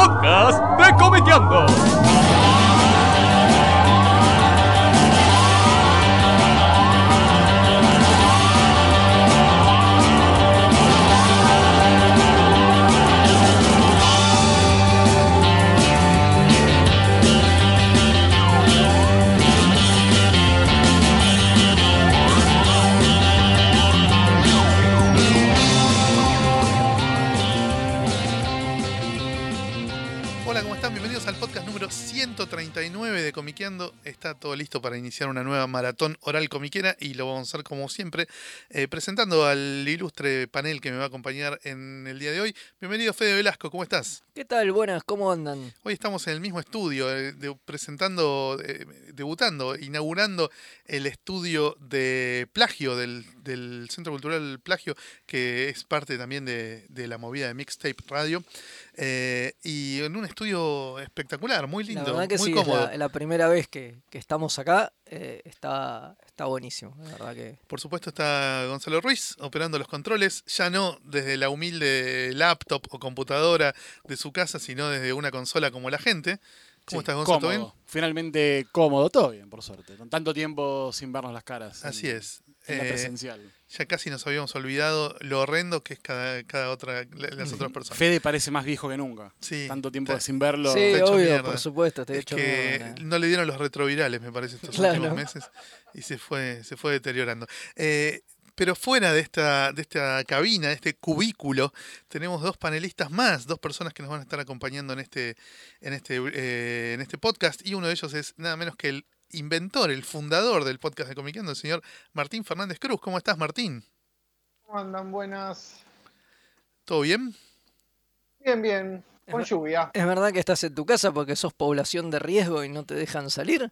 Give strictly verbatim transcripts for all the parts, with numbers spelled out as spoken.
podcast de Comiqueando. ciento treinta y nueve de Comiqueando. Está todo listo para iniciar una nueva maratón oral comiquera y lo vamos a hacer como siempre eh, presentando al ilustre panel que me va a acompañar en el día de hoy. Bienvenido Fede Velasco, ¿cómo estás? ¿Qué tal? Buenas, ¿cómo andan? Hoy estamos en el mismo estudio, eh, de, presentando, eh, debutando, inaugurando el estudio de plagio del, del Centro Cultural Plagio, que es parte también de, de la movida de Mixtape Radio. Eh, y en un estudio espectacular, muy lindo, la verdad que muy sí, cómodo. Es la, la primera vez que, que estamos acá, eh, está, está buenísimo, la verdad que... Por supuesto está Gonzalo Ruiz operando los controles, ya no desde la humilde laptop o computadora de su casa, sino desde una consola como la gente. ¿Cómo Sí, estás, Gonzalo? ¿Todo cómodo. bien? Finalmente cómodo, todo bien, por suerte. Con tanto tiempo sin vernos las caras. Así en, es. En la Eh, presencial. Ya casi nos habíamos olvidado lo horrendo que es cada, cada otra, las otras personas. Fede parece más viejo que nunca. Sí, Tanto tiempo está- sin verlo. Sí, está hecho obvio, mierda. por supuesto, estoy Es hecho que mierda. no le dieron los retrovirales, me parece, estos Claro. últimos meses y se fue, se fue deteriorando. Eh, pero fuera de esta, de esta cabina, de este cubículo, tenemos dos panelistas más, dos personas que nos van a estar acompañando en este, en este, eh, en este podcast, y uno de ellos es nada menos que el inventor, el fundador del podcast de Comiqueando, el señor Martín Fernández Cruz. ¿Cómo estás, Martín? ¿Cómo andan? Buenas. ¿Todo bien? Bien, bien. Con Es- lluvia. ¿Es verdad que estás en tu casa porque sos población de riesgo y no te dejan salir?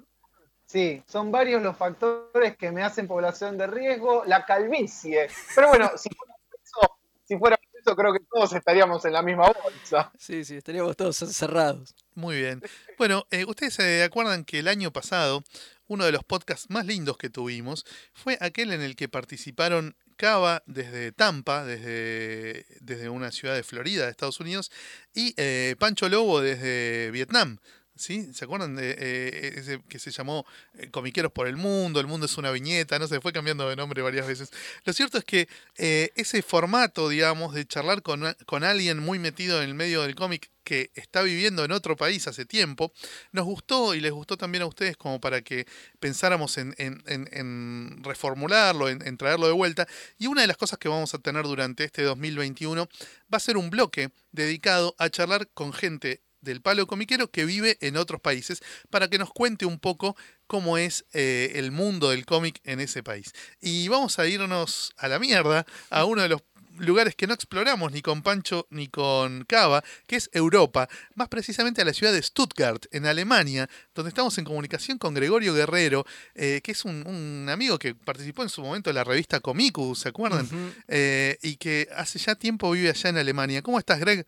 Sí, son varios los factores que me hacen población de riesgo. La calvicie. Pero bueno, si fuera por eso, si fuera por eso, creo que todos estaríamos en la misma bolsa. Sí, sí, estaríamos todos encerrados. Muy bien. Bueno, eh, ustedes se acuerdan que el año pasado uno de los podcasts más lindos que tuvimos fue aquel en el que participaron Cava desde Tampa, desde, desde una ciudad de Florida, de Estados Unidos, y eh, Pancho Lobo desde Vietnam. ¿Sí? ¿Se acuerdan de eh, ese que se llamó eh, Comiqueros por el Mundo? El mundo es una viñeta, no sé, fue cambiando de nombre varias veces. Lo cierto es que eh, ese formato, digamos, de charlar con, a- con alguien muy metido en el medio del cómic que está viviendo en otro país hace tiempo, nos gustó y les gustó también a ustedes como para que pensáramos en, en- en- en reformularlo, en, en traerlo de vuelta. Y una de las cosas que vamos a tener durante este dos mil veintiuno va a ser un bloque dedicado a charlar con gente del palo comiquero que vive en otros países para que nos cuente un poco cómo es eh, el mundo del cómic en ese país. Y vamos a irnos a la mierda, a uno de los lugares que no exploramos ni con Pancho ni con Cava, que es Europa, más precisamente a la ciudad de Stuttgart, en Alemania, donde estamos en comunicación con Gregorio Guerrero, eh, que es un, un amigo que participó en su momento en la revista Comicus, ¿se acuerdan? Ujú. Eh, y que hace ya tiempo vive allá en Alemania. ¿Cómo estás, Greg?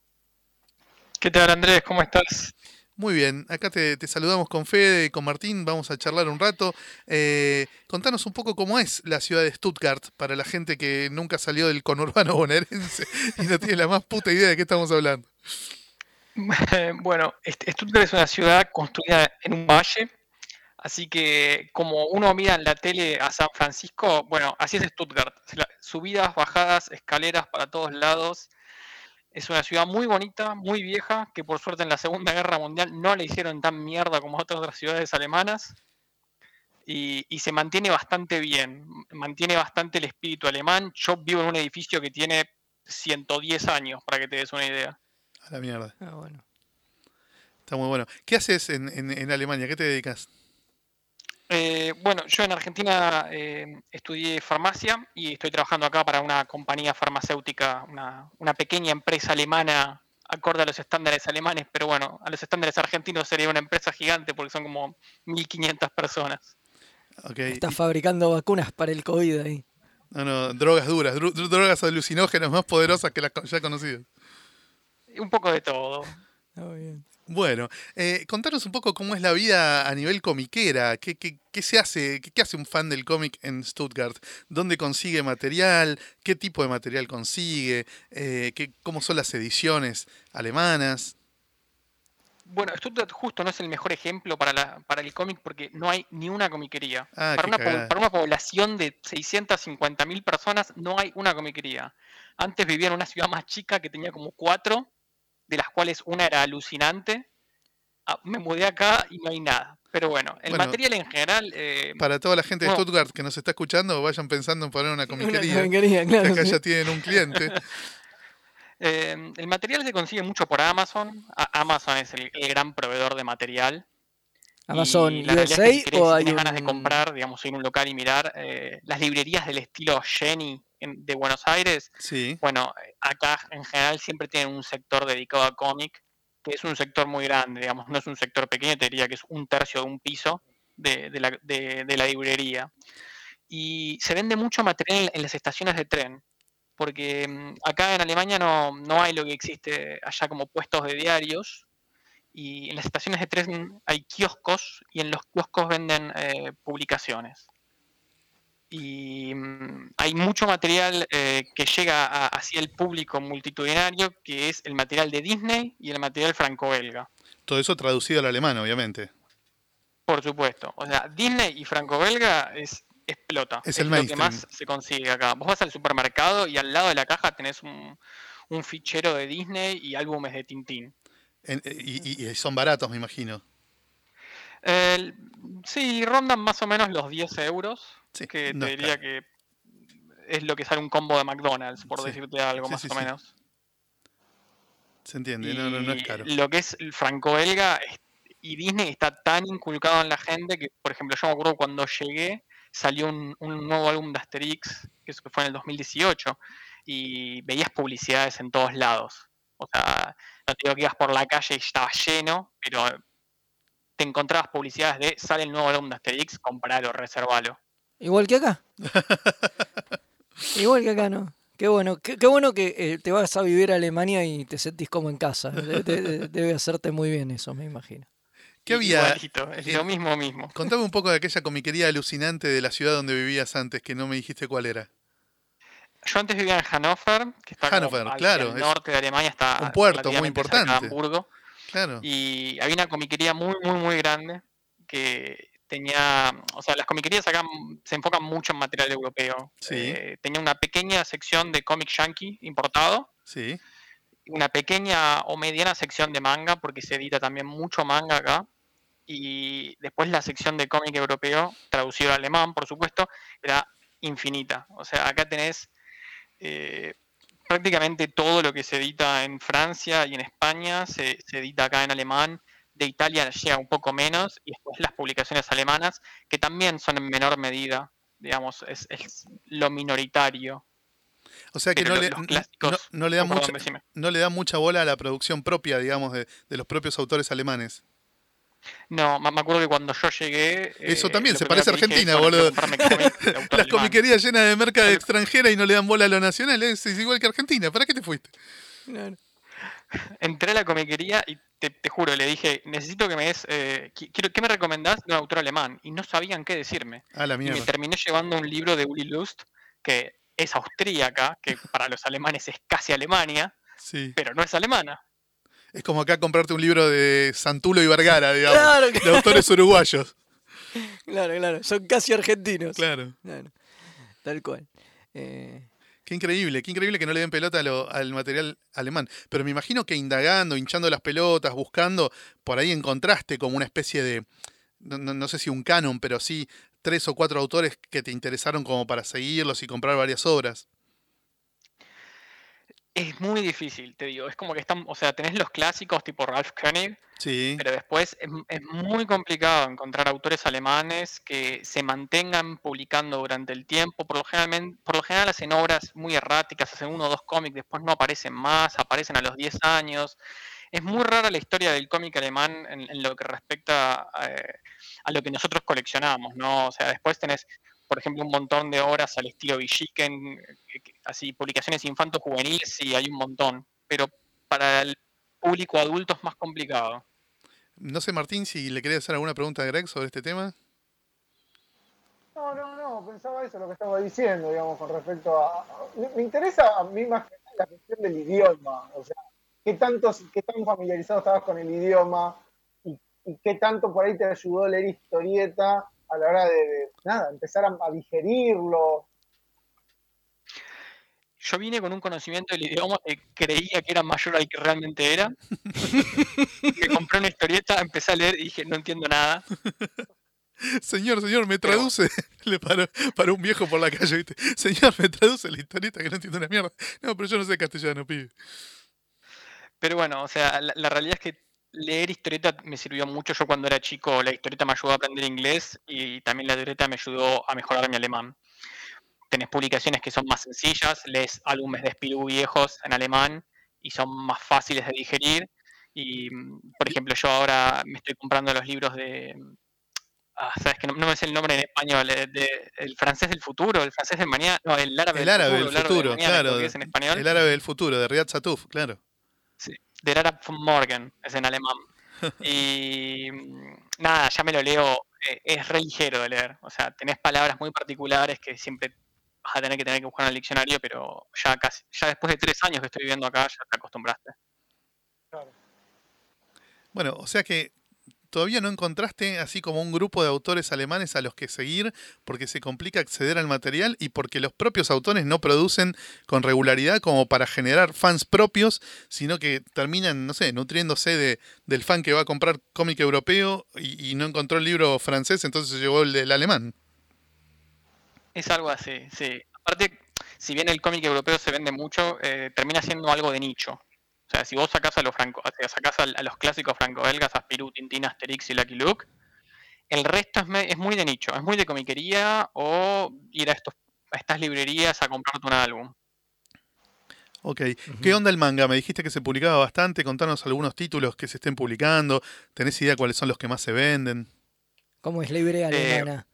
¿Qué tal, Andrés? ¿Cómo estás? Muy bien, acá te, te saludamos con Fede y con Martín, vamos a charlar un rato. Eh, contanos un poco cómo es la ciudad de Stuttgart para la gente que nunca salió del conurbano bonaerense y no tiene la más puta idea de qué estamos hablando. Bueno, Est- Stuttgart es una ciudad construida en un valle, así que como uno mira en la tele a San Francisco, bueno, así es Stuttgart. La- Subidas, bajadas, escaleras para todos lados. Es una ciudad muy bonita, muy vieja, que por suerte en la Segunda Guerra Mundial no le hicieron tan mierda como otras otras ciudades alemanas. Y, y se mantiene bastante bien, mantiene bastante el espíritu alemán. Yo vivo en un edificio que tiene ciento diez años, para que te des una idea. A la mierda, Ah, bueno. está muy bueno. ¿Qué haces en, en, en Alemania? ¿Qué te dedicas? Eh, bueno, yo en Argentina eh, estudié farmacia y estoy trabajando acá para una compañía farmacéutica, una, una pequeña empresa alemana acorde a los estándares alemanes, pero bueno, a los estándares argentinos sería una empresa gigante porque son como mil quinientas personas. Okay. Estás fabricando vacunas para el COVID ahí. No, no, drogas duras, dro- drogas alucinógenas más poderosas que las co- ya conocidas. Un poco de todo. Ah, bien. Bueno, eh, contanos un poco cómo es la vida a nivel comiquera. ¿Qué, qué, qué se hace? ¿Qué, qué hace un fan del cómic en Stuttgart? ¿Dónde consigue material? ¿Qué tipo de material consigue? Eh, ¿qué, ¿Cómo son las ediciones alemanas? Bueno, Stuttgart justo no es el mejor ejemplo para, la, para el cómic porque no hay ni una comiquería. Ah, Para qué una, po- cagada. para una población de seiscientas cincuenta mil personas no hay una comiquería. Antes vivía en una ciudad más chica que tenía como cuatro, de las cuales una era alucinante. Ah, me mudé acá y no hay nada. Pero bueno, el Bueno, material en general, eh, para toda la gente de uno- Stuttgart que nos está escuchando, vayan pensando en poner una Una comiquería, comiquería, que claro. acá sí. ya tienen un cliente. eh, el material se consigue mucho por Amazon. A- Amazon es el, el gran proveedor de material. Amazon Y la realidad es que si, U S A querés, o si hay tenés ganas de un... comprar, digamos, ir a un local y mirar eh, las librerías del estilo Jenny en- de Buenos Aires, Sí, bueno, eh, acá en general siempre tienen un sector dedicado a cómic, que es un sector muy grande, digamos, no es un sector pequeño, te diría que es un tercio de un piso de, de la, de- de la librería. Y se vende mucho material en las estaciones de tren, porque mm, acá en Alemania no, no hay lo que existe allá como puestos de diarios, y en las estaciones de tren hay kioscos y en los kioscos venden eh, publicaciones. Y mm, hay mucho material eh, que llega a- hacia el público multitudinario, que es el material de Disney y el material franco-belga, todo eso traducido al alemán, obviamente. por supuesto. O sea, Disney y franco-belga es explota, Es es el lo que mainstream. más se consigue acá. Vos vas al supermercado y al lado de la caja tenés un, un fichero de Disney y álbumes de Tintín. En- eh, y, y- y son baratos, me imagino. El- sí, rondan más o menos los diez euros, Sí, que no te es diría caro. que es lo que sale un combo de McDonald's, por Sí, decirte algo sí, más sí, o sí. menos. Se entiende, no, no, no es caro. Y lo que es el franco-belga es- y Disney está tan inculcado en la gente que, por ejemplo, yo me acuerdo cuando llegué, salió un, un nuevo álbum de Asterix, que eso que fue en el dos mil dieciocho, y veías publicidades en todos lados. O sea, no te digo que ibas por la calle y estaba lleno, pero te encontrabas publicidades de sale el nuevo álbum de Asterix, compralo, reservalo. Igual que acá. Igual que acá, ¿no? Qué bueno, qué, qué bueno que eh, te vas a vivir a Alemania y te sentís como en casa. De- de- de- debe hacerte muy bien eso, me imagino. ¿Qué había? Igualito, es en- lo mismo mismo. Contame un poco de aquella comiquería alucinante de la ciudad donde vivías antes, que no me dijiste cuál era. Yo antes vivía en Hannover, que está como Hannover, hacia claro, el es norte de Alemania, está un puerto muy relativamente cerca de importante. Hamburgo. Claro. Y había una comiquería muy, muy, muy grande que tenía, o sea, las comiquerías acá mm, se enfocan mucho en material europeo. Sí. Eh, tenía una pequeña sección de cómic yankee importado, Sí. una pequeña o mediana sección de manga, porque se edita también mucho manga acá. Y después la sección de cómic europeo, traducido al alemán, por supuesto, era infinita. O sea, acá tenés eh, prácticamente todo lo que se edita en Francia y en España se, se edita acá en alemán. De Italia llega un poco menos, y después las publicaciones alemanas, que también son en menor medida, digamos, es, es lo minoritario. O sea que Pero no lo- le, los n- clásicos. no, no le da oh, perdón, mucha, decime. no le da mucha bola a la producción propia, digamos, de, de los propios autores alemanes. No, me me acuerdo que cuando yo llegué. Eso eh, también lo se primero parece a que dije Argentina, es, bueno, quiero boludo. comprarme cómic de autor Las alemán. comiquerías llenas de merca Tal- extranjera y no le dan bola a lo nacional, es, es igual que Argentina. ¿Para qué te fuiste? Entré a la comiquería y te, te juro, le dije, necesito que me des, eh, qui- quiero, ¿qué me recomendás de un autor alemán? Y no sabían qué decirme. Ah, la Y me mierda. terminé llevando un libro de Uli Lust, que es austríaca, que para los alemanes es casi Alemania, Sí. pero no es alemana. Es como acá comprarte un libro de Santulo y Vergara, digamos. Claro, De autores uruguayos. claro, claro. Son casi argentinos. Claro. Claro, tal cual. Eh, Qué increíble, qué increíble que no le den pelota a lo- al material alemán. Pero me imagino que indagando, hinchando las pelotas, buscando, por ahí encontraste como una especie de, no, no- no sé si un canon, pero sí tres o cuatro autores que te interesaron como para seguirlos y comprar varias obras. Es muy difícil, te digo. Es como que están, o sea, tenés los clásicos tipo Ralph Koenig, Sí, pero después es, es muy complicado encontrar autores alemanes que se mantengan publicando durante el tiempo. Por lo general, por lo general hacen obras muy erráticas, hacen uno o dos cómics, después no aparecen más, aparecen a los diez años. Es muy rara la historia del cómic alemán en, en lo que respecta a, eh, a lo que nosotros coleccionamos, ¿no? O sea, después tenés, por ejemplo, un montón de obras al estilo Villiquen, eh, que- así, publicaciones infantos juveniles, sí, hay un montón, pero para el público adulto es más complicado. No sé, Martín, si le quería hacer alguna pregunta a Greg sobre este tema. No, no, no, pensaba eso, lo que estaba diciendo, digamos, con respecto a... Me, me interesa a mí más que nada la cuestión del idioma, o sea, qué, tantos, qué tan familiarizado estabas con el idioma y, y qué tanto por ahí te ayudó a leer historieta a la hora de, de nada, empezar a, a digerirlo. Yo vine con un conocimiento del idioma que creía que era mayor al que realmente era. Que compré una historieta, empecé a leer y dije, no entiendo nada. Señor, señor, me traduce. Le paró, paró un viejo por la calle, ¿viste? Señor, me traduce la historieta que no entiendo una mierda. No, pero yo no sé castellano, pibe. Pero bueno, o sea, la, la realidad es que leer historieta me sirvió mucho. Yo cuando era chico, la historieta me ayudó a aprender inglés y también la historieta me ayudó a mejorar mi alemán. Tenés publicaciones que son más sencillas, lees álbumes de Spirou viejos en alemán y son más fáciles de digerir. Y, por ejemplo, yo ahora me estoy comprando los libros de... Ah, sabes que no, no me sé el nombre en español, de, de- el francés del futuro, el francés del mañana, no, el árabe El del árabe futuro, del el árabe del futuro, mañana, creo claro. que es en español. El árabe del futuro, de Riyad Satuf, claro. Sí, Der Arab von Morgen, es en alemán. Y mm, nada, ya me lo leo, eh, es re ligero de leer. O sea, tenés palabras muy particulares que siempre vas a tener que tener que buscar en el diccionario, pero ya casi, ya después de tres años que estoy viviendo acá, ya te acostumbraste. Bueno, o sea que todavía no encontraste así como un grupo de autores alemanes a los que seguir porque se complica acceder al material y porque los propios autores no producen con regularidad como para generar fans propios, sino que terminan, no sé, nutriéndose de, del fan que va a comprar cómic europeo y, y no encontró el libro francés, entonces se llevó el del alemán. Es algo así, sí. Aparte, si bien el cómic europeo se vende mucho, eh, termina siendo algo de nicho. O sea, si vos sacás a los franco, o sea, sacás a, a los clásicos franco-belgas, a Spirou, Tintín, Asterix y Lucky Luke, el resto es, me- es muy de nicho, es muy de comiquería o ir a, estos, a estas librerías a comprarte un álbum. Ok, ¿qué onda el manga? Me dijiste que se publicaba bastante, contanos algunos títulos que se estén publicando, ¿tenés idea cuáles son los que más se venden? ¿Cómo es la librería Eh, alemana?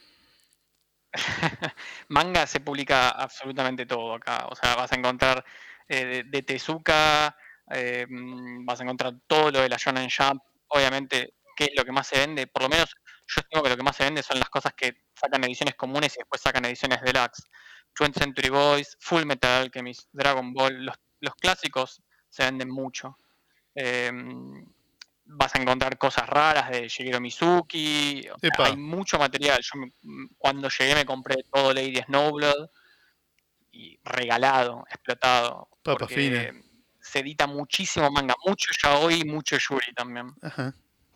Manga se publica absolutamente todo acá. O sea, vas a encontrar eh, de, de Tezuka, eh, mm, vas a encontrar todo lo de la Shonen Jump. Obviamente, ¿qué es lo que más se vende? Por lo menos yo estimo que lo que más se vende son las cosas que sacan ediciones comunes y después sacan ediciones deluxe. twentieth Century Boys, Full Metal Alchemist, Dragon Ball, los, los clásicos se venden mucho. Eh, Vas a encontrar cosas raras de Shigeru Mizuki. O sea, Epa. hay mucho material. Yo me- cuando llegué me compré todo Lady Snowblood y regalado, explotado. Papa porque fina. se edita muchísimo manga, mucho yaoi y mucho yuri también. Ajá.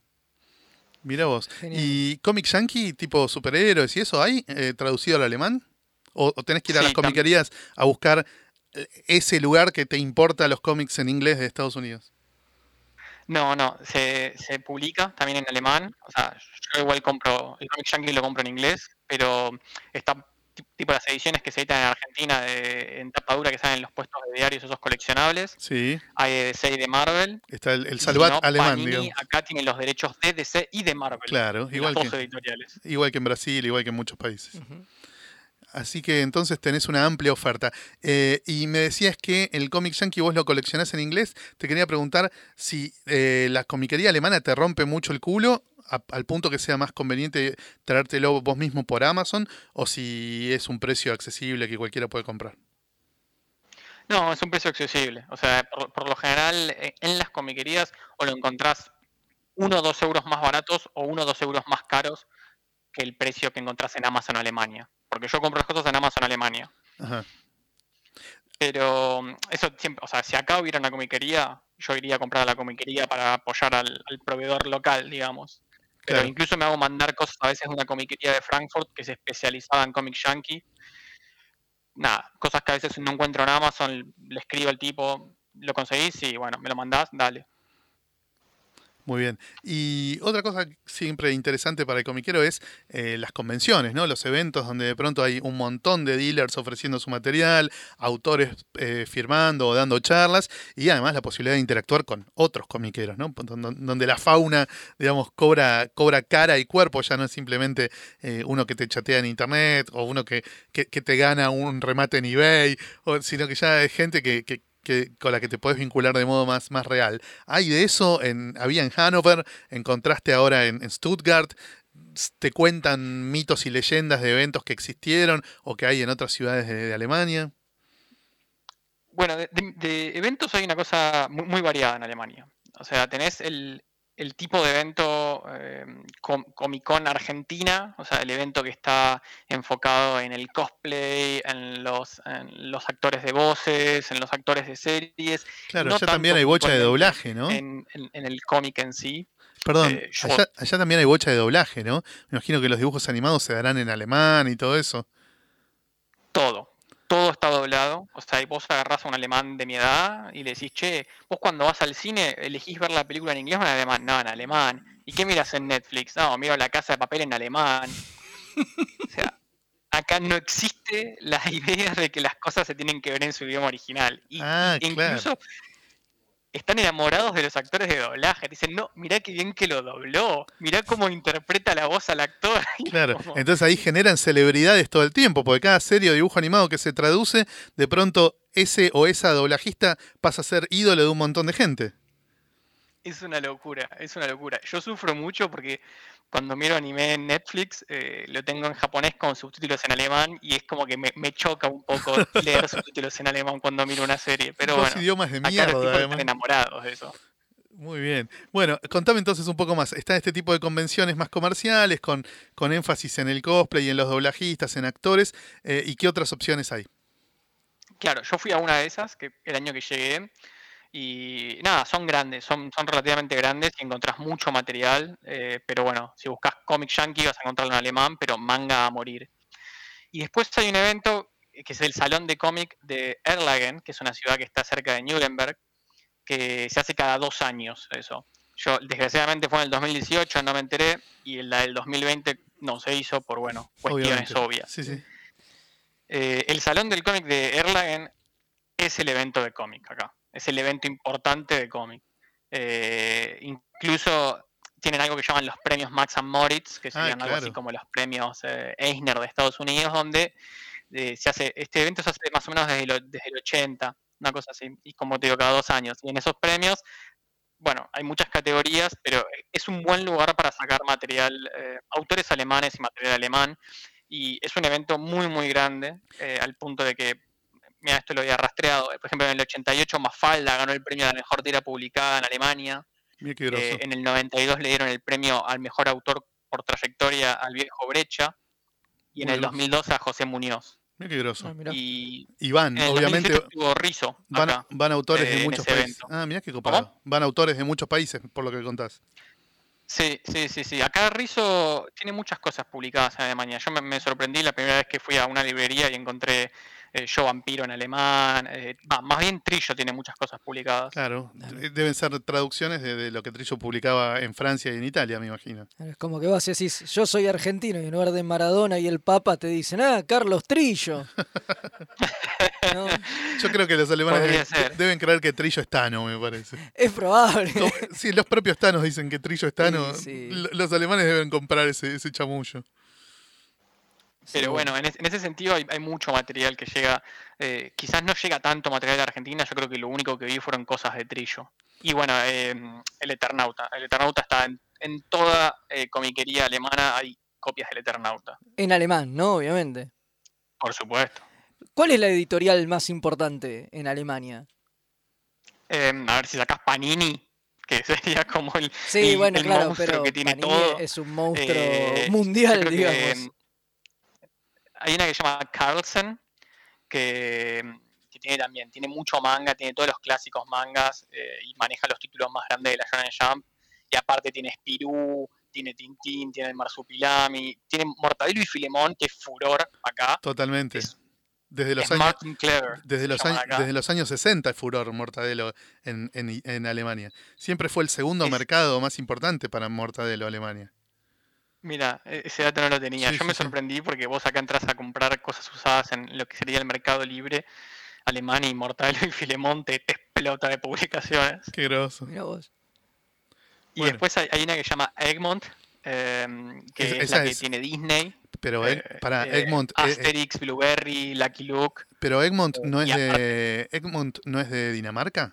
Mirá vos. Genial. ¿Y cómic yankee, tipo superhéroes y eso hay eh, traducido al alemán? ¿O, o tenés que ir a Sí, las tam- comiquerías a buscar eh, ese lugar que te importa los cómics en inglés de Estados Unidos? No, no, se, se publica también en alemán. O sea, yo igual compro, el cómic yankee lo compro en inglés, pero está ti- tipo las ediciones que se editan en Argentina de, en tapa dura que salen en los puestos de diarios, esos coleccionables. Sí, Hay de D C y de Marvel. está el, el Y si Salvat no, alemán, Panini digamos. acá tiene los derechos de D C y de Marvel. Claro, de igual las dos que, editoriales. igual que en Brasil, igual que en muchos países. Ujú. Así que entonces tenés una amplia oferta. Eh, y me decías que el cómic yankee vos lo coleccionás en inglés. Te quería preguntar si eh, la comiquería alemana te rompe mucho el culo a- al punto que sea más conveniente traértelo vos mismo por Amazon o si es un precio accesible que cualquiera puede comprar. No, es un precio accesible. O sea, por, por lo general eh, en las comiquerías o lo encontrás uno o dos euros más baratos o uno o dos euros más caros que el precio que encontrás en Amazon Alemania. Porque yo compro las cosas en Amazon Alemania. Ajá. Pero mm, eso siempre, o sea, si acá hubiera una comiquería, yo iría a comprar a la comiquería para apoyar al, al proveedor local, digamos. Pero Claro. incluso me hago mandar cosas a veces de una comiquería de Frankfurt que se especializaba en cómic yankee. Nada, cosas que a veces no encuentro en Amazon, le escribo al tipo, ¿lo conseguís? Y bueno, me lo mandás, dale. Muy bien. Y otra cosa siempre interesante para el comiquero es eh, las convenciones, ¿no? Los eventos donde de pronto hay un montón de dealers ofreciendo su material, autores eh, firmando o dando charlas y además la posibilidad de interactuar con otros comiqueros, ¿no? Don- Donde la fauna, digamos, cobra, cobra cara y cuerpo, ya no es simplemente eh, uno que te chatea en internet o uno que, que, que te gana un remate en eBay, o, sino que ya es gente que, que que, con la que te podés vincular de modo más, más real. ¿Hay de eso? En, había en Hannover, encontraste ahora en, en Stuttgart. ¿Te cuentan mitos y leyendas de eventos que existieron o que hay en otras ciudades de, de Alemania? Bueno, de, de- de eventos hay una cosa muy, muy variada en Alemania. O sea, tenés el, el tipo de evento eh, com- Comic Con Argentina, o sea, el evento que está enfocado en el cosplay, en los, en los actores de voces, en los actores de series, y Claro, no allá también tanto hay bocha de puntualmente doblaje, ¿no? en, en- en el cómic en sí. Perdón, Eh, yo allá, allá también hay bocha de doblaje, ¿no? Me imagino que los dibujos animados se darán en alemán y todo eso. todo, todo está doblado. O sea, y vos agarrás a un alemán de mi edad y le decís, che, vos cuando vas al cine elegís ver la película en inglés o en alemán. No, en alemán. ¿Y qué miras en Netflix? No, miro La Casa de Papel en alemán. O sea, acá no existe la idea de que las cosas se tienen que ver en su idioma original. Y, Ah, y- e claro. incluso están enamorados de los actores de doblaje. Dicen, no, mirá qué bien que lo dobló. Mirá cómo interpreta la voz al actor. Y es Claro, como, entonces ahí generan celebridades todo el tiempo, porque cada serie o dibujo animado que se traduce, de pronto ese o esa doblajista pasa a ser ídolo de un montón de gente. es una locura, es una locura. Yo sufro mucho porque cuando miro anime en Netflix, eh, lo tengo en japonés con subtítulos en alemán y es como que me, me choca un poco leer subtítulos en alemán cuando miro una serie. Pero Dos bueno, idiomas de acá los mierda, tipos además. están enamorados de eso. Muy bien. Bueno, contame entonces un poco más. Están este tipo de convenciones más comerciales, con, con énfasis en el cosplay, en los doblajistas, en actores. Eh, ¿y qué otras opciones hay? Claro, yo fui a una de esas que el año que llegué y nada, son grandes, son, son relativamente grandes y encontrás mucho material, eh, pero bueno, si buscas cómic yankee vas a encontrarlo en alemán, pero manga a morir. Y después hay un evento que es el Salón de Cómic de Erlangen, que es una ciudad que está cerca de Nuremberg, que se hace cada dos años eso. Yo, desgraciadamente, fue en el dos mil dieciocho, no me enteré, y la del dos mil veinte no se hizo por, bueno, cuestiones Obviamente. obvias. Sí, sí. Eh, el Salón del Cómic de Erlangen es el evento de cómic acá, es el evento importante de cómic. Eh, incluso tienen algo que llaman los premios Max and Moritz, que Ah, serían algo así claro. como los premios eh, Eisner de Estados Unidos, donde eh, se hace, este evento se hace más o menos desde, lo- desde el ochenta, una cosa así, y como te digo, cada dos años. Y en esos premios, bueno, hay muchas categorías, pero es un buen lugar para sacar material, eh, autores alemanes y material alemán, y es un evento muy, muy grande, eh, al punto de que, mira, esto lo había rastreado, por ejemplo, en el ochenta y ocho Mafalda ganó el premio a la mejor tira publicada en Alemania, Mira qué groso. eh, en el noventa y dos le dieron el premio al mejor autor por trayectoria al viejo Brecha, y en Muy el groso. dos mil doce a José Muñoz. Mira qué groso. Ah, mirá. Y Y van, en el obviamente, dos mil dieciocho estuvo Rizzo van, acá, van autores eh, de en muchos ese países. evento. Ah, mira qué copado. Van autores de muchos países, por lo que contás. Sí, sí, sí, sí. Acá Rizzo tiene muchas cosas publicadas en Alemania. Yo me, me sorprendí la primera vez que fui a una librería y encontré eh, Yo Vampiro en alemán. eh, va, más bien Trillo tiene muchas cosas publicadas. Claro, Claro. de- deben ser traducciones de, de lo que Trillo publicaba en Francia y en Italia, me imagino. Es como que vas y decís, yo soy argentino, y en lugar de Maradona y el Papa te dicen, ah, Carlos Trillo. ¿No? Yo creo que los alemanes Podría deben, ser. deben creer que Trillo es Tano, me parece. Es probable. Como- Sí, los propios tanos dicen que Trillo es Tano. Sí, sí. L- Los alemanes deben comprar ese, ese chamullo. Pero Sí, bueno, en, es- en ese sentido hay, hay mucho material que llega. eh, quizás no llega tanto material de Argentina. Yo creo que lo único que vi fueron cosas de Trillo. Y bueno, eh, el Eternauta. El Eternauta está en, en toda eh, comiquería alemana. Hay copias del Eternauta, En alemán, ¿no? Obviamente. por supuesto. ¿Cuál es la editorial más importante en Alemania? Eh, a ver si sacás Panini, que sería como el, Sí, el- bueno, el claro, monstruo pero que tiene Panini todo. es un monstruo Eh, yo mundial, creo que, digamos. mm, hay una que se llama Carlsen, que, que tiene también, tiene mucho manga, tiene todos los clásicos mangas eh, y maneja los títulos más grandes de la Shonen Jump. Y aparte tiene Spirou, tiene Tintín, tiene el Marsupilami, tiene Mortadelo y Filemón, que es furor acá. Totalmente. Es- Desde los es años, Martin Clever. desde se los llaman años, acá. desde los años sesenta es furor Mortadelo en, en- en Alemania. Siempre fue el segundo Es- mercado más importante para Mortadelo Alemania. Mira, e- ese dato no lo tenía. Sí, Yo me sí, sí. sorprendí porque vos acá entras a comprar cosas usadas en lo que sería el mercado libre alemán y Mortadelo y Filemón te, te explota de publicaciones. Qué groso. Mirá vos. Y Bueno. después hay, hay una que se llama Egmont, em, que Esa- es esa la que es- tiene Disney. Pero Egg- Eh, para eh, Egmont, eh, eh, Asterix, Blueberry, Lucky Luke. pero Egmont no es Y aparte- de Egmont no es de Dinamarca.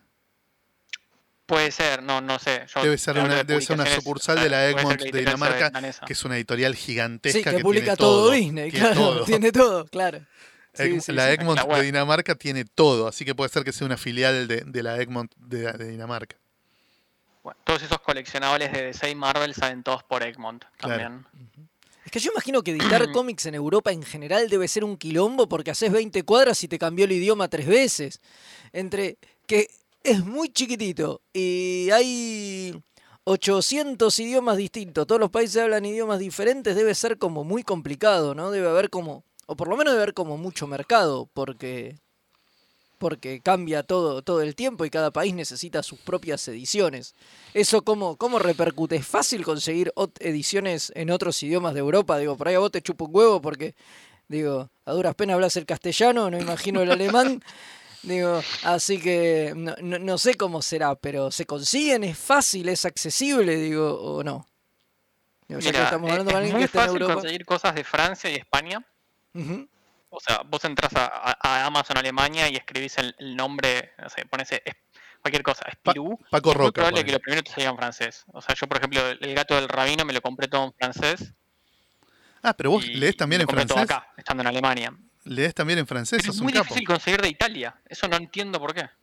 Puede ser, no, no sé. Yo Debe ser te hablo una, de debe ser una publicaciones, sucursal o sea, de la puede ser Egmont que la de editorial sea Dinamarca, danesa. que es una editorial gigantesca Sí, que, que publica tiene todo, todo. Disney, tiene claro. todo. Tiene todo, claro. Sí, Egm- sí, la sí. Egmont La de web. Dinamarca tiene todo, así que puede ser que sea una filial de, de la Egmont de, de Dinamarca. Bueno, todos esos coleccionables de D C y Marvel salen todos por Egmont Claro. también. Es que yo imagino que editar cómics en Europa en general debe ser un quilombo porque haces veinte cuadras y te cambió el idioma tres veces. Entre que es muy chiquitito y hay ochocientos idiomas distintos, todos los países hablan idiomas diferentes, debe ser como muy complicado, ¿no? Debe haber como, o por lo menos debe haber como mucho mercado, porque porque cambia todo, todo el tiempo y cada país necesita sus propias ediciones. ¿Eso cómo, cómo repercute? ¿Es fácil conseguir ot- ediciones en otros idiomas de Europa? Digo, por ahí a vos te chupo un huevo porque, digo, a duras penas hablas el castellano, no imagino el alemán. Digo, así que no, no, no sé cómo será, pero ¿se consiguen? ¿Es fácil? ¿Es accesible? Digo, o no. Digo, ya que Mira, estamos eh, hablando con es alguien muy que está en fácil Europa. conseguir cosas de Francia y España. Ujú. O sea, vos entras a, a- a Amazon Alemania y escribís el, el nombre, no sé, pones es- cualquier cosa, Spirou. Paco y es muy Roca, probable que ponele. lo primero te salga en francés. O sea, yo, por ejemplo, el, el gato del rabino me lo compré todo en francés. Ah, pero vos y leés también me en lo compré todo francés. acá, estando en Alemania. Leés también en francés, Pero es sos un muy capo. difícil conseguir de Italia. Eso no entiendo por qué.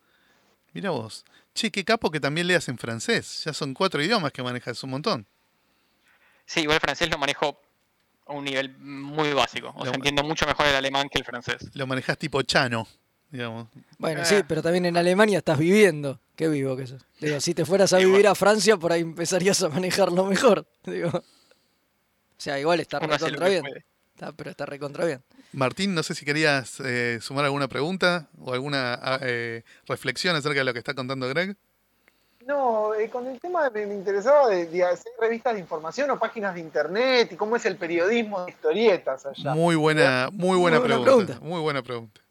Mira vos. Che, qué capo que también leas en francés. Ya son cuatro idiomas que manejas, un montón. Sí, igual el francés lo manejo a un nivel muy básico. O Lo sea, ma- entiendo mucho mejor el alemán que el francés. Lo manejás tipo chano, digamos. Bueno, Eh. sí, pero también en Alemania estás viviendo. Qué vivo que sos. Digo, si te fueras a Sí, vivir bueno. a Francia, por ahí empezarías a manejarlo mejor. Digo. O sea, igual está Uno hace lo recontra que bien. puede. Está, pero está recontra bien. Martín, no sé si querías eh, sumar alguna pregunta o alguna ah, eh, reflexión acerca de lo que está contando Greg. No, eh, con el tema me, me interesaba de, de hacer revistas de información o páginas de internet y cómo es el periodismo de historietas allá. Muy buena, muy buena Muy buena pregunta, pregunta. Muy buena pregunta.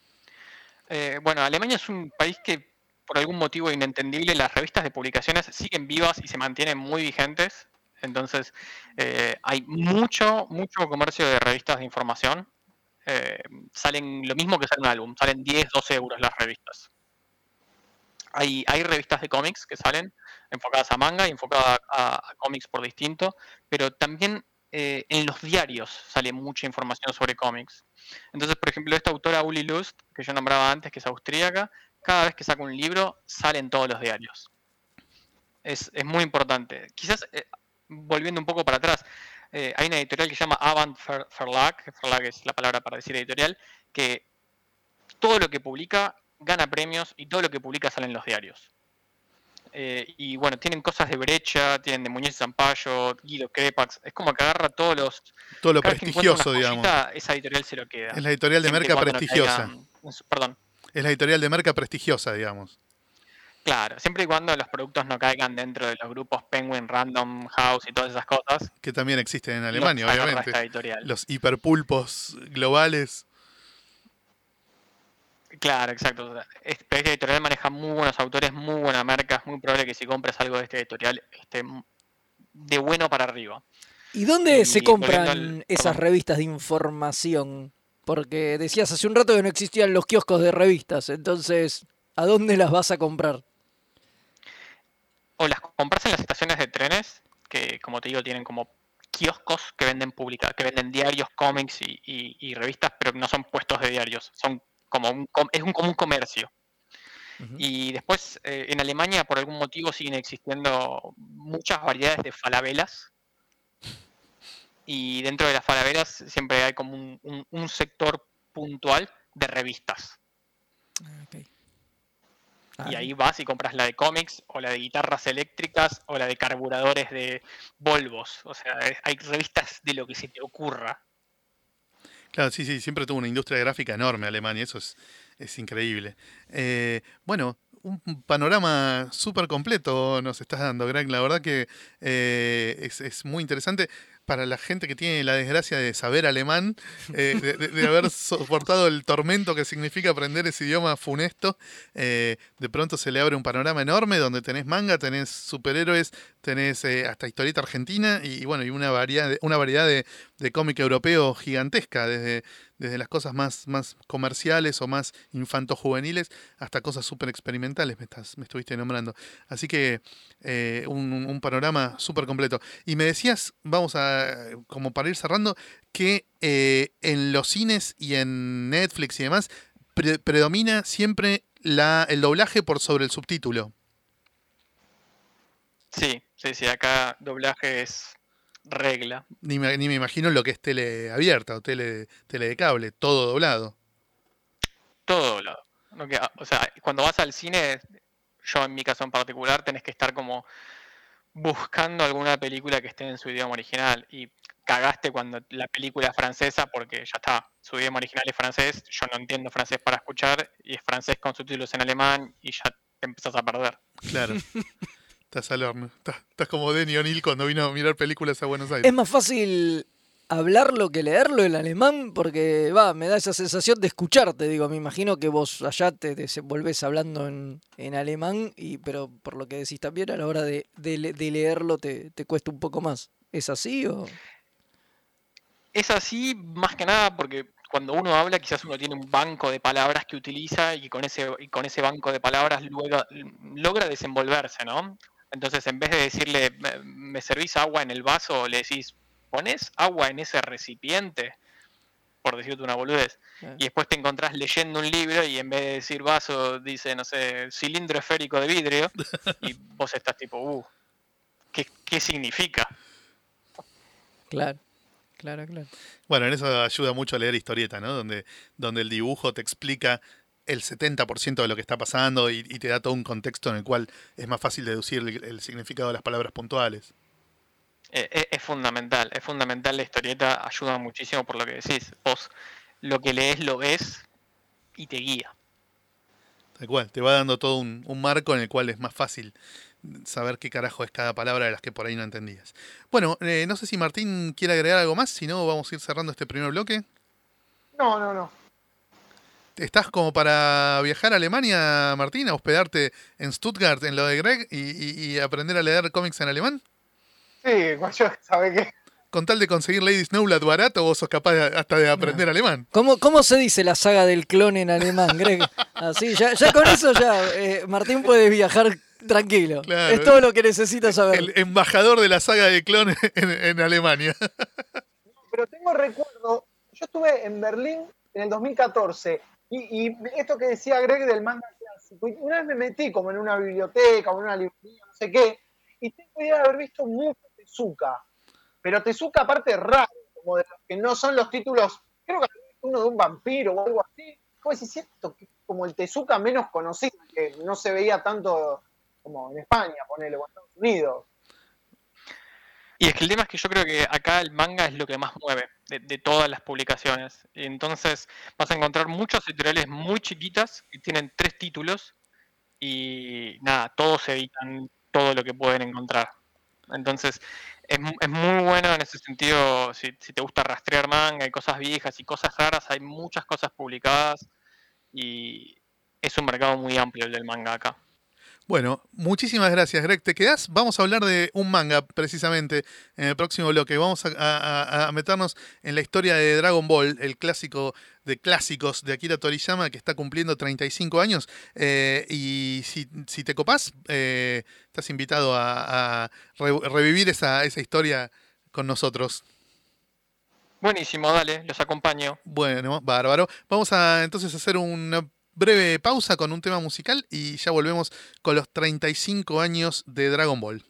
Eh, bueno, Alemania es un país que, por algún motivo inentendible, las revistas de publicaciones siguen vivas y se mantienen muy vigentes. Entonces, eh, hay mucho, mucho comercio de revistas de información. Eh, salen lo mismo que sale un álbum, salen diez, doce euros las revistas. Hay, hay revistas de cómics que salen enfocadas a manga y enfocadas a, a cómics por distinto, pero también eh, en los diarios sale mucha información sobre cómics. Entonces, por ejemplo, esta autora Uli Lust, que yo nombraba antes, que es austríaca, cada vez que saca un libro sale en todos los diarios. Es, es muy importante. Quizás, eh, volviendo un poco para atrás, eh, hay una editorial que se llama Avant Ver- Verlag, Verlag es la palabra para decir editorial, que todo lo que publica gana premios y todo lo que publica sale en los diarios. Eh, y bueno, tienen cosas de Brecha, tienen de Muñiz Zampayo, Guido Crepax, es como que agarra todos los... Todo lo cada vez que encuentra prestigioso, una digamos. joyita, esa editorial se lo queda. Es la editorial de Siempre y merca cuando no prestigiosa. caigan en su- perdón. Es la editorial de merca prestigiosa, digamos. Claro, siempre y cuando los productos no caigan dentro de los grupos Penguin, Random House y todas esas cosas. Que también existen en los Alemania, agarra obviamente. esta editorial. Los hiperpulpos globales. Claro, exacto. O sea, es- pero esta editorial maneja muy buenos autores, muy buena marca. Es muy probable que si compres algo de esta editorial esté de bueno para arriba. ¿Y dónde Y se volviendo compran al- esas perdón. revistas de información? Porque decías hace un rato que no existían los kioscos de revistas, entonces, ¿a dónde las vas a comprar? O las compras en las estaciones de trenes, que como te digo, tienen como kioscos que venden publica, que venden diarios, cómics y, y- y revistas, pero no son puestos de diarios, son como un, com- es un, como un comercio. Ujú. Y después eh, en Alemania por algún motivo siguen existiendo muchas variedades de falabelas. Y dentro de las falabelas siempre hay como un, un- un sector puntual de revistas. Ah, ok. Y Ah, ahí vas y compras la de cómics, o la de guitarras eléctricas, o la de carburadores de Volvos. O sea, es- hay revistas de lo que se te ocurra. Claro, sí, sí, siempre tuvo una industria gráfica enorme Alemania, eso es, es increíble. Eh, bueno, un panorama súper completo nos estás dando, Greg, la verdad que eh, es, es muy interesante. para la gente que tiene la desgracia de saber alemán, eh, de, de- de haber soportado el tormento que significa aprender ese idioma funesto, eh, de pronto se le abre un panorama enorme donde tenés manga, tenés superhéroes, tenés eh, hasta historieta argentina y, y bueno, y una variedad de, una variedad de, de cómic europeo gigantesca, desde, desde las cosas más, más comerciales o más infantojuveniles hasta cosas súper experimentales me, estás, me estuviste nombrando. Así que eh, un, un panorama súper completo. Y me decías, vamos a, como para ir cerrando, que eh, en los cines y en Netflix y demás pre- predomina siempre la, el doblaje por sobre el subtítulo. Sí, sí, sí, acá doblaje es regla. Ni me, ni me imagino lo que es tele abierta o tele, tele de cable, todo doblado. Todo doblado. No queda- o sea, cuando vas al cine, yo en mi caso en particular, tenés que estar como buscando alguna película que esté en su idioma original y cagaste cuando la película es francesa porque ya está, su idioma original es francés, yo no entiendo francés para escuchar y es francés con subtítulos en alemán y ya te empezás a perder. Claro. Estás al horno. Estás, estás como Denny O'Neill cuando vino a mirar películas a Buenos Es Aires. más fácil hablarlo que leerlo en alemán porque, va, me da esa sensación de escucharte. Digo, me imagino que vos allá te desenvolvés hablando en, en alemán, y pero por lo que decís también, a la hora de, de le- de leerlo te, te cuesta un poco más. ¿Es así o...? Es así más que nada porque cuando uno habla quizás uno tiene un banco de palabras que utiliza y con ese, y con ese banco de palabras luego, logra desenvolverse, ¿no? Entonces en vez de decirle, "Me- ¿me servís agua en el vaso?", le decís, ¿ponés agua en ese recipiente?, por decirte una boludez. Eh. Y después te encontrás leyendo un libro y en vez de decir vaso, dice, no sé, cilindro esférico de vidrio, y vos estás tipo, uh, ¿qué, qué significa? Claro, claro, claro. Bueno, en eso ayuda mucho a leer historieta, ¿no? Donde, donde el dibujo te explica el setenta por ciento de lo que está pasando y, y te da todo un contexto en el cual es más fácil deducir el, el significado de las palabras puntuales. Eh, es, es fundamental, es fundamental la historieta, ayuda muchísimo por lo que decís. Vos lo que lees lo ves y te guía. Tal cual, te va dando todo un, un marco en el cual es más fácil saber qué carajo es cada palabra de las que por ahí no entendías. Bueno, eh, no sé si Martín quiere agregar algo más, si no vamos a ir cerrando este primer bloque. No, no, no. ¿Estás como para viajar a Alemania, Martín, a hospedarte en Stuttgart, en lo de Greg, y, y- y aprender a leer cómics en alemán? Sí, yo sabe que Con tal de conseguir Lady Snowblood barato, vos sos capaz de- hasta de aprender alemán. ¿Cómo, ¿Cómo se dice la saga del clon en alemán, Greg? Así, ya, ya con eso ya eh, Martín puede viajar tranquilo. Claro. Es todo lo que necesita saber. El embajador de la saga de clon en, en Alemania. pero tengo recuerdo, yo estuve en Berlín en el dos mil catorce y, y esto que decía Greg del manga clásico, y una vez me metí como en una biblioteca o en una librería, no sé qué, y tengo idea de haber visto mucho Tezuka, pero Tezuka aparte raro, como de los que no son los títulos, creo que uno de un vampiro o algo así, como decís, cierto, como el Tezuka menos conocido, que no se veía tanto como en España, ponele, o en Estados Unidos. Y es que el tema es que yo creo que acá el manga es lo que más mueve de, de todas las publicaciones. Y entonces vas a encontrar muchas editoriales muy chiquitas que tienen tres títulos y nada, todos editan todo lo que pueden encontrar. Entonces es, mu- es muy bueno en ese sentido, si, si te gusta rastrear manga y cosas viejas y cosas raras, hay muchas cosas publicadas y es un mercado muy amplio el del manga acá. Bueno, muchísimas gracias, Greg. ¿Te quedás? Vamos a hablar de un manga, precisamente, en el próximo bloque. Vamos a, a- a meternos en la historia de Dragon Ball, el clásico de clásicos de Akira Toriyama, que está cumpliendo treinta y cinco años. Eh, y si, si te copás, eh, estás invitado a, a re- revivir esa, esa historia con nosotros. Buenísimo, dale, los acompaño. Bueno, bárbaro. Vamos a entonces hacer una breve pausa con un tema musical y ya volvemos con los treinta y cinco años de Dragon Ball.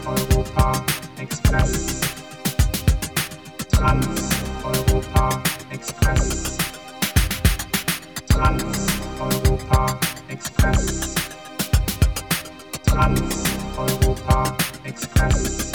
Europa Express. Trans-Europa Express. Trans-Europa Express. Trans-Europa Express.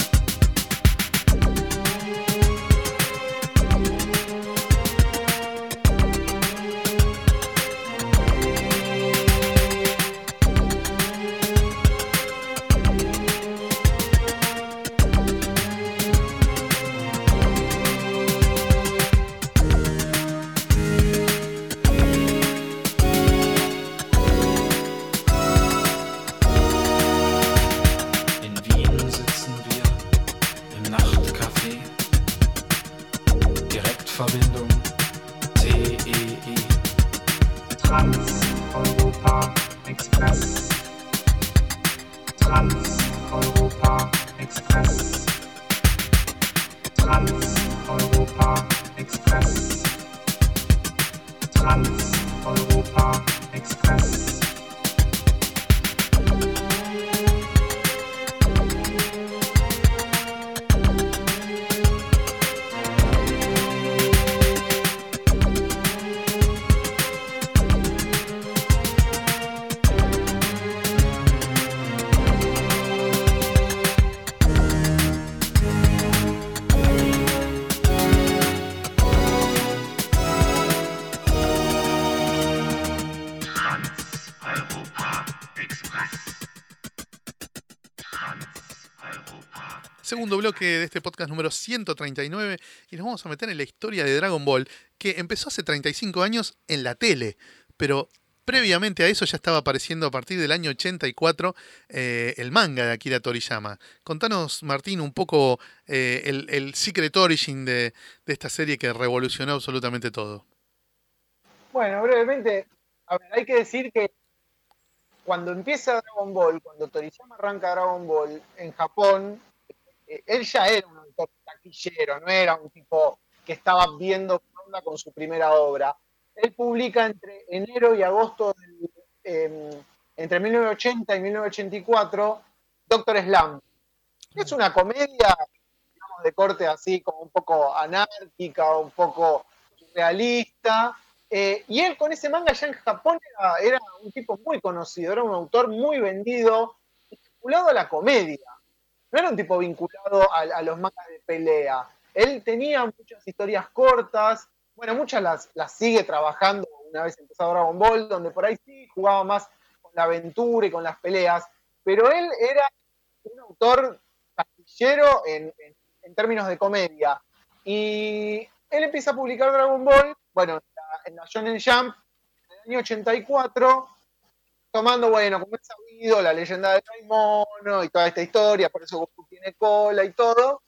Verbindung T E E. Trans-Europa Express. Trans-Europa Express. Trans-Europa Express. Trans-Europa Express. Segundo bloque de este podcast número ciento treinta y nueve y nos vamos a meter en la historia de Dragon Ball, que empezó hace treinta y cinco años en la tele, pero previamente a eso ya estaba apareciendo a partir del año ochenta y cuatro eh, el manga de Akira Toriyama. Contanos, Martín, un poco eh, el, el Secret Origin de, de esta serie que revolucionó absolutamente todo. Bueno, brevemente, a ver, hay que decir que cuando empieza Dragon Ball, cuando Toriyama arranca Dragon Ball en Japón, él ya era un autor taquillero, no era un tipo que estaba viendo qué onda con su primera obra. Él publica entre enero y agosto, del, eh, entre mil novecientos ochenta y mil novecientos ochenta y cuatro, Doctor Slump. Es una comedia, digamos, de corte así como un poco anárquica, un poco surrealista. Eh, y él con ese manga ya en Japón era, era un tipo muy conocido, era un autor muy vendido, vinculado a la comedia. No era un tipo vinculado a, a los mangas de pelea. Él tenía muchas historias cortas, bueno, muchas las, las sigue trabajando una vez empezado Dragon Ball, donde por ahí sí jugaba más con la aventura y con las peleas, pero él era un autor taquillero en, en, en términos de comedia. Y él empieza a publicar Dragon Ball, bueno, en la, en la Shonen Jump, en el año ochenta y cuatro, tomando, bueno, como es sabido, la leyenda de Daimono y toda esta historia, por eso Goku tiene cola y todo.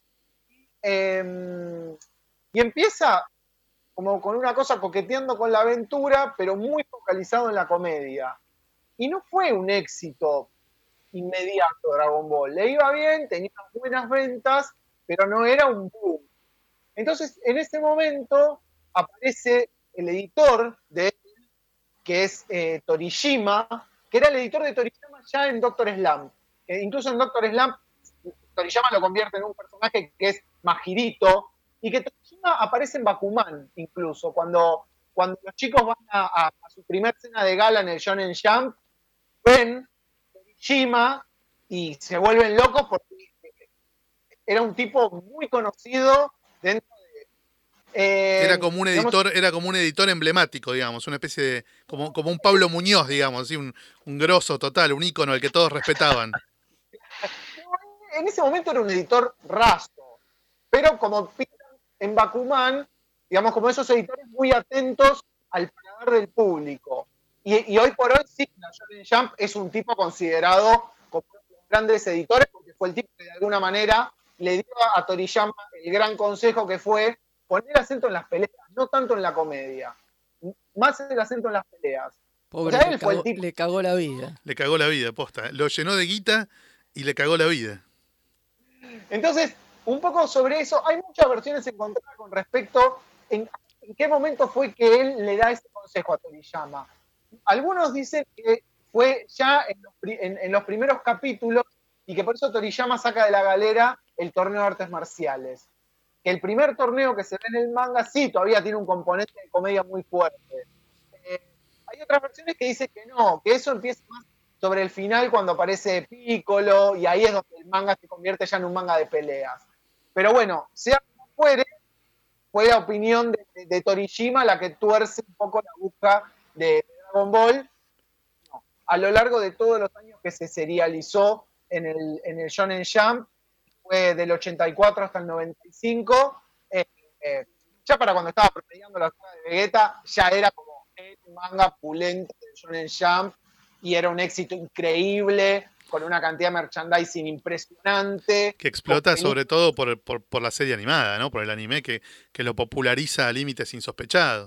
Eh, y empieza como con una cosa coqueteando con la aventura, pero muy focalizado en la comedia. Y no fue un éxito inmediato Dragon Ball. Le iba bien, tenía buenas ventas, pero no era un boom. Entonces, en ese momento aparece el editor de él, que es eh, Torishima, que era el editor de Toriyama ya en Doctor Slump. Eh, incluso en Doctor Slump, Toriyama lo convierte en un personaje que es Majirito, y que Toriyama aparece en Bakuman, incluso. Cuando, cuando los chicos van a, a, a su primer cena de gala en el Shonen Jump, ven Toriyama y se vuelven locos porque era un tipo muy conocido dentro de... Eh, Era como un editor, digamos, era como un editor emblemático, digamos, una especie de, como, como un Pablo Muñoz, digamos, así, un, un grosso total, un ícono al que todos respetaban. En ese momento era un editor raso, pero como en Bakuman, digamos, como esos editores muy atentos al paladar del público. Y, y hoy por hoy sí, la Shonen Jump es un tipo considerado como uno de los grandes editores, porque fue el tipo que de alguna manera le dio a Toriyama el gran consejo que fue poner acento en las peleas, no tanto en la comedia. Más el acento en las peleas. Pobre, O sea, él le, fue cagó, el tipo... le cagó la vida. Le cagó la vida, posta. Lo llenó de guita y le cagó la vida. Entonces, un poco sobre eso, hay muchas versiones encontradas con respecto en, en qué momento fue que él le da ese consejo a Toriyama. Algunos dicen que fue ya en los, en, en los primeros capítulos y que por eso Toriyama saca de la galera el torneo de artes marciales. Que el primer torneo que se ve en el manga sí todavía tiene un componente de comedia muy fuerte. Eh, hay otras versiones que dicen que no, que eso empieza más sobre el final cuando aparece Piccolo y ahí es donde el manga se convierte ya en un manga de peleas. Pero bueno, sea como fuere, fue la opinión de, de, de Toriyama la que tuerce un poco la aguja de, de Dragon Ball. No, a lo largo de todos los años que se serializó en el, en el Shonen Jump, fue del ochenta y cuatro hasta el noventa y cinco, eh, eh, ya para cuando estaba promediando la saga de Vegeta, ya era como el manga pulente del Shonen Jump, y era un éxito increíble, con una cantidad de merchandising impresionante. Que explota con sobre todo por, por, por la serie animada, ¿no? Por el anime que, que lo populariza a límites insospechados.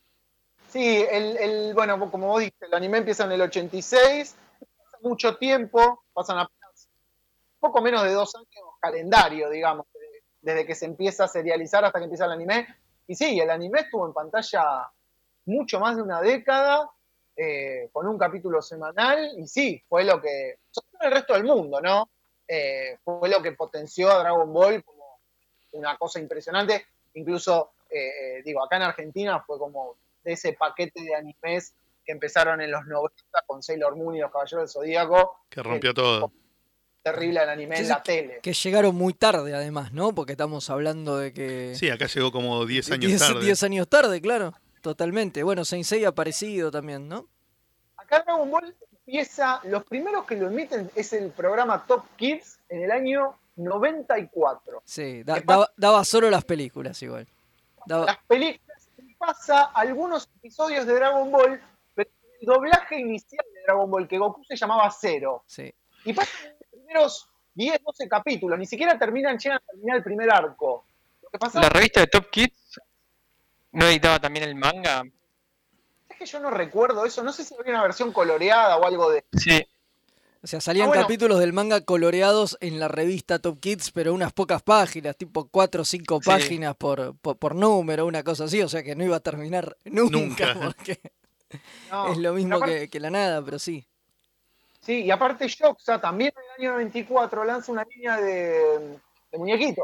Sí, el, el, bueno, como vos dijiste, el anime empieza en el ochenta y seis, pasa mucho tiempo, pasan apenas poco menos de dos años calendario, digamos, desde, desde que se empieza a serializar hasta que empieza el anime. Y sí, el anime estuvo en pantalla mucho más de una década, eh, con un capítulo semanal, y sí, fue lo que, sobre todo el resto del mundo, ¿no? Eh, fue lo que potenció a Dragon Ball como una cosa impresionante. Incluso, eh, digo, acá en Argentina fue como de ese paquete de animes que empezaron en los noventa con Sailor Moon y los Caballeros del Zodíaco. Que rompió eh, todo. Terrible el anime Sí, en sí, la tele. Que llegaron muy tarde, además, ¿no? Porque estamos hablando de que... Sí, acá llegó como diez años diez, tarde. diez años tarde, claro. Totalmente. Bueno, Saint Seiya aparecido también, ¿no? Acá Dragon Ball empieza, los primeros que lo emiten es el programa Top Kids en el año noventa y cuatro. Sí, da- ¿Qué pasa? daba, daba solo las películas igual. Daba- Las películas, y pasa algunos episodios de Dragon Ball, pero el doblaje inicial de Dragon Ball, que Goku se llamaba Zero. sí. Y pasan los primeros diez, doce capítulos, ni siquiera terminan, llegan a terminar el primer arco. Lo que pasa La revista de Top Kids no editaba también el manga. es que yo no recuerdo eso, no sé si había una versión coloreada o algo de... Sí, O sea, salían Ah, bueno. capítulos del manga coloreados en la revista Top Kids, pero unas pocas páginas, tipo cuatro o cinco Sí. páginas por, por, por número, una cosa así, o sea que no iba a terminar nunca, Nunca. porque No, es lo mismo aparte- que, que la nada, pero sí. Sí, y aparte Shoxa también en el año noventa y cuatro lanza una línea de, de muñequitos.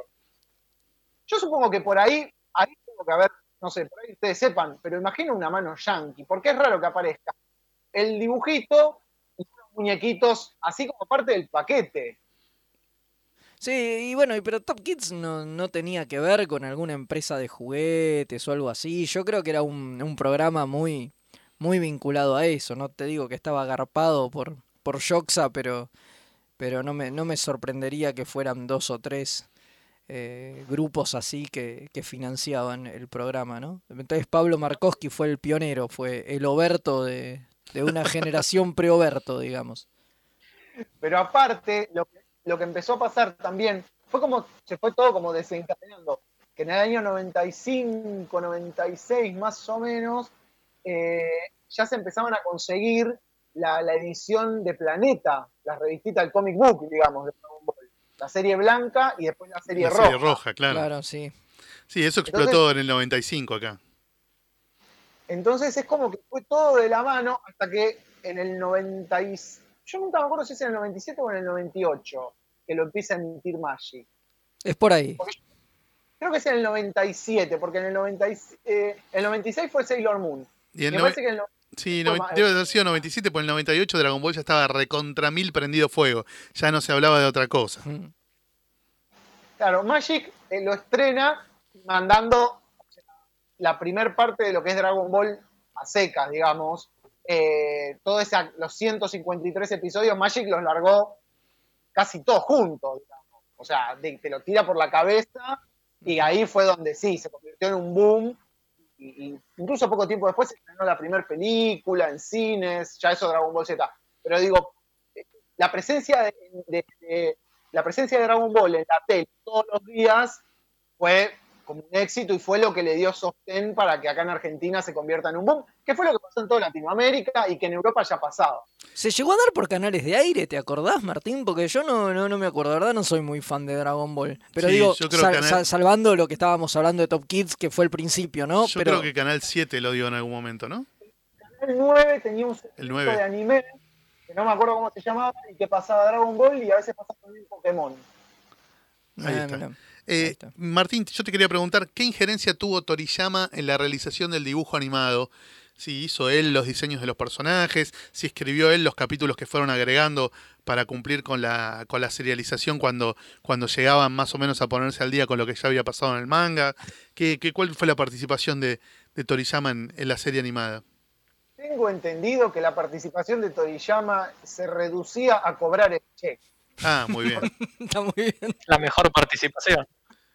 Yo supongo que por ahí, ahí tengo que haber, no sé, por ahí ustedes sepan, pero imagino una mano yankee, porque es raro que aparezca el dibujito y unos muñequitos así como parte del paquete. Sí, y bueno, y pero Top Kids no, no tenía que ver con alguna empresa de juguetes o algo así. Yo creo que era un, un programa muy, muy vinculado a eso. No te digo que estaba agarpado por, por Shoxa, pero, pero no me, no me sorprendería que fueran dos o tres eh, grupos así que, que financiaban el programa, ¿no? Entonces Pablo Markowski fue el pionero, fue el Oberto de, de una generación pre-Oberto, digamos. Pero aparte, lo que, lo que empezó a pasar también fue como, se fue todo como desencadenando, que en el año noventa y cinco, noventa y seis más o menos, eh, ya se empezaban a conseguir la, la edición de Planeta, la revistita del comic book, digamos, de Dragon Ball. La serie blanca y después la serie La roja. serie roja, claro. Claro, sí. Sí, eso explotó Entonces- en el noventa y cinco acá. Entonces es como que fue todo de la mano hasta que en el noventa y... Yo nunca me acuerdo si es en el noventa y siete o en el noventa y ocho que lo empieza a emitir Magic. Es por ahí. Creo que es en el noventa y siete, porque en el, noventa y, eh, el noventa y seis fue Sailor Moon. Y en Me nove- parece que en el no- Sí, fue noven- más- debe haber sido noventa y siete, por el noventa y ocho Dragon Ball ya estaba recontra mil prendido fuego. Ya no se hablaba de otra cosa. Mm. Claro, Magic eh, lo estrena mandando o sea, la primer parte de lo que es Dragon Ball a secas, digamos. Eh, todo esa, los ciento cincuenta y tres episodios, Magic los largó casi todos juntos, digamos. O sea, de- te lo tira por la cabeza y ahí fue donde sí, se convirtió en un boom. Y, y incluso poco tiempo después se estrenó la primera película en cines, ya eso Dragon Ball Z. Pero digo, eh, la presencia de, de- de- la presencia de Dragon Ball en la tele todos los días fue como un éxito y fue lo que le dio sostén para que acá en Argentina se convierta en un boom, que fue lo que pasó en toda Latinoamérica y que en Europa ya ha pasado. Se llegó a dar por canales de aire, ¿te acordás, Martín? Porque yo no, no, no me acuerdo, la verdad no soy muy fan de Dragon Ball. Pero Sí, digo, yo creo sal- que Canal- sal- salvando lo que estábamos hablando de Top Kids, que fue el principio, ¿no? Yo Pero creo que Canal siete lo dio en algún momento, ¿no? El nueve tenía un El segmento nueve. de anime que no me acuerdo cómo se llamaba, y que pasaba Dragon Ball y a veces pasaba también Pokémon. Ahí Ah, está. mirá. Eh, Ahí está. Martín, yo te quería preguntar, ¿qué injerencia tuvo Toriyama en la realización del dibujo animado? Si hizo él los diseños de los personajes, si escribió él los capítulos que fueron agregando para cumplir con la, con la serialización cuando, cuando llegaban más o menos a ponerse al día con lo que ya había pasado en el manga. ¿Qué, qué, ¿Cuál fue la participación de, de Toriyama en, en la serie animada? Tengo entendido que la participación de Toriyama se reducía a cobrar el cheque. Ah, muy bien. Está muy bien. La mejor participación.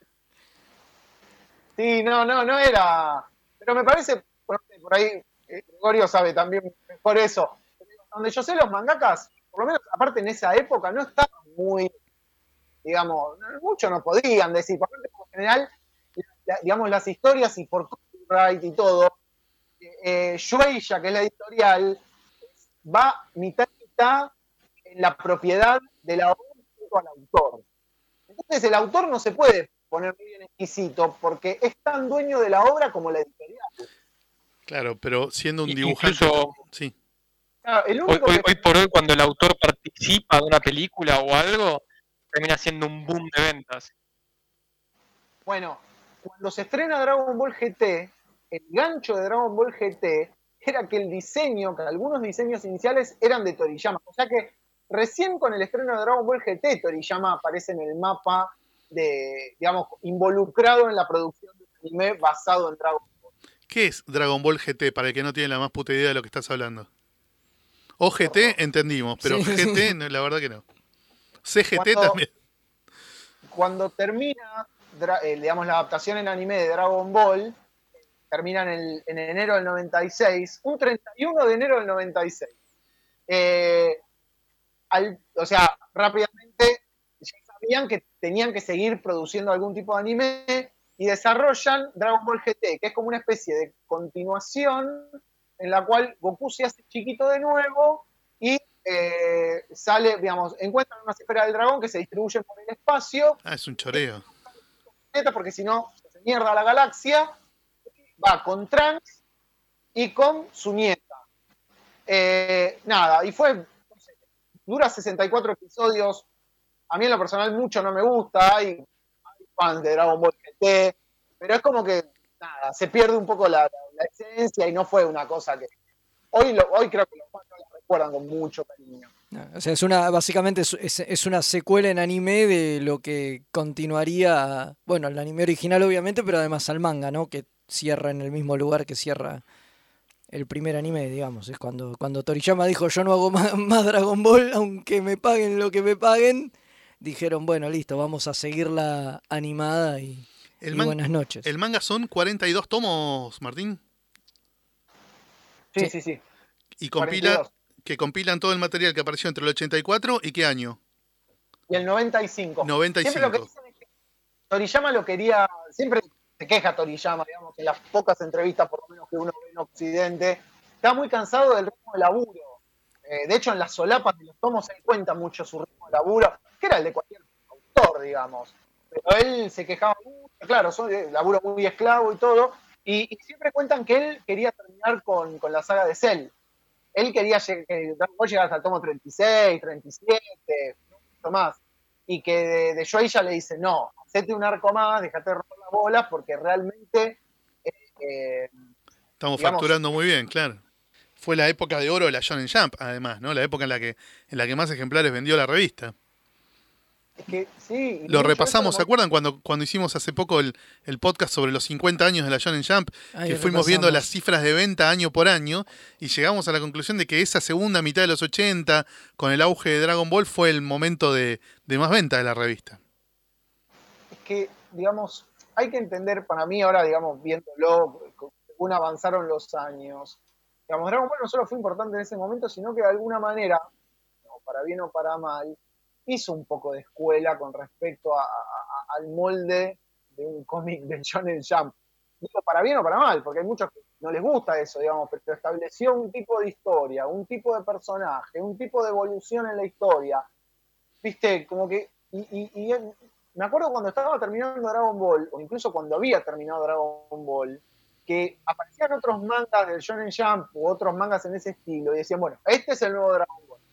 Sí, no, no, no era. Pero me parece, por por ahí, eh, Gregorio sabe también mejor eso. Donde yo sé, los mangakas, por lo menos, aparte en esa época, no estaban muy, digamos, no- mucho no podían decir. Por ejemplo, en general, la- digamos, las historias y por copyright y todo, eh, Shueisha, que es la editorial, va mitad y mitad en la propiedad de la obra junto al autor. Entonces el autor no se puede poner muy bien exquisito porque es tan dueño de la obra como la editorial. Claro, pero siendo un I- dibujante... Incluso Sí. Claro, el hoy, único hoy, que hoy por hoy, cuando el autor participa de una película o algo, termina siendo un boom de ventas. Bueno, cuando se estrena Dragon Ball G T, el gancho de Dragon Ball G T era que el diseño, que algunos diseños iniciales eran de Toriyama. O sea que recién con el estreno de Dragon Ball G T, Toriyama aparece en el mapa de, digamos, involucrado en la producción de un anime basado en Dragon Ball. ¿Qué es Dragon Ball G T para el que no tiene la más puta idea de lo que estás hablando? O G T entendimos, pero Sí, sí. G T no, la verdad que no. C G T Cuando- también. Cuando termina, dra- eh, digamos, la adaptación en anime de Dragon Ball, termina en, el- en enero del noventa y seis, un treinta y uno de enero del noventa y seis. Eh, al- o sea, rápidamente ya sabían que tenían que seguir produciendo algún tipo de anime y desarrollan Dragon Ball G T, que es como una especie de continuación en la cual Goku se hace chiquito de nuevo y eh, sale, digamos, encuentran unas esferas del dragón que se distribuyen por el espacio, Ah, es un choreo. porque si no se mierda la galaxia, va con Trunks y con su nieta. Eh, nada, y fue, no sé, dura sesenta y cuatro episodios. A mí en lo personal mucho no me gusta, hay, hay fans de Dragon Ball G T, pero es como que, nada, se pierde un poco la, la- la esencia y no fue una cosa que... Hoy, lo, hoy creo que los fans no la recuerdan con mucho cariño. No, o sea, es una, básicamente es, es- es una secuela en anime de lo que continuaría, bueno, el anime original obviamente, pero además al manga, ¿no? Que cierra en el mismo lugar que cierra el primer anime, digamos. Es cuando, cuando Toriyama dijo, yo no hago más, más Dragon Ball, aunque me paguen lo que me paguen, dijeron, bueno, listo, vamos a seguirla animada y, El, y man- buenas noches. el manga son cuarenta y dos tomos, Martín, Sí, Sí. sí, sí. y compila, cuarenta y dos. que compilan todo el material que apareció entre el ochenta y cuatro y qué año. Y el noventa y cinco. noventa y Siempre lo que cinco. dicen es que Toriyama lo quería, siempre se queja Toriyama, digamos, en las pocas entrevistas por lo menos que uno ve en Occidente, está muy cansado del ritmo de laburo. Eh, de hecho, en las solapas de los tomos se cuenta mucho su ritmo de laburo, que era el de cualquier autor, digamos. Pero él se quejaba mucho, claro, son de laburo muy esclavo y todo, y, y siempre cuentan que él quería terminar con, con la saga de Cell. Él quería lleg- que Dragon Ball llegara hasta el tomo treinta y seis, treinta y siete, no mucho más. Y que de, de Shueisha le dice, no, hacete un arco más, déjate de romper las bolas, porque realmente eh, eh, Estamos digamos- facturando muy bien, claro. Fue la época de oro de la Shonen Jump, además, ¿no? La época en la que, en la que más ejemplares vendió la revista. es que sí. y Lo de hecho repasamos, eso ¿se lo- acuerdan cuando, cuando hicimos hace poco el, el podcast sobre los cincuenta años de la Shonen Jump? Ahí Que fuimos viendo las repasamos. cifras de venta año por año y llegamos a la conclusión de que esa segunda mitad de los ochenta, con el auge de Dragon Ball, fue el momento de, de más venta de la revista. Es que, digamos, hay que entender, para mí ahora, digamos, viéndolo, según avanzaron los años, digamos, Dragon Ball no solo fue importante en ese momento, sino que de alguna manera, no, para bien o para mal, hizo un poco de escuela con respecto a- a- al molde de un cómic del Shonen Jump. Digo, para bien o para mal, porque hay muchos que no les gusta eso, digamos, pero estableció un tipo de historia, un tipo de personaje, un tipo de evolución en la historia. Viste, como que... Y, y- y en- me acuerdo cuando estaba terminando Dragon Ball, o incluso cuando había terminado Dragon Ball, que aparecían otros mangas del Shonen Jump u otros mangas en ese estilo y decían, bueno, este es el nuevo Dragon Ball.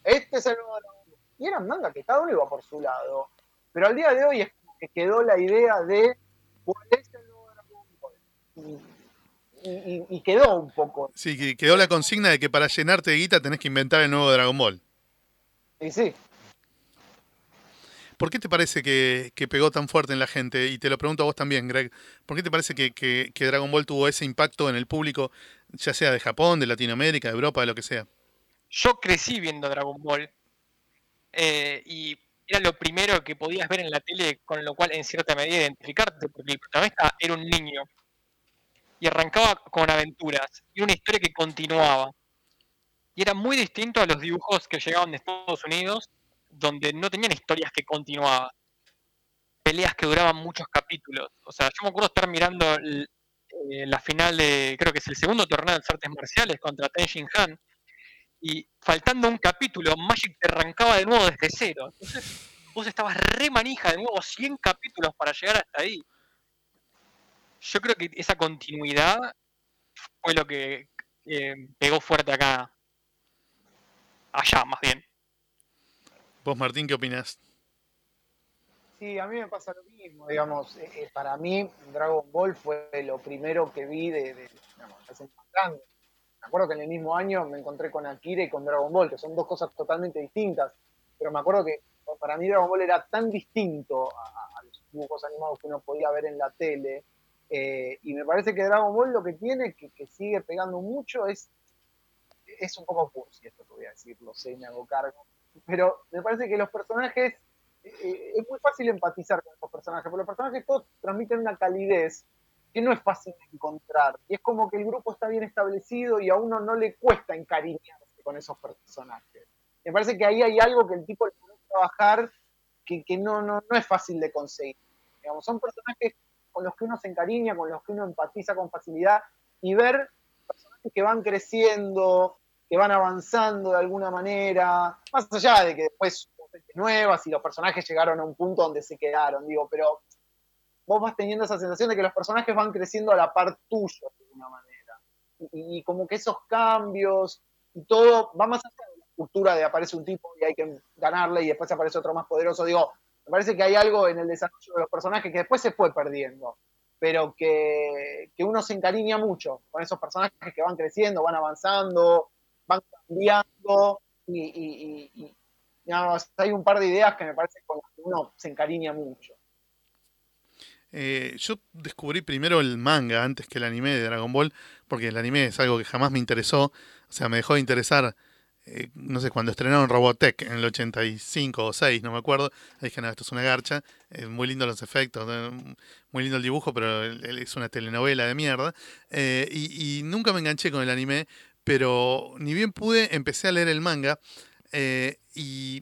este es el nuevo Dragon Ball. Y eran mangas que cada uno iba por su lado. Pero al día de hoy es como que quedó la idea de cuál es el nuevo Dragon Ball. Y, y, y quedó un poco. Sí, que quedó la consigna de que para llenarte de guita tenés que inventar el nuevo Dragon Ball. Y sí. ¿Por qué te parece que, que pegó tan fuerte en la gente? Y te lo pregunto a vos también, Greg. ¿Por qué te parece que, que, que Dragon Ball tuvo ese impacto en el público, ya sea de Japón, de Latinoamérica, de Europa, de lo que sea? Yo crecí viendo Dragon Ball eh, y era lo primero que podías ver en la tele, con lo cual en cierta medida identificarte, porque el protagonista era un niño y arrancaba con aventuras y una historia que continuaba. Y era muy distinto a los dibujos que llegaban de Estados Unidos, donde no tenían historias que continuaban. Peleas que duraban muchos capítulos. O sea, yo me acuerdo estar mirando el, eh, la final de, creo que es el segundo torneo de las artes marciales contra Ten Shin Han, y faltando un capítulo, Magic te arrancaba de nuevo desde cero. Entonces, vos estabas re manija de nuevo cien capítulos para llegar hasta ahí. Yo creo que esa continuidad fue lo que eh, pegó fuerte acá. Allá, más bien. Vos, Martín, ¿qué opinás? Sí, a mí me pasa lo mismo, digamos, eh, eh, para mí Dragon Ball fue lo primero que vi de, de digamos, hace más grande. Me acuerdo que en el mismo año me encontré con Akira y con Dragon Ball, que son dos cosas totalmente distintas, pero me acuerdo que para mí Dragon Ball era tan distinto a, a los dibujos animados que uno podía ver en la tele, eh, y me parece que Dragon Ball lo que tiene, que, que sigue pegando mucho, es, es un poco cursi esto que voy a decir, lo sé, me hago cargo, pero me parece que los personajes, eh, es muy fácil empatizar con estos personajes, porque los personajes todos transmiten una calidez que no es fácil de encontrar, y es como que el grupo está bien establecido y a uno no le cuesta encariñarse con esos personajes. Me parece que ahí hay algo que el tipo le puede trabajar que, que no, no, no es fácil de conseguir. Digamos, son personajes con los que uno se encariña, con los que uno empatiza con facilidad, y ver personajes que van creciendo, que van avanzando de alguna manera, más allá de que después nuevas y los personajes llegaron a un punto donde se quedaron, digo, pero vos vas teniendo esa sensación de que los personajes van creciendo a la par tuyo de alguna manera, y, y como que esos cambios y todo va más allá de la cultura de aparece un tipo y hay que ganarle y después aparece otro más poderoso. Digo, me parece que hay algo en el desarrollo de los personajes que después se fue perdiendo, pero que, que uno se encariña mucho con esos personajes que van creciendo, van avanzando, van cambiando, y, y, y, y digamos, hay un par de ideas que me parece con las que uno se encariña mucho. Eh, yo descubrí primero el manga antes que el anime de Dragon Ball, porque el anime es algo que jamás me interesó, o sea, me dejó de interesar, eh, no sé, cuando estrenaron Robotech en el ochenta y cinco o seis, no me acuerdo, ahí dije, no, esto es una garcha, eh, muy lindo los efectos, eh, muy lindo el dibujo, pero el, el, es una telenovela de mierda, eh, y, y nunca me enganché con el anime, pero ni bien pude, empecé a leer el manga, eh, y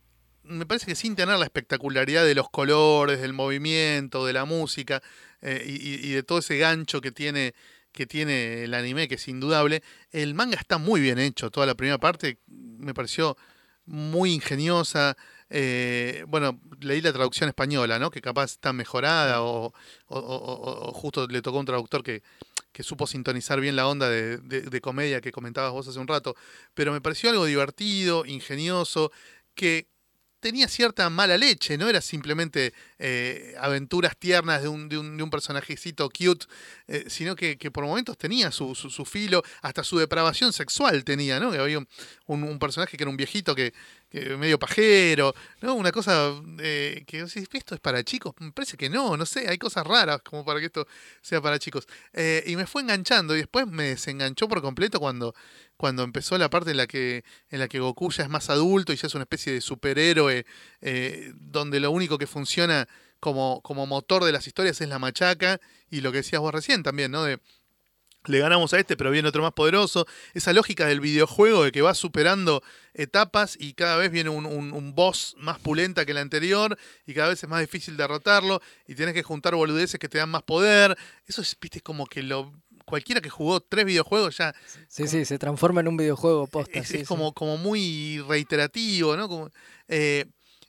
me parece que sin tener la espectacularidad de los colores, del movimiento, de la música, eh, y, y de todo ese gancho que tiene, que tiene el anime, que es indudable, el manga está muy bien hecho. Toda la primera parte me pareció muy ingeniosa. Eh, bueno, leí la traducción española, ¿no? Que capaz está mejorada, o, o, o, o justo le tocó un traductor que, que supo sintonizar bien la onda de, de, de comedia que comentabas vos hace un rato. Pero me pareció algo divertido, ingenioso, que tenía cierta mala leche, no era simplemente eh, aventuras tiernas de un, de un, de un personajecito cute, eh, sino que, que por momentos tenía su, su, su filo, hasta su depravación sexual tenía, ¿no? Que había un, un, un personaje que era un viejito que, que medio pajero, ¿no? Una cosa eh, que, ¿esto es para chicos? Me parece que no, no sé, hay cosas raras como para que esto sea para chicos. Eh, y me fue enganchando y después me desenganchó por completo cuando... cuando empezó la parte en la que en la que Goku ya es más adulto y ya es una especie de superhéroe, eh, donde lo único que funciona como, como motor de las historias es la machaca, y lo que decías vos recién también, ¿no? De le ganamos a este, pero viene otro más poderoso. Esa lógica del videojuego de que va superando etapas y cada vez viene un, un, un boss más pulenta que el anterior y cada vez es más difícil derrotarlo y tienes que juntar boludeces que te dan más poder. Eso es, viste, como que lo... cualquiera que jugó tres videojuegos ya... Sí, como, sí, se transforma en un videojuego posta. Es, sí, es como, sí. como muy reiterativo, ¿no? Como, eh,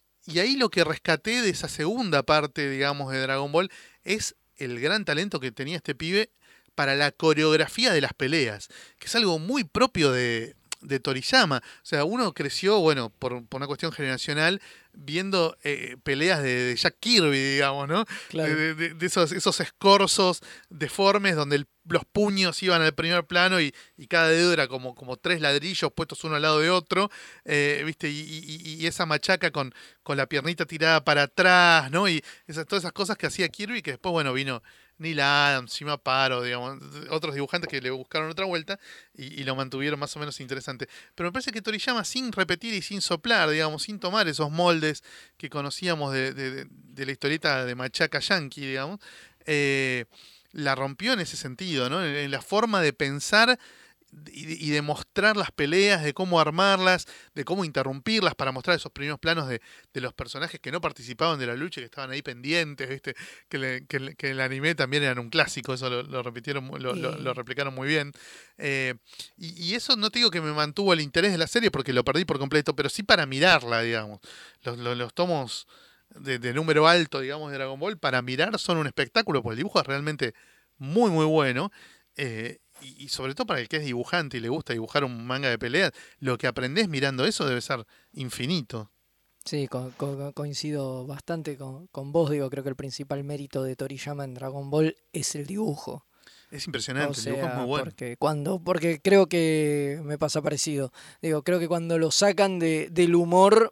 y ahí lo que rescaté de esa segunda parte, digamos, de Dragon Ball es el gran talento que tenía este pibe para la coreografía de las peleas, que es algo muy propio de... de Toriyama. O sea, uno creció, bueno, por, por una cuestión generacional, viendo eh, peleas de, de Jack Kirby, digamos, ¿no? Claro. De, de- de esos, esos escorzos deformes donde el- los puños iban al primer plano y, y cada dedo era como, como tres ladrillos puestos uno al lado de otro, eh, ¿viste? Y, y- y esa machaca con, con la piernita tirada para atrás, ¿no? Y esas, todas esas cosas que hacía Kirby, que después, bueno, vino Neil Adams, Shima Paro, digamos, otros dibujantes que le buscaron otra vuelta y, y lo mantuvieron más o menos interesante. Pero me parece que Toriyama, sin repetir y sin soplar, digamos, sin tomar esos moldes que conocíamos de, de- de- de la historieta de Machaca Yankee, digamos, eh, la rompió en ese sentido, ¿no? En, en la forma de pensar y de, y de mostrar las peleas, de cómo armarlas, de cómo interrumpirlas para mostrar esos primeros planos de, de los personajes que no participaban de la lucha, que estaban ahí pendientes, ¿viste? Que, le- que, le- que el anime también eran un clásico, eso lo, lo repitieron, mu- lo, lo- lo Y- replicaron muy bien. Eh, y, y eso no te digo que me mantuvo el interés de la serie porque lo perdí por completo, pero sí para mirarla, digamos. Los, los- los tomos de, de número alto, digamos, de Dragon Ball, para mirar son un espectáculo, porque el dibujo es realmente muy, muy bueno. eh, y, y sobre todo para el que es dibujante y le gusta dibujar un manga de peleas, lo que aprendés mirando eso debe ser infinito. Sí, co- co- coincido bastante con, con vos. Digo, creo que el principal mérito de Toriyama en Dragon Ball es el dibujo. Es O impresionante, el dibujo es sea, muy bueno. porque cuando, porque creo que me pasa parecido. Digo, creo que cuando lo sacan de, del humor,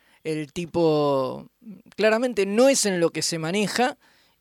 el tipo claramente no es en lo que se maneja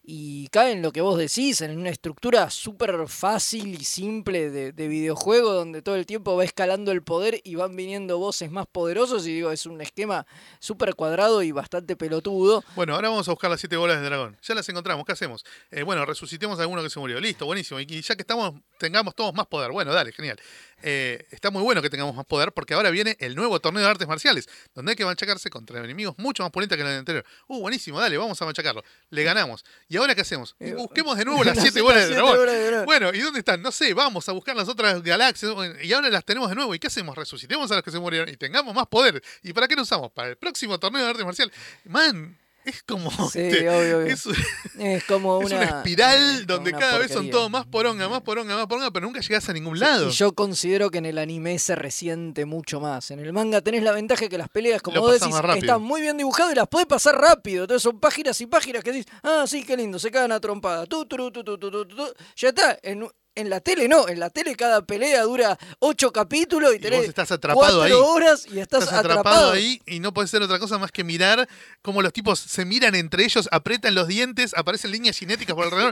y cae en lo que vos decís, en una estructura súper fácil y simple de, de videojuego donde todo el tiempo va escalando el poder y van viniendo voces más poderosos y digo, es un esquema súper cuadrado y bastante pelotudo. Bueno, ahora vamos a buscar las siete bolas de dragón. Ya las encontramos, ¿qué hacemos? Eh, bueno, resucitemos a alguno que se murió. Listo, buenísimo. Y y ya que estamos, tengamos todos más poder. Bueno, dale, genial. Eh, está muy bueno que tengamos más poder porque ahora viene el nuevo torneo de artes marciales, donde hay que machacarse contra enemigos mucho más potentes que en el anterior. Uh, buenísimo, dale, vamos a machacarlo. Le ganamos. ¿Y ahora qué hacemos? Y Eh, busquemos de nuevo las las siete bolas de siete dragón. bolas de dragón. Bueno, ¿y dónde están? No sé, vamos a buscar las otras galaxias. Bueno, y ahora las tenemos de nuevo. ¿Y qué hacemos? Resucitemos a los que se murieron y tengamos más poder. ¿Y para qué lo usamos? Para el próximo torneo de artes marciales. Man, es como. Sí, este, obvio, obvio. es, Es como es una, una espiral eh, donde una cada vez son porquería. todos más poronga, más poronga, más poronga, pero nunca llegás a ningún Sí, lado. y yo considero que en el anime se resiente mucho más. En el manga tenés la ventaja de que las peleas, como Lo vos pasás decís, más rápido. están muy bien dibujadas y las podés pasar rápido. Entonces son páginas y páginas que decís, ah, sí, qué lindo, se cagan a trompada. Tu, tu, tu, tu, tu, tu, tu. Ya está. En, en la tele no, en la tele cada pelea dura ocho capítulos y Y tenés vos estás atrapado cuatro ahí. horas y estás, Estás atrapado ahí y no puede ser otra cosa más que mirar cómo los tipos se miran entre ellos, apretan los dientes, aparecen líneas cinéticas por alrededor,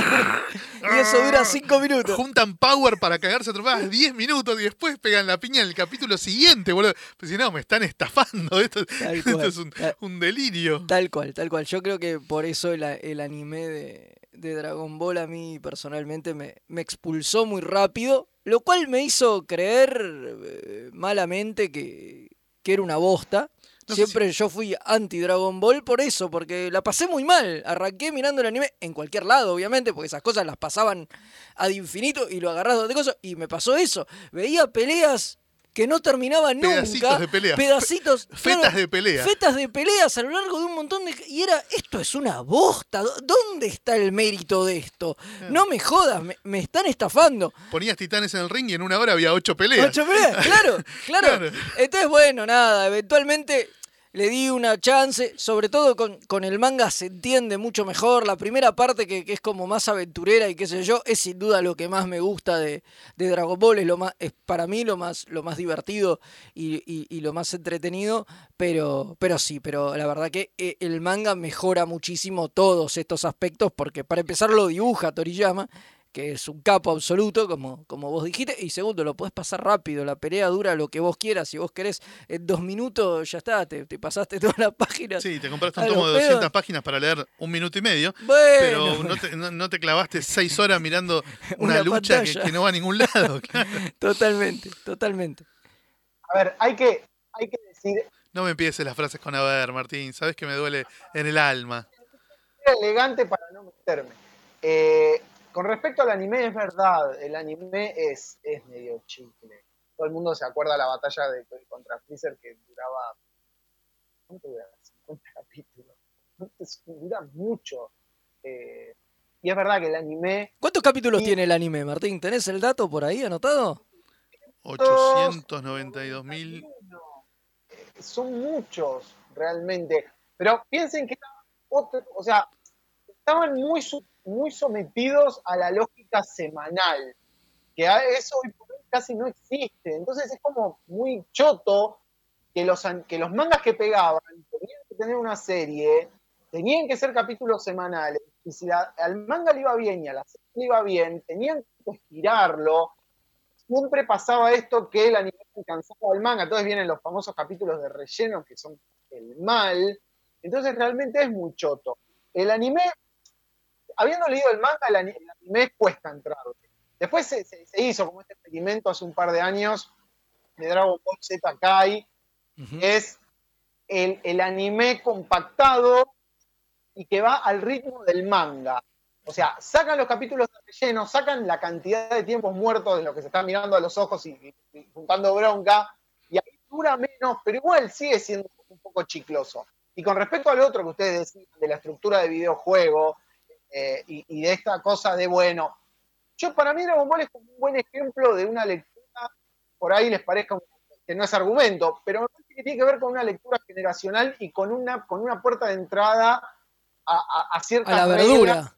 Y eso dura cinco minutos. juntan power para cagarse a trompadas diez minutos y después pegan la piña en el capítulo siguiente, boludo. Pues si no, me están estafando. Esto, Tal esto cual. es un, Tal- un delirio. Tal cual, tal cual. Yo creo que por eso el, a- el anime de, de Dragon Ball a mí personalmente me, me expulsó muy rápido, lo cual me hizo creer eh, malamente que, que era una bosta. No sé Siempre yo fui anti Dragon Ball por eso, porque la pasé muy mal. Arranqué mirando el anime en cualquier lado, obviamente, porque esas cosas las pasaban ad infinito y lo agarrás de cosas. Y me pasó eso. Veía peleas que no terminaban Pedacitos nunca. de pelea. Pedacitos. Fetas claro, de pelea. Fetas de peleas a lo largo de un montón de... Y era, esto es una bosta. ¿Dó- ¿Dónde está el mérito de esto? No me jodas, me, me están estafando. Ponías titanes en el ring y en una hora había ocho peleas. Ocho peleas, claro, claro. Claro. Entonces, bueno, nada, eventualmente le di una chance, sobre todo con, con el manga se entiende mucho mejor. La primera parte que, que es como más aventurera y qué sé yo, es sin duda lo que más me gusta de, de Dragon Ball, es, lo más, es para mí lo más, lo más divertido y, y- y lo más entretenido, pero, pero sí, pero la verdad que eh, el manga mejora muchísimo todos estos aspectos, porque para empezar lo dibuja Toriyama, que es un capo absoluto, como, como vos dijiste, y segundo, lo podés pasar rápido, la pelea dura lo que vos quieras, si vos querés en dos minutos, ya está, te, te pasaste toda la página. Sí, te compraste a un los tomo de pedos. doscientas páginas para leer un minuto y medio, Bueno, pero no te, no, no te clavaste seis horas mirando una, Una lucha que, pantalla. que no va a ningún lado. Claro. totalmente, totalmente. A ver, hay que, hay que decir, No me empieces las frases con a ver, Martín, sabes que me duele en el alma. era elegante para no meterme. Eh, con respecto al anime, es verdad, el anime es, es medio chicle. Todo el mundo se acuerda de la batalla de, contra Freezer que duraba, ¿cuánto duraba? cincuenta capítulos. Dura mucho. Eh, y es verdad que el anime, ¿Cuántos capítulos Y- tiene el anime, Martín? ¿Tenés el dato por ahí anotado? ochocientos noventa y dos mil. Son muchos, realmente. Pero piensen que estaban otro- o sea, estaban muy, su- muy sometidos a la lógica semanal, que a eso hoy por hoy casi no existe. Entonces es como muy choto que los, an- que los mangas que pegaban tenían que tener una serie, tenían que ser capítulos semanales, y si la- al manga le iba bien y a la serie le iba bien, tenían que estirarlo. Siempre pasaba esto que el anime alcanzaba al manga, entonces vienen los famosos capítulos de relleno que son el mal, entonces realmente es muy choto. El anime, habiendo leído el manga, el ani- el anime cuesta entrar. Después se, se- se hizo como este experimento hace un par de años de Dragon Ball Z Kai, Ujú. que es el, el anime compactado y que va al ritmo del manga. O sea, sacan los capítulos de relleno, sacan la cantidad de tiempos muertos de lo que se están mirando a los ojos y, y- y juntando bronca, y ahí dura menos, pero igual sigue siendo un poco chicloso. Y con respecto al otro que ustedes decían, de la estructura de videojuego eh, y, y de esta cosa de, bueno, yo para mí Dragon Ball es como un buen ejemplo de una lectura, por ahí les parezca un- que no es argumento, pero me parece que tiene que ver con una lectura generacional y con una, con una puerta de entrada a, a, a ciertas A la reglas. verdura.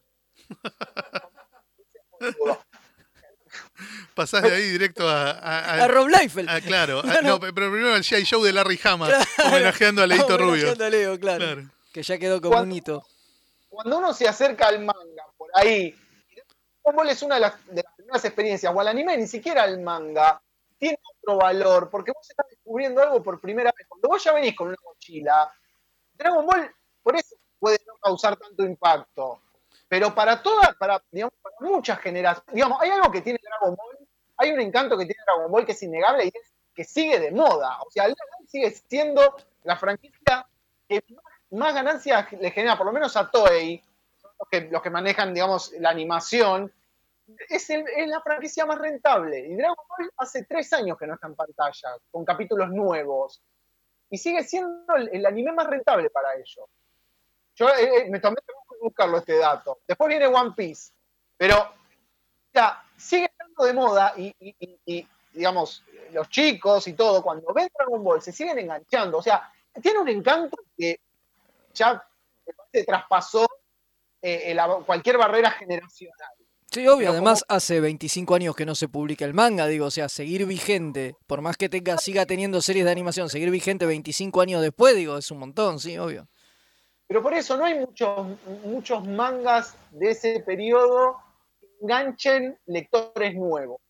Pasás de ahí directo a. a- A Rob Liefeld. a- claro, a- No, no. no, pero primero al G I. Joe de Larry Hama, Claro. homenajeando a Leito Rubio. Homenajeando a Leo, claro. Claro. Que ya quedó como un hito. Cuando uno se acerca al manga, por ahí, Dragon Ball es una de las, de las primeras experiencias, o al anime, ni siquiera al manga, tiene otro valor, porque vos estás descubriendo algo por primera vez. Cuando vos ya venís con una mochila, Dragon Ball, por eso puede no causar tanto impacto. Pero para todas, para, digamos, para muchas generaciones, digamos, hay algo que tiene Dragon Ball, hay un encanto que tiene Dragon Ball que es innegable y es que sigue de moda. O sea, Dragon Ball sigue siendo la franquicia que más, más ganancias le genera, por lo menos a Toei, los que, los que manejan, digamos, la animación, es, el- es la franquicia más rentable. Y Dragon Ball hace tres años que no está en pantalla, con capítulos nuevos. Y sigue siendo el, el anime más rentable para ellos. Yo eh, me tomé trabajo de buscarlo este dato. Después viene One Piece. Pero, o sea, sigue estando de moda y, y- y- y, digamos, los chicos y todo, cuando ven Dragon Ball, se siguen enganchando. O sea, tiene un encanto que ya me parece, traspasó eh, la- cualquier barrera generacional. Sí, obvio, Pero además hace veinticinco años que no se publica el manga, digo, o sea, seguir vigente, por más que tenga, siga teniendo series de animación, seguir vigente veinticinco años después, digo, es un montón, sí, obvio. Pero por eso no hay muchos, muchos mangas de ese periodo que enganchen lectores nuevos.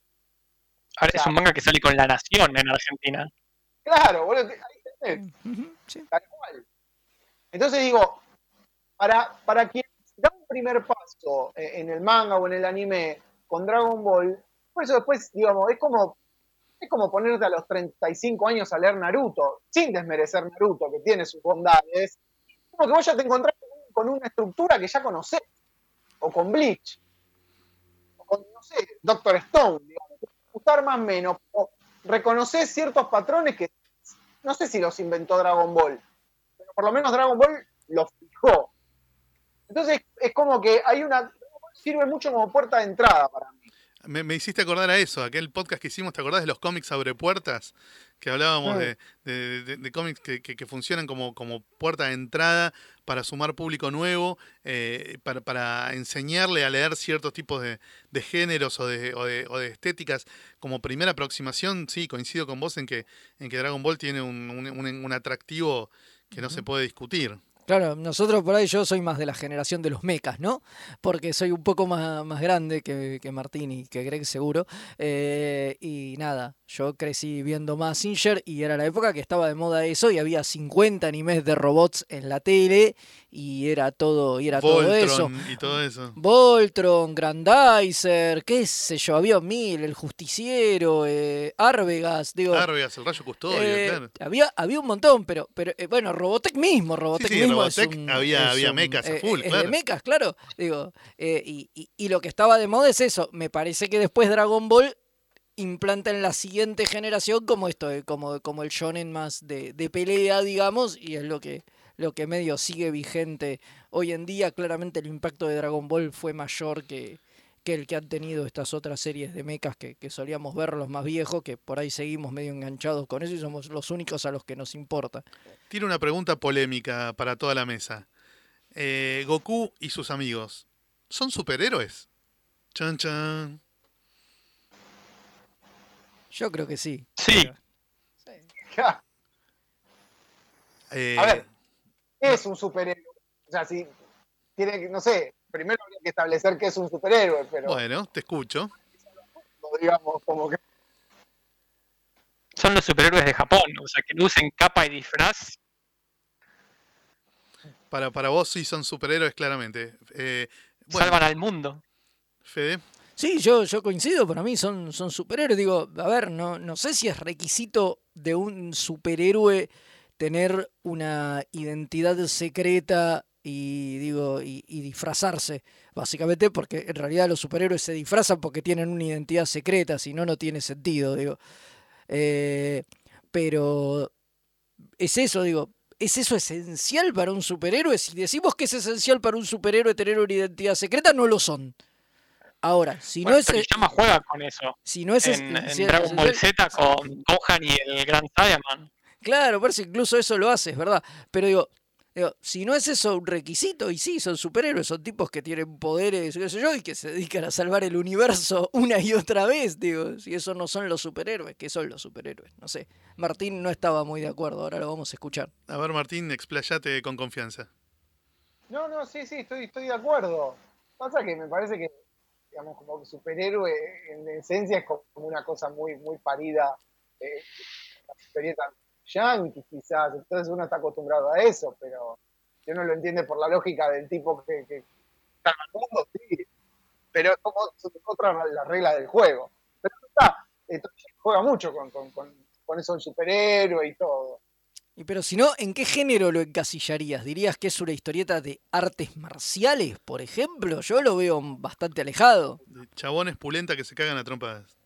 Ahora, O es sea, un manga que sale con La Nación en Argentina. Claro, boludo, ahí tenés, Ujú, sí. tal cual. Entonces digo, para, para quien da un primer paso eh, en el manga o en el anime con Dragon Ball, por eso después, digamos, es como, es como ponerte a los treinta y cinco años a leer Naruto, sin desmerecer Naruto, que tiene sus bondades, como que vos ya te encontrás con, con una estructura que ya conocés, o con Bleach, o con, no sé, Doctor Stone, digamos, te puede gustar más o menos, o reconocés ciertos patrones que no sé si los inventó Dragon Ball, pero por lo menos Dragon Ball los fijó. Entonces es como que hay una, sirve mucho como puerta de entrada para mí. Me, me hiciste acordar a eso, aquel podcast que hicimos, ¿te acordás de los cómics abre puertas? Que hablábamos Mm. de, de- de- de cómics que, que- que funcionan como, como puerta de entrada para sumar público nuevo, eh, para, para enseñarle a leer ciertos tipos de, de géneros o de, o, de, o de estéticas. Como primera aproximación, sí, coincido con vos en que, en que Dragon Ball tiene un, un- un- un atractivo que no se puede discutir. Claro, nosotros por ahí yo soy más de la generación de los mecas, ¿no? Porque soy un poco más, más grande que, que Martín y que Greg seguro. Eh, y nada, yo crecí viendo Mazinger y era la época que estaba de moda eso y había cincuenta animes de robots en la tele y era todo, y era todo eso. Voltron y todo eso. Voltron, Grandizer, qué sé yo, había mil, el Justiciero, eh, Arvegas, digo. Arvegas, el rayo custodio, eh, claro. había, había un montón, pero, pero eh, bueno, Robotech mismo, Robotech Sí, sí, mismo Robotech es un, había- es había un- mechas a eh, full, es claro. de mechas, claro. Digo, eh, y, y- y lo que estaba de moda es eso. Me parece que después Dragon Ball implanta en la siguiente generación como esto, eh, como, como el shonen más de, de pelea, digamos, y es lo que, lo que medio sigue vigente hoy en día. Claramente el impacto de Dragon Ball fue mayor que, que el que han tenido estas otras series de mechas que, que solíamos ver los más viejos, que por ahí seguimos medio enganchados con eso y somos los únicos a los que nos importa. Tiene una pregunta polémica para toda la mesa. Eh, Goku y sus amigos, ¿son superhéroes? Chan chan. Yo creo que sí. Sí. Ja, Eh, A ver, ¿qué es un superhéroe? O sea, si tiene que, no sé, primero habría que establecer qué es un superhéroe, pero Bueno, te escucho. digamos, como que Son los superhéroes de Japón, o sea, que lucen capa y disfraz. Para, para vos sí son superhéroes, claramente. Eh, bueno, Salvan al mundo. Fede. Sí, yo, yo coincido, para mí son, son superhéroes. Digo, a ver, no, no sé si es requisito de un superhéroe tener una identidad secreta y digo y, y disfrazarse, básicamente, porque en realidad los superhéroes se disfrazan porque tienen una identidad secreta, si no, no tiene sentido, digo. Eh, pero es eso, digo, ¿es eso esencial para un superhéroe? Si decimos que es esencial para un superhéroe tener una identidad secreta, no lo son. Ahora, si Bueno, no es... Toriyama juega con eso. Si no es En, en esencial- Dragon Ball esencial- Z con Gohan y el Gran Saiyaman. Claro, parece que incluso eso lo hace, es verdad. Pero digo, digo, si no es eso un requisito, y sí, son superhéroes, son tipos que tienen poderes, qué sé yo, y que se dedican a salvar el universo una y otra vez, digo, si esos no son los superhéroes, ¿qué son los superhéroes? No sé. Martín no estaba muy de acuerdo, ahora lo vamos a escuchar. A ver, Martín, explayate con confianza. no, no, sí, sí, estoy, estoy de acuerdo. Pasa que me parece que, digamos, como que superhéroe en esencia es como una cosa muy, muy parida, eh, la historieta yankee quizás, entonces uno está acostumbrado a eso, pero si uno lo entiende por la lógica del tipo que, que está en el mundo, sí, pero es como otra la regla del juego. Pero está, entonces juega mucho con, con, con, con eso del superhéroe y todo. Y pero si no, ¿en qué género lo encasillarías? ¿Dirías que es una historieta de artes marciales, por ejemplo? Yo lo veo bastante alejado. De chabones pulenta que se cagan a trompadas.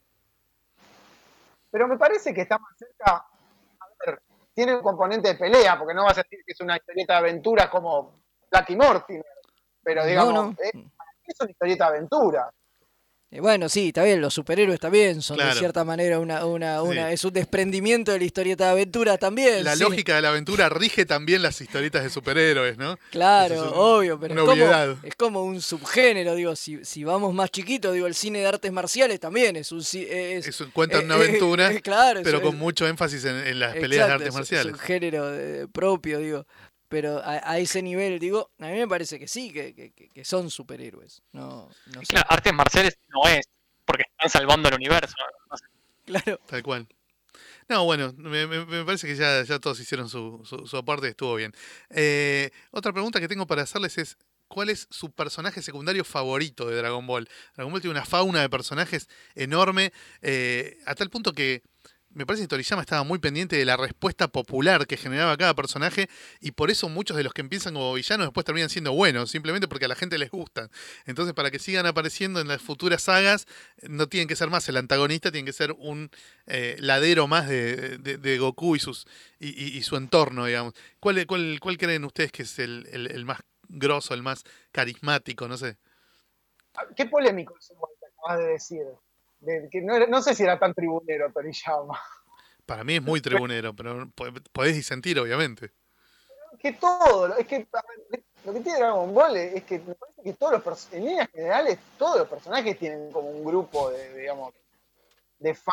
Pero me parece que está más cerca, a ver, tiene un componente de pelea, porque no vas a decir que es una historieta de aventura como Black y Mortimer, pero digamos, No, no. eh, es una historieta de aventura. Eh, Bueno, sí, está bien, los superhéroes también son de Claro. cierta manera una, una, una, Sí. es un desprendimiento de la historieta de aventura también. La sí. lógica de la aventura rige también las historietas de superhéroes, ¿no? Claro, Eso es un- obvio, pero una es como, obviedad. es como un subgénero, digo, si, si vamos más chiquitos, digo, el cine de artes marciales también es un ci- es, Eso cuentan eh, una eh, aventura, eh, claro, pero eso con es- mucho énfasis en, en las peleas de exacto, artes es- marciales. Es un género de- propio, digo. Pero a, a ese nivel, digo, a mí me parece que sí, que, que, que- que son superhéroes. No, no sé. Claro, artes marciales no es, porque están salvando el universo. No sé. Claro. Tal cual. No, bueno, me, me- me parece que ya, ya todos hicieron su, su, su aporte y estuvo bien. Eh, otra pregunta que tengo para hacerles es, ¿cuál es su personaje secundario favorito de Dragon Ball? Dragon Ball tiene una fauna de personajes enorme, eh, a tal punto que me parece que Toriyama estaba muy pendiente de la respuesta popular que generaba cada personaje y por eso muchos de los que empiezan como villanos después terminan siendo buenos, simplemente porque a la gente les gustan. Entonces, para que sigan apareciendo en las futuras sagas, no tienen que ser más el antagonista, tienen que ser un eh, ladero más de, de- de Goku y, sus, y, y- y su entorno, digamos. ¿Cuál, cuál, cuál creen ustedes que es el, el- el más grosso, el más carismático? No sé. Qué polémico eso que acabas de decir. De que no, era- no sé si era tan tribunero Toriyama. Para mí es muy tribunero, pero po- podés disentir, obviamente. Que todo, es que a ver, lo que tiene Dragon Ball es, es que me parece que todos los pers- en líneas generales todos los personajes tienen como un grupo de, digamos, de fans.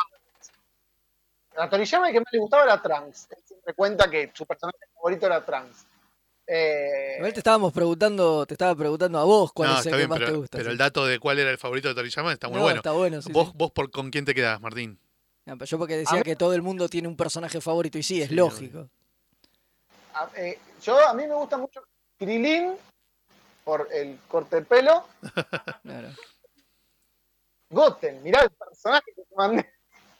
A Toriyama el que más le gustaba era Trunks. Él siempre cuenta que su personaje favorito era Trunks. Eh, Igual te estábamos preguntando, te estaba preguntando a vos cuál No, es el está que bien, más pero, te gusta. pero sí. el dato de cuál era el favorito de Toriyama está muy No, bueno. está bueno, sí, ¿Vos, sí. vos por, ¿Con quién te quedás, Martín? No, pero yo porque A decía mí- que todo el mundo tiene un personaje favorito y sí, es Sí, lógico. a, eh, yo, a mí me gusta mucho Krilin por el corte de pelo. Claro. Goten, mirá el personaje que te mandé.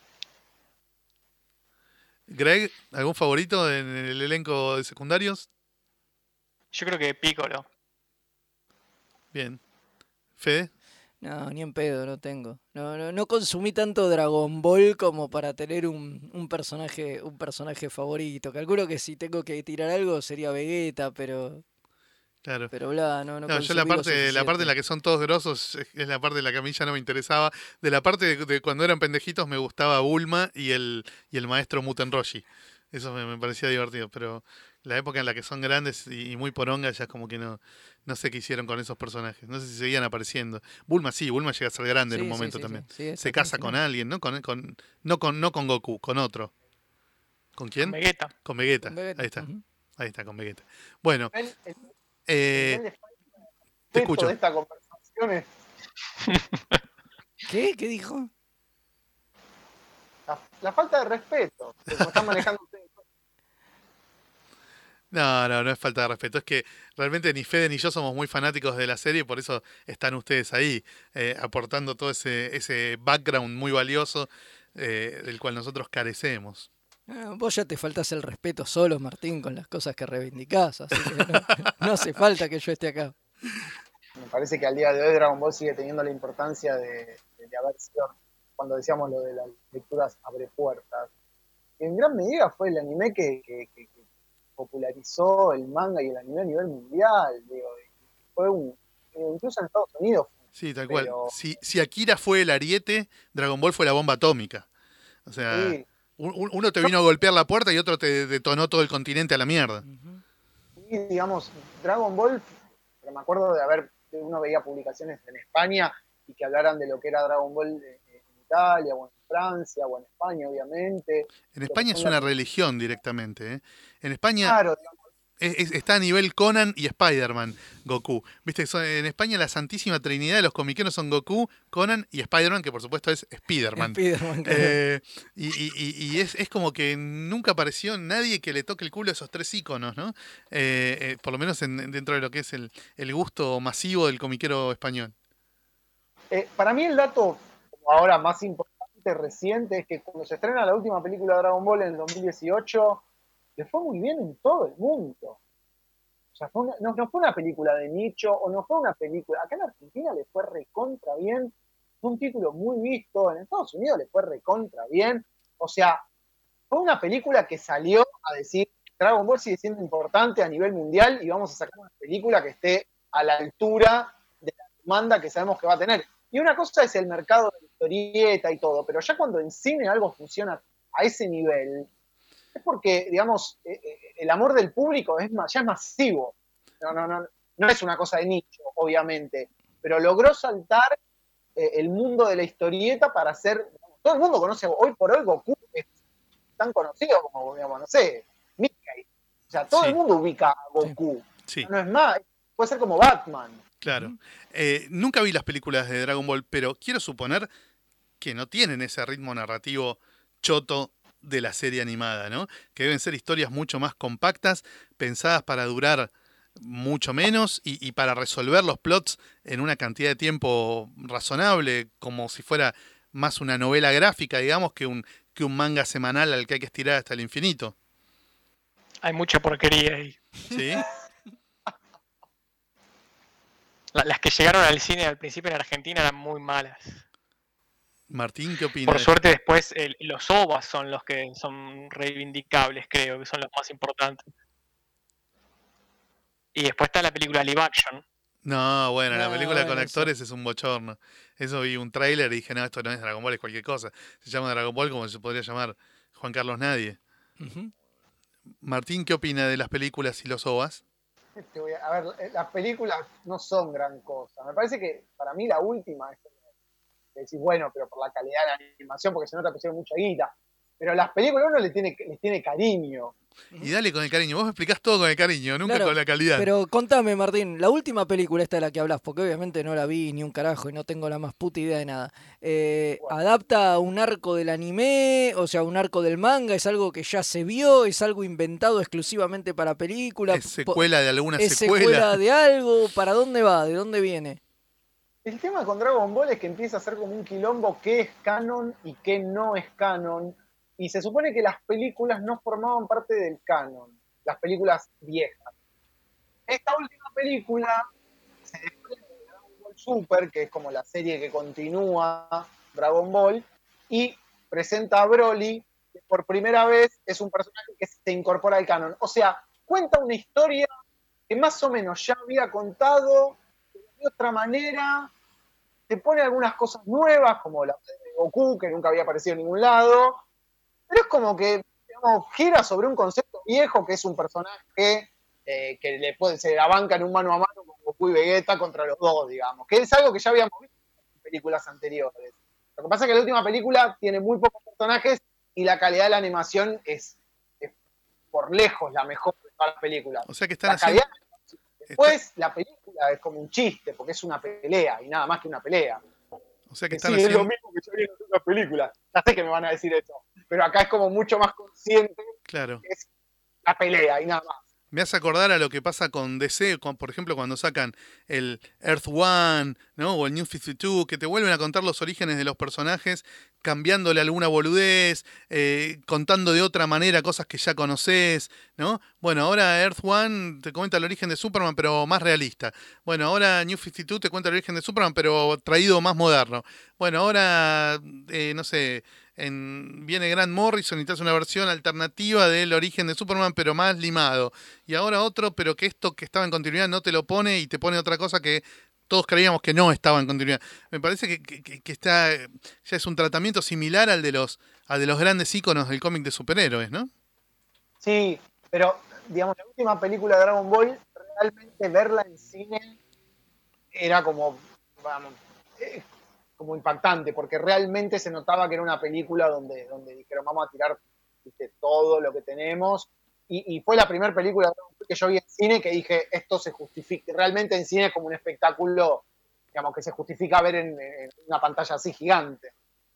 Greg, ¿algún favorito en el elenco de secundarios? Yo creo que Piccolo. Bien. Fede. No, ni en pedo, no tengo. No, no, no consumí tanto Dragon Ball como para tener un, un personaje, un personaje favorito. Calculo que si tengo que tirar algo sería Vegeta, pero Claro. Pero bla, no, no No, yo la consumí lo parte, la parte en la suficiente. que son todos grosos es es la parte en la que a mí ya no me interesaba. De la parte de, de cuando eran pendejitos me gustaba Bulma y el, y el maestro Muten Roshi. Eso me, me parecía divertido, pero la época en la que son grandes y, y muy porongas ya es como que no, no sé qué hicieron con esos personajes. No sé si seguían apareciendo. Bulma sí, Bulma llega a ser grande en un Sí, sí, momento sí, sí, también. sí, eso Se hasta el casa con final. alguien, ¿no? Con, con, no, con, no con Goku, con otro. ¿Con Con quién? Vegeta. Con Vegeta. Con Vegeta. Ahí está. Ujú. Ahí está, con Vegeta. Bueno, El, el, eh, el nivel de te respeto de escucho. esta conversación es ¿Qué? ¿Qué dijo? la, la falta de respeto de cómo están manejando ustedes. No, no, no es falta de respeto. Es que realmente ni Fede ni yo somos muy fanáticos de la serie, por eso están ustedes ahí, eh, aportando todo ese, ese background muy valioso eh, del cual nosotros carecemos. Ah, vos ya te faltás el respeto solo, Martín, con las cosas que reivindicás, así que no, no hace falta que yo esté acá. Me parece que al día de hoy Dragon Ball sigue teniendo la importancia de, de, de haber sido, cuando decíamos lo de las lecturas abre puertas. En gran medida fue el anime que, que, que, que popularizó el manga y el anime a nivel mundial. Digo, fue un, incluso en Estados Unidos. Sí, tal cual. Pero Si, si Akira fue el ariete, Dragon Ball fue la bomba atómica. O sea, sí, un- un- uno te vino a golpear la puerta y otro te detonó todo el continente a la mierda. Ujú. sí, digamos, Dragon Ball, pero me acuerdo de haber, de uno veía publicaciones en España y que hablaran de lo que era Dragon Ball en, en Italia o en Francia o en España, obviamente. En Lo que España es son una las- religión directamente, ¿eh? En España Claro, digamos, es- es- está a nivel Conan y Spider-Man, Goku. Viste, que son- en España la santísima trinidad de los comiqueros son Goku, Conan y Spider-Man, que por supuesto es Spider-Man. Spider-Man, claro. Eh, y y- y- y es, es como que nunca apareció nadie que le toque el culo a esos tres íconos, ¿no? Eh, eh, por lo menos en- dentro de lo que es el, el gusto masivo del comiquero español. eh, para mí el dato como ahora más importante reciente es que cuando se estrena la última película de Dragon Ball en el dos mil dieciocho, le fue muy bien en todo el mundo. O sea, fue una- no, no fue una película de nicho o no fue una película. Acá en Argentina le fue recontra bien. Fue un título muy visto. En Estados Unidos le fue recontra bien. O sea, fue una película que salió a decir Dragon Ball sigue siendo importante a nivel mundial y vamos a sacar una película que esté a la altura de la demanda que sabemos que va a tener. Y una cosa es el mercado de la historieta y todo, pero ya cuando en cine algo funciona a ese nivel, es porque, digamos, eh, eh, el amor del público es más, ya es masivo. No, no, no, no es una cosa de nicho, obviamente, pero logró saltar eh, el mundo de la historieta para hacer. Todo el mundo conoce, hoy por hoy Goku es tan conocido como, digamos, no sé, Mickey. O sea, todo Sí. el mundo ubica a Goku. Sí, No es más, puede ser como Batman. claro. Eh, nunca vi las películas de Dragon Ball, pero quiero suponer que no tienen ese ritmo narrativo choto de la serie animada, ¿no? Que deben ser historias mucho más compactas, pensadas para durar mucho menos y, y para resolver los plots en una cantidad de tiempo razonable, como si fuera más una novela gráfica, digamos, que un, que un manga semanal al que hay que estirar hasta el infinito. Hay mucha porquería ahí. ¿Sí? La- las que llegaron al cine al principio en Argentina eran muy malas. Martín, ¿qué opinas? Por suerte después el- los O V As son los que son reivindicables, creo, que son los más importantes. Y después está la película live action. No, bueno, la No, película con bueno, eso. actores es un bochorno. Eso vi un tráiler y dije, no, esto no es Dragon Ball, es cualquier cosa. Se llama Dragon Ball como se podría llamar Juan Carlos Nadie. Ujú. Martín, ¿qué opina de las películas y los O V As? Te voy a, a ver, eh, las películas no son gran cosa. Me parece que para mí la última es que decís, bueno, pero por la calidad de la animación, porque se nota que pusieron mucha guita. Pero las películas uno le tiene, les tiene cariño. Y dale con el cariño. Vos me explicás todo con el cariño, nunca Claro, con la calidad. Pero contame, Martín, la última película esta de la que hablas, porque obviamente no la vi ni un carajo y no tengo la más puta idea de nada. Eh, Bueno. ¿Adapta un arco del anime? O sea, un arco del manga, ¿es algo que ya se vio? ¿Es algo inventado exclusivamente para película? ¿Es secuela de alguna ¿Es secuela? secuela de algo? ¿Para dónde va? ¿De dónde viene? El tema con Dragon Ball es que empieza a ser como un quilombo qué es canon y qué no es canon. Y se supone que las películas no formaban parte del canon, las películas viejas. Esta última película se desprende de Dragon Ball Super, que es como la serie que continúa Dragon Ball, y presenta a Broly, que por primera vez es un personaje que se incorpora al canon. O sea, cuenta una historia que más o menos ya había contado, pero de otra manera, te pone algunas cosas nuevas, como la de Goku, que nunca había aparecido en ningún lado, pero es como que, digamos, gira sobre un concepto viejo, que es un personaje eh, que le puede, se la banca en un mano a mano con Goku y Vegeta contra los dos, digamos, que es algo que ya habíamos visto en películas anteriores. Lo que pasa es que la última película tiene muy pocos personajes y la calidad de la animación es, es por lejos la mejor de todas las películas. O sea que están La haciendo... calidad, después la película es como un chiste, porque es una pelea y nada más que una pelea. O sea que Que están sí, es haciendo... lo mismo que yo vi en otras películas. Ya sé que me van a decir eso, pero acá es como mucho más consciente Claro. que es la pelea y nada más. Me hace acordar a lo que pasa con D C, con, por ejemplo, cuando sacan el Earth One, ¿no? O el New cincuenta y dos, que te vuelven a contar los orígenes de los personajes, cambiándole alguna boludez, eh, contando de otra manera cosas que ya conoces, ¿no? Bueno, ahora Earth One te cuenta el origen de Superman, pero más realista. Bueno, ahora New cincuenta y dos te cuenta el origen de Superman, pero traído más moderno. Bueno, ahora, eh, no sé... En, viene Grant Morrison y te hace una versión alternativa del origen de Superman, pero más limado. Y ahora otro, pero que esto que estaba en continuidad no te lo pone y te pone otra cosa que todos creíamos que no estaba en continuidad. Me parece que, que, que está ya es un tratamiento similar al de los, al de los grandes íconos del cómic de superhéroes, ¿no? Sí, pero digamos, la última película de Dragon Ball, realmente verla en cine era como, vamos, eh, como impactante, porque realmente se notaba que era una película donde, donde dijeron, vamos a tirar, ¿viste?, todo lo que tenemos, y, y fue la primera película que yo vi en cine que dije, esto se justifica, realmente en cine es como un espectáculo, digamos, que se justifica ver en, en una pantalla así gigante.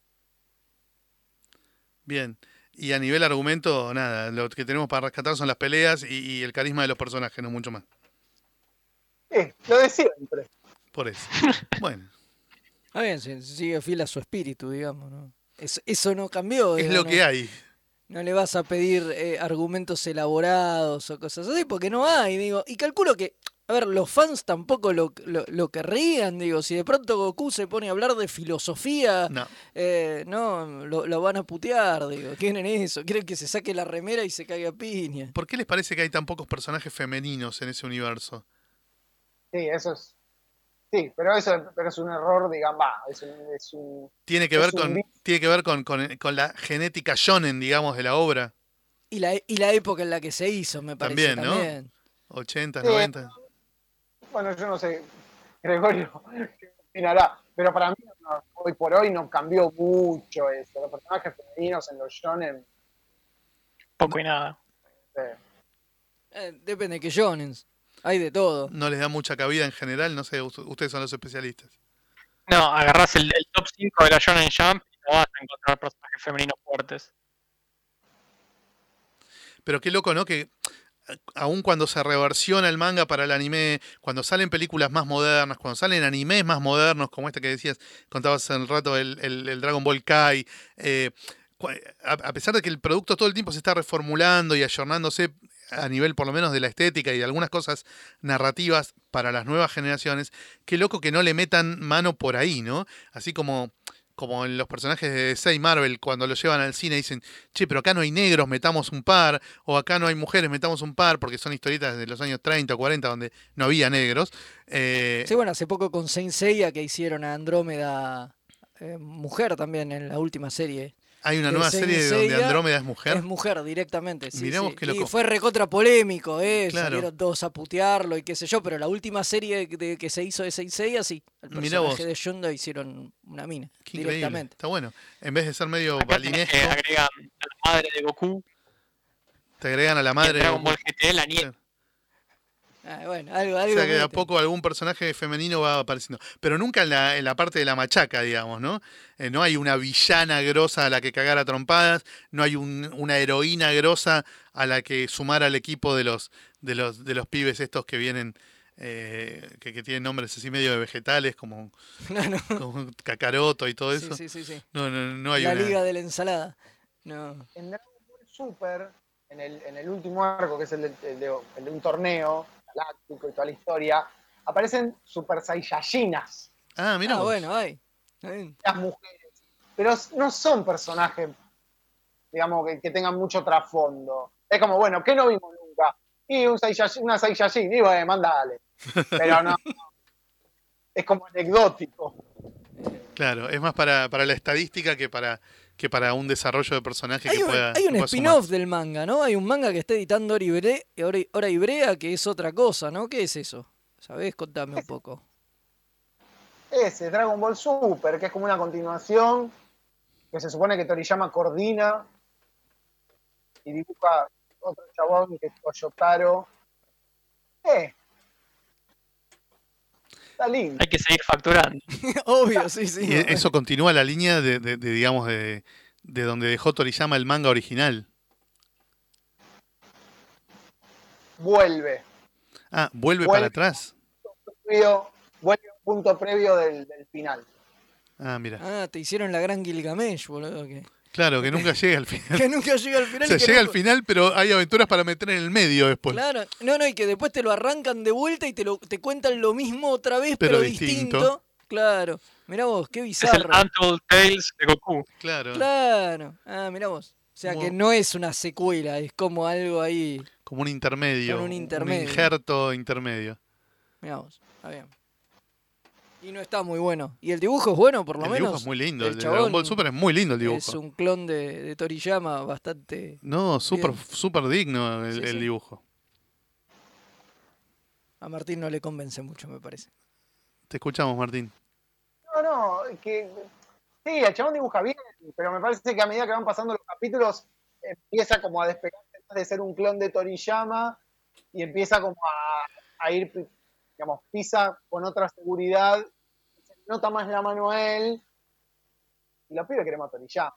Bien. Y a nivel argumento, nada, lo que tenemos para rescatar son las peleas y, y el carisma de los personajes, no mucho más. Eh, lo de siempre. Por eso. Bueno. Está bien, se- sigue fiel a su espíritu, digamos, ¿no? Es- eso no cambió. Es digo, lo no- que hay. No le vas a pedir eh, argumentos elaborados o cosas así, porque no hay, digo. Y calculo que, a ver, los fans tampoco lo, lo, lo querrían, digo. Si de pronto Goku se pone a hablar de filosofía, No. eh, no, lo, lo van a putear, digo. ¿Quieren eso? Quieren que se saque la remera y se caiga a piña. ¿Por qué les parece que hay tan pocos personajes femeninos en ese universo? Sí, eso es. Sí, pero eso pero es un error, digamos, va, es un, es un Tiene que Es ver un con, mix. tiene que ver con, con, con la genética shonen, digamos, de la obra. Y la, y la época en la que se hizo, me parece. También, ¿no? También. ochenta, Sí. noventa. bueno, yo no sé, Gregorio, qué opinará, pero para mí no, hoy por hoy no cambió mucho eso. Los personajes femeninos en los shonen, Poco y nada. eh, Eh, depende de qué shonens. Hay de todo. No les da mucha cabida en general, no sé, us- ustedes son los especialistas. No, agarrás el, el top cinco de la Shonen Jump y no vas a encontrar personajes femeninos fuertes. Pero qué loco, ¿no? Que eh, aun cuando se reversiona el manga para el anime, cuando salen películas más modernas, cuando salen animes más modernos, como este que decías, contabas hace un rato, el, el- el Dragon Ball Kai, eh, cua- a, a pesar de que el producto todo el tiempo se está reformulando y ayornándose a nivel por lo menos de la estética y de algunas cosas narrativas para las nuevas generaciones, qué loco que no le metan mano por ahí, ¿no? Así como, como en los personajes de D C y Marvel, cuando los llevan al cine dicen, che, pero acá no hay negros, metamos un par, o acá no hay mujeres, metamos un par, porque son historietas de los años treinta o cuarenta donde no había negros. Eh, Sí, bueno, hace poco con Saint Seiya que hicieron a Andrómeda eh, mujer también en la última serie. hay una de nueva Saint serie donde Seiya Andrómeda es mujer. Es mujer directamente, sí. Mirá vos sí. qué Y loco. fue recontra polémico, ¿eh? Claro. Salieron todos a putearlo y qué sé yo, pero la última serie de, que se hizo de Saint Seiya, sí. El Mirá vos. personaje de Yonda hicieron una mina, Qué increíble. directamente. Está bueno. En vez de ser medio Acá tenés que balinesco, agregan a la madre de Goku te agregan a la y en madre de Dragon Goku. Ball G T, la nieta. Claro. Ah, bueno, algo, O algo sea que de a meten. poco algún personaje femenino va apareciendo. Pero nunca en la, en la parte de la machaca, digamos, ¿no? Eh, no hay una villana grosa a la que cagar a trompadas, no hay un- una heroína grosa a la que sumar al equipo de los, de los, de los pibes estos que vienen, eh, que, que tienen nombres así medio de vegetales, como, No, no. como Kakaroto y todo Sí, eso. sí, sí, sí. No, no, no hay La una. liga de la ensalada. No. en Dragon Ball Super, en el, en el último arco, que es el de, el de- el de un torneo galáctico y toda la historia, aparecen Super Saiyajinas, Ah, mira. Ah, bueno, hay. Está bien. las mujeres, pero no son personajes, digamos, que, que tengan mucho trasfondo. Es como, bueno, ¿qué no vimos nunca? Y un Saiyajin, una Saiyajin, y bueno, mandale. Pero no, es como anecdótico. Claro, es más para, para la estadística que para, que para un desarrollo de personaje Hay que un, pueda. hay un que pueda spin-off sumar. del manga, ¿no? Hay un manga que está editando Hora Ibre- Hora Hora Ibrea, que es otra cosa, ¿no? ¿Qué es eso? ¿Sabés? Contame un poco. Ese, Dragon Ball Super, que es como una continuación, que se supone que Toriyama coordina y dibuja otro chabón que es Toyotaro. Eh. Está lindo. Hay que seguir facturando. Obvio, sí, sí. Y eso continúa la línea de, de- de, digamos, de, de donde dejó Toriyama el manga original. Vuelve. Ah, vuelve, Vuelve. para atrás. Previo- Vuelve a un punto previo del, del final. Ah, mira. Ah, te hicieron la gran Gilgamesh, boludo. Que, Claro, que nunca llega al final. que nunca llega al O final. sea, y que llega al no- final, pero hay aventuras para meter en el medio después. Claro, no, no, y que después te lo arrancan de vuelta y te lo te cuentan lo mismo otra vez, Pero pero, distinto. distinto. Claro. Mirá vos, qué Es el bizarro. Untold Tales de Goku. Claro. Claro. Ah, mirá vos. O sea Como- que no es una secuela, es como algo ahí. Como un intermedio. Como un intermedio. injerto intermedio. Mirá vos, está bien. Y no está muy bueno. Y el dibujo es bueno, por lo El menos. dibujo es muy lindo. El El de Dragon Ball chabón Super es muy lindo el dibujo. Es un clon de, de Toriyama bastante. No, súper Bien. súper digno el, Sí, el sí. dibujo. A Martín no le convence mucho, me parece. Te escuchamos, Martín. No, no, es que sí, el chabón dibuja bien, pero me parece que a medida que van pasando los capítulos empieza como a despegarse más de ser un clon de Toriyama y empieza como a, a ir, digamos, pisa con otra seguridad, se le nota más la mano a él y los pibes queremos a Toriyama.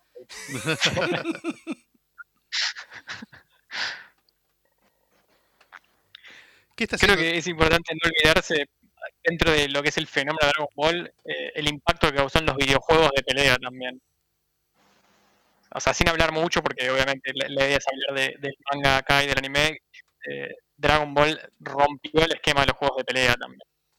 ¿Qué está Creo haciendo? que es importante no olvidarse, dentro de lo que es el fenómeno de Dragon Ball, eh, el impacto que causó en los videojuegos de pelea también. O sea, sin hablar mucho, porque obviamente la, la idea es hablar de- del manga acá y del anime, eh, Dragon Ball rompió el esquema de los juegos de pelea también.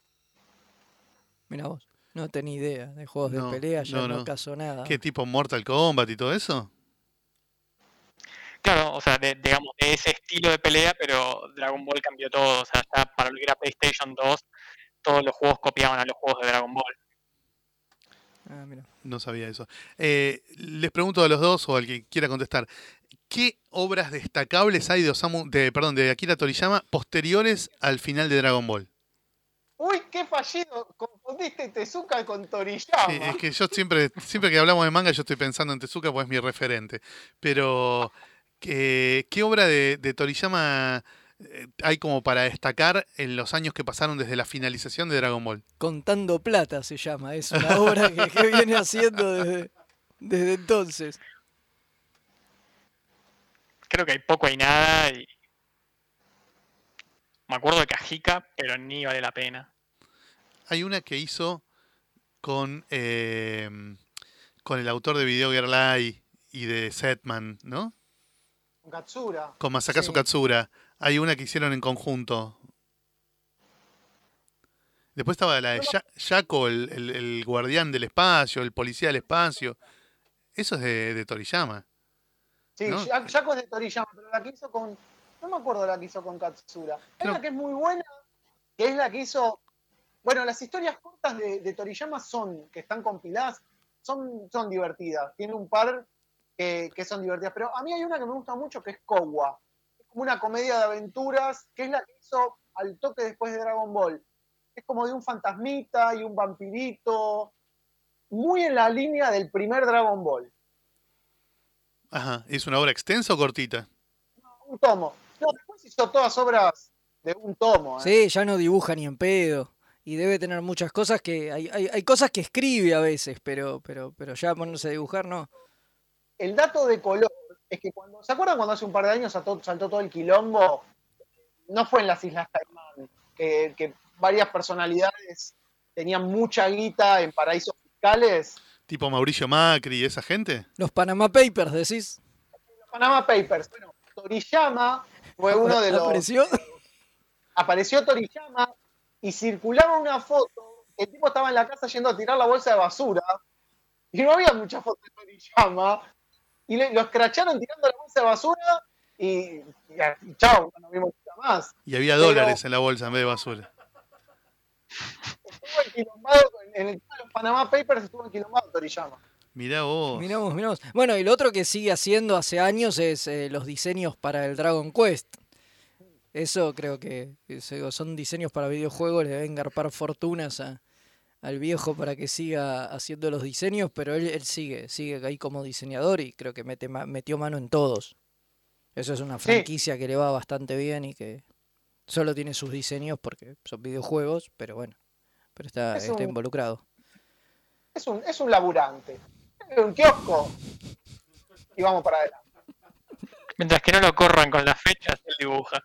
Mirá vos. No tenía idea de juegos No, de pelea, ya no, no, no. caso nada. ¿Qué tipo Mortal Kombat y todo eso? Claro, o sea, de, digamos, de ese estilo de pelea, pero Dragon Ball cambió todo. O sea, ya para lo que era PlayStation dos, todos los juegos copiaban a los juegos de Dragon Ball. Ah, mira. No sabía eso. Eh, les pregunto a los dos o al que quiera contestar. ¿Qué obras destacables hay de Osamu, de, perdón, de Akira Toriyama posteriores al final de Dragon Ball? Uy, qué fallido, confundiste Tezuka con Toriyama. Sí, es que yo siempre, siempre que hablamos de manga, yo estoy pensando en Tezuka, pues es mi referente. Pero, ¿qué, qué obra de, de Toriyama eh, hay como para destacar en los años que pasaron desde la finalización de Dragon Ball? Contando Plata se llama. Es una obra que, que viene haciendo desde, desde entonces. Creo que hay poco y nada. Y... Me acuerdo de Kajika, pero ni vale la pena. Hay una que hizo con, eh, con el autor de Video Girl Eye y de Setman, ¿no? Con Katsura. Con Masakazu Sí. Katsura. Hay una que hicieron en conjunto. Después estaba la de Ya- Yako, el, el- el guardián del espacio, el policía del espacio. Eso es de, de Toriyama. Sí, ¿no? Ya- Yako es de Toriyama, pero la que hizo con. No me acuerdo la que hizo con Katsura. Hay Creo- una que es muy buena, que es la que hizo. Bueno, las historias cortas de, de Toriyama son, que están compiladas, son, son divertidas. Tiene un par que, que son divertidas. Pero a mí hay una que me gusta mucho que es Kowa. Es como una comedia de aventuras, que es la que hizo al toque después de Dragon Ball. Es como de un fantasmita y un vampirito. Muy en la línea del primer Dragon Ball. Ajá. ¿Es una obra extensa o cortita? Un tomo. No, después hizo todas obras de un tomo. ¿eh? Sí, ya no dibuja ni en pedo. Y debe tener muchas cosas que. Hay, hay, hay cosas que escribe a veces, pero, pero, pero ya ponerse a dibujar, no. El dato de color es que cuando. ¿Se acuerdan cuando hace un par de años saltó, saltó todo el quilombo? No fue en las Islas Caimán, que, que varias personalidades tenían mucha guita en paraísos fiscales. ¿Tipo Mauricio Macri y esa gente? Los Panama Papers, decís. Los Panama Papers. Bueno, Toriyama fue uno de los. ¿Apareció? Apareció Toriyama y circulaba una foto. El tipo estaba en la casa yendo a tirar la bolsa de basura y no había muchas fotos de Toriyama. Y le, lo escracharon tirando la bolsa de basura y, y, y chao, no vimos nada más. Y había Pero- dólares en la bolsa en vez de basura. Estuvo enquilombado, en el tema de los Panama Papers estuvo enquilombado Toriyama. Mirá vos. Miramos, miramos. Bueno, y lo otro que sigue haciendo hace años es eh, los diseños para el Dragon Quest. Eso creo que que se- son diseños para videojuegos, le deben garpar fortunas a- al viejo para que siga haciendo los diseños, pero él, él sigue, sigue ahí como diseñador y creo que mete, ma- metió mano en todos. Eso es una Sí. franquicia que le va bastante bien y que solo tiene sus diseños porque son videojuegos, pero bueno, pero está, Es está un- involucrado. Es un, es un laburante. Es un kiosco. Y vamos para adelante. Mientras que no lo corran con las fechas, él dibuja.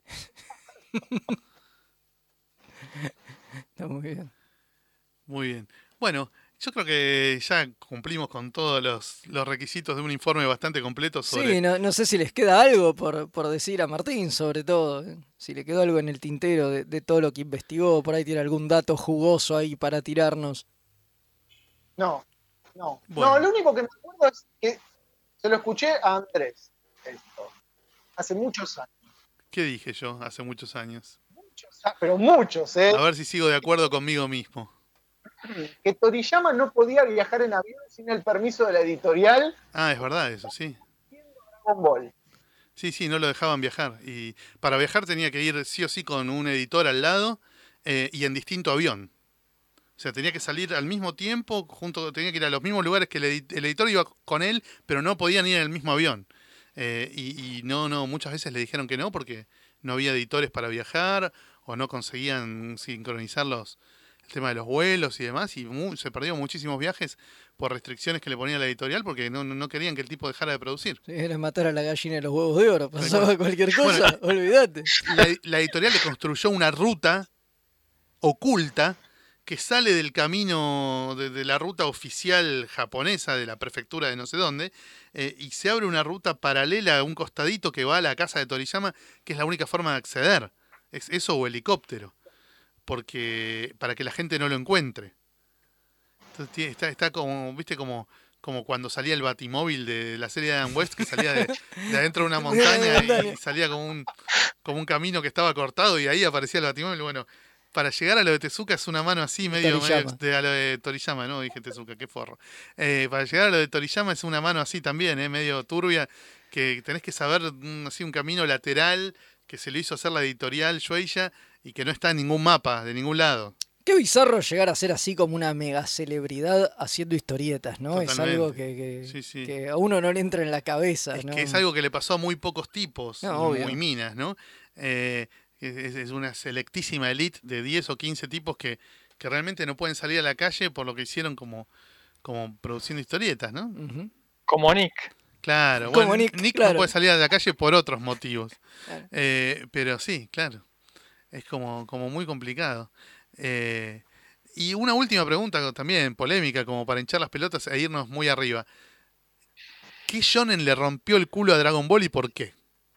Está muy bien. Muy bien. Bueno, yo creo que ya cumplimos con todos los, los requisitos de un informe bastante completo sobre... Sí, no, no sé si les queda algo por, por decir a Martín, sobre todo. ¿eh? Si le quedó algo en el tintero de, de todo lo que investigó, por ahí tiene algún dato jugoso ahí para tirarnos. No, no. Bueno. No, lo único que me acuerdo es que se lo escuché a Andrés. Esto. Hace muchos años. ¿Qué dije yo hace muchos años? Muchos a- pero muchos, ¿eh? A ver si sigo de acuerdo conmigo mismo. Que Toriyama no podía viajar en avión sin el permiso de la editorial Ah, es verdad eso, sí. Dragon Ball. Sí, sí, no lo dejaban viajar. Y para viajar tenía que ir sí o sí con un editor al lado eh, y en distinto avión. O sea, tenía que salir al mismo tiempo, junto, tenía que ir a los mismos lugares que el, edi- el editor iba con él, pero no podían ir en el mismo avión. Eh, y, y no, no, muchas veces le dijeron que no porque no había editores para viajar o no conseguían sincronizar los, el tema de los vuelos y demás. Y mu- se perdieron muchísimos viajes por restricciones que le ponía la editorial porque no, no no querían que el tipo dejara de producir. Si era matar a la gallina de los huevos de oro, pasaba cual. cualquier cosa, olvídate. La, la editorial le construyó una ruta oculta que sale del camino de, de la ruta oficial japonesa de la prefectura de no sé dónde eh, y se abre una ruta paralela a un costadito que va a la casa de Toriyama, que es la única forma de acceder. Es eso o helicóptero, porque para que la gente no lo encuentre. Entonces tiene- está, está como, viste, como, como cuando salía el Batimóvil de la serie de Adam West, que salía de, de adentro de una montaña y salía como un, como un camino que estaba cortado y ahí aparecía el Batimóvil. Bueno, para llegar a lo de Tezuka es una mano así, medio, medio Toriyama. de, a lo de Toriyama, ¿no? Dije Tezuka, qué forro. Eh, para llegar a lo de Toriyama es una mano así también, ¿eh? Medio turbia, que tenés que saber mm, así un camino lateral que se lo hizo hacer la editorial Shueisha y que no está en ningún mapa, de ningún lado. Qué bizarro llegar a ser así como una mega celebridad haciendo historietas, ¿no? Es Totalmente. algo que, que, Sí, sí. que a uno no le entra en la cabeza, Es ¿no? que es algo que le pasó a muy pocos tipos, No, muy obvio. minas, ¿no? Eh, es, es una selectísima elite de diez o quince tipos que, que realmente no pueden salir a la calle por lo que hicieron como, como produciendo historietas, ¿no? Ujú. Como Nick. Claro, Como bueno, Nick, Nick claro. no puede salir a la calle por otros motivos. Claro. Eh, pero sí, claro. Es como, como muy complicado. Eh, y una última pregunta también, polémica, como para hinchar las pelotas e irnos muy arriba. ¿Qué shonen le rompió el culo a Dragon Ball y por qué?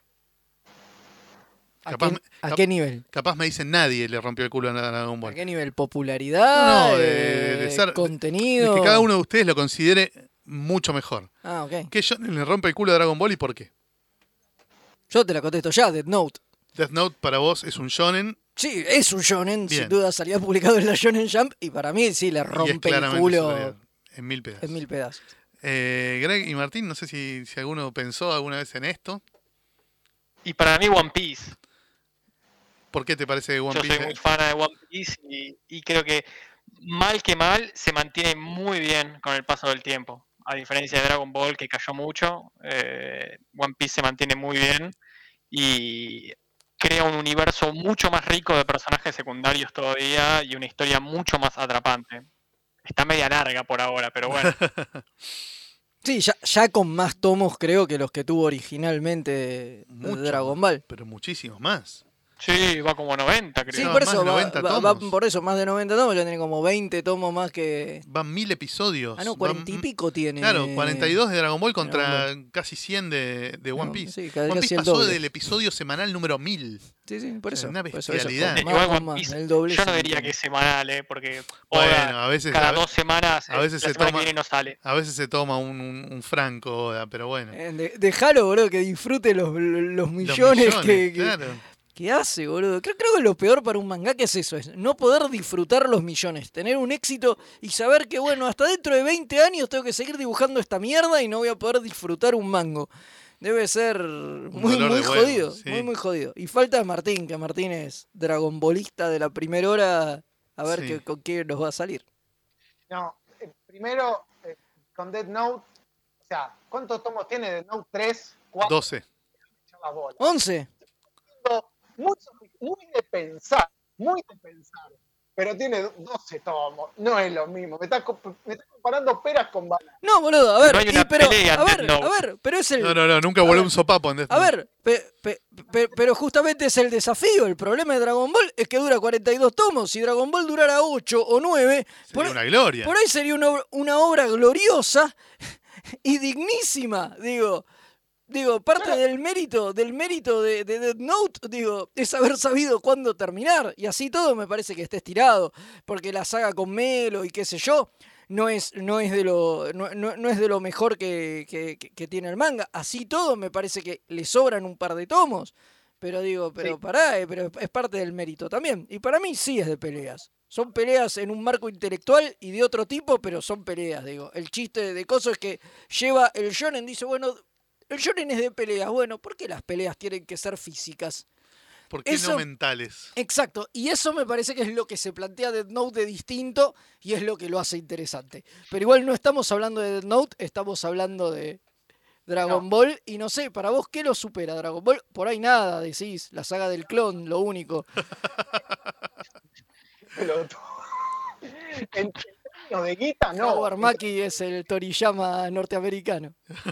¿A, Capaz qué, me- a cap- qué nivel? Capaz me dicen nadie le rompió el culo a Dragon ¿A Ball. qué nivel? ¿Popularidad? No, de- de eh, ser- ¿Contenido? De que cada uno de ustedes lo considere mucho mejor. Ah, ok. ¿Qué shonen le rompe el culo a Dragon Ball y por qué? Yo te la contesto ya, Death Note. Death Note para vos es un shonen Sí, es un shonen, Bien. sin duda salió publicado en la Shonen Jump y para mí sí le y es rompe el claramente culo superior, en mil pedazos. en mil pedazos. Eh, Greg y Martín, no sé si, si alguno pensó alguna vez en esto. Y para mí One Piece. ¿Por qué te parece One Yo Piece? soy muy fan de One Piece y, y creo que mal que mal se mantiene muy bien con el paso del tiempo. A diferencia de Dragon Ball que cayó mucho, eh, One Piece se mantiene muy bien y crea un universo mucho más rico de personajes secundarios todavía y una historia mucho más atrapante. Está media larga por ahora, pero bueno. Sí, ya, ya con más tomos creo que los que tuvo originalmente Mucho Dragon más, Ball. Pero muchísimos más. Sí, va como noventa, creo. Sí, No, por más eso, de va, noventa va- va tomos. por eso, más de noventa tomos, ya tiene como veinte tomos más que... Van mil episodios. Ah, no, Van- cuarenta y pico tiene. Claro, cuarenta y dos de Dragon Ball contra Dragon casi cien de, de One No, Piece. sí, casi One el Piece pasó doble. del episodio semanal número mil. Sí, sí, por O sea, eso. una por eso, bestialidad. eso, con Igual más, One más, Piece, el doble yo no se diría mantiene. que es semanal, ¿eh? Porque Bueno, Oda a veces, cada a, dos semanas, a veces la se semana toma- que viene no sale. a veces se toma un, un, un franco Oda, pero bueno. Eh, de- Dejalo, bro, que disfrute los, los Los millones, que, que- claro. ¿Qué hace, boludo? Creo, creo que lo peor para un mangaka es eso, es no poder disfrutar los millones, tener un éxito y saber que, bueno, hasta dentro de veinte años tengo que seguir dibujando esta mierda y no voy a poder disfrutar un mango. Debe ser muy, dolor muy de huevo, jodido, sí. muy, muy jodido. Y falta Martín, que Martín es dragonbolista de la primera hora, a ver Sí. qué, con qué nos va a salir. No, eh, primero, eh, con Death Note, o sea, ¿cuántos tomos tiene Death Note? ¿Tres? ¿Cuatro? doce. Las bolas. once. Muy, muy de pensar, muy de pensar, pero tiene doce tomos, no es lo mismo, me estás me está comparando peras con bananas. No, boludo, a ver, No hay y, una pero, pelea en a Death ver, Note. a ver, pero es el... No, no, no, nunca voló un sopapo en Death A Note. ver, pe- pe- pe- pero justamente es el desafío. El problema de Dragon Ball es que dura cuarenta y dos tomos. Si Dragon Ball durara ocho o nueve, por, Sería una gloria. por ahí sería una, obra- una obra gloriosa y dignísima. Digo, digo, parte del mérito, del mérito de, de Death Note, digo, es haber sabido cuándo terminar. Y así todo me parece que esté estirado. Porque la saga con Melo y qué sé yo, no es, no es de lo, no, no- no es de lo mejor que, que- que- que tiene el manga. Así todo me parece que le sobran un par de tomos. Pero digo, pero Sí. pará, eh, pero es parte del mérito también. Y para mí sí es de peleas. Son peleas en un marco intelectual y de otro tipo, pero son peleas, digo. El chiste de Coso es que lleva el shonen, dice, bueno, el shonen es de peleas. Bueno, ¿por qué las peleas tienen que ser físicas? ¿Por qué eso- no mentales? Exacto, y eso me parece que es lo que se plantea Death Note de distinto y es lo que lo hace interesante. Pero igual no estamos hablando de Death Note, estamos hablando de Dragon No. Ball y no sé, para vos, ¿qué lo supera Dragon Ball? Por ahí nada, decís, la saga del clon, lo único. Pelotudo. En, en términos de guita, no. Howard Maki es el Toriyama norteamericano.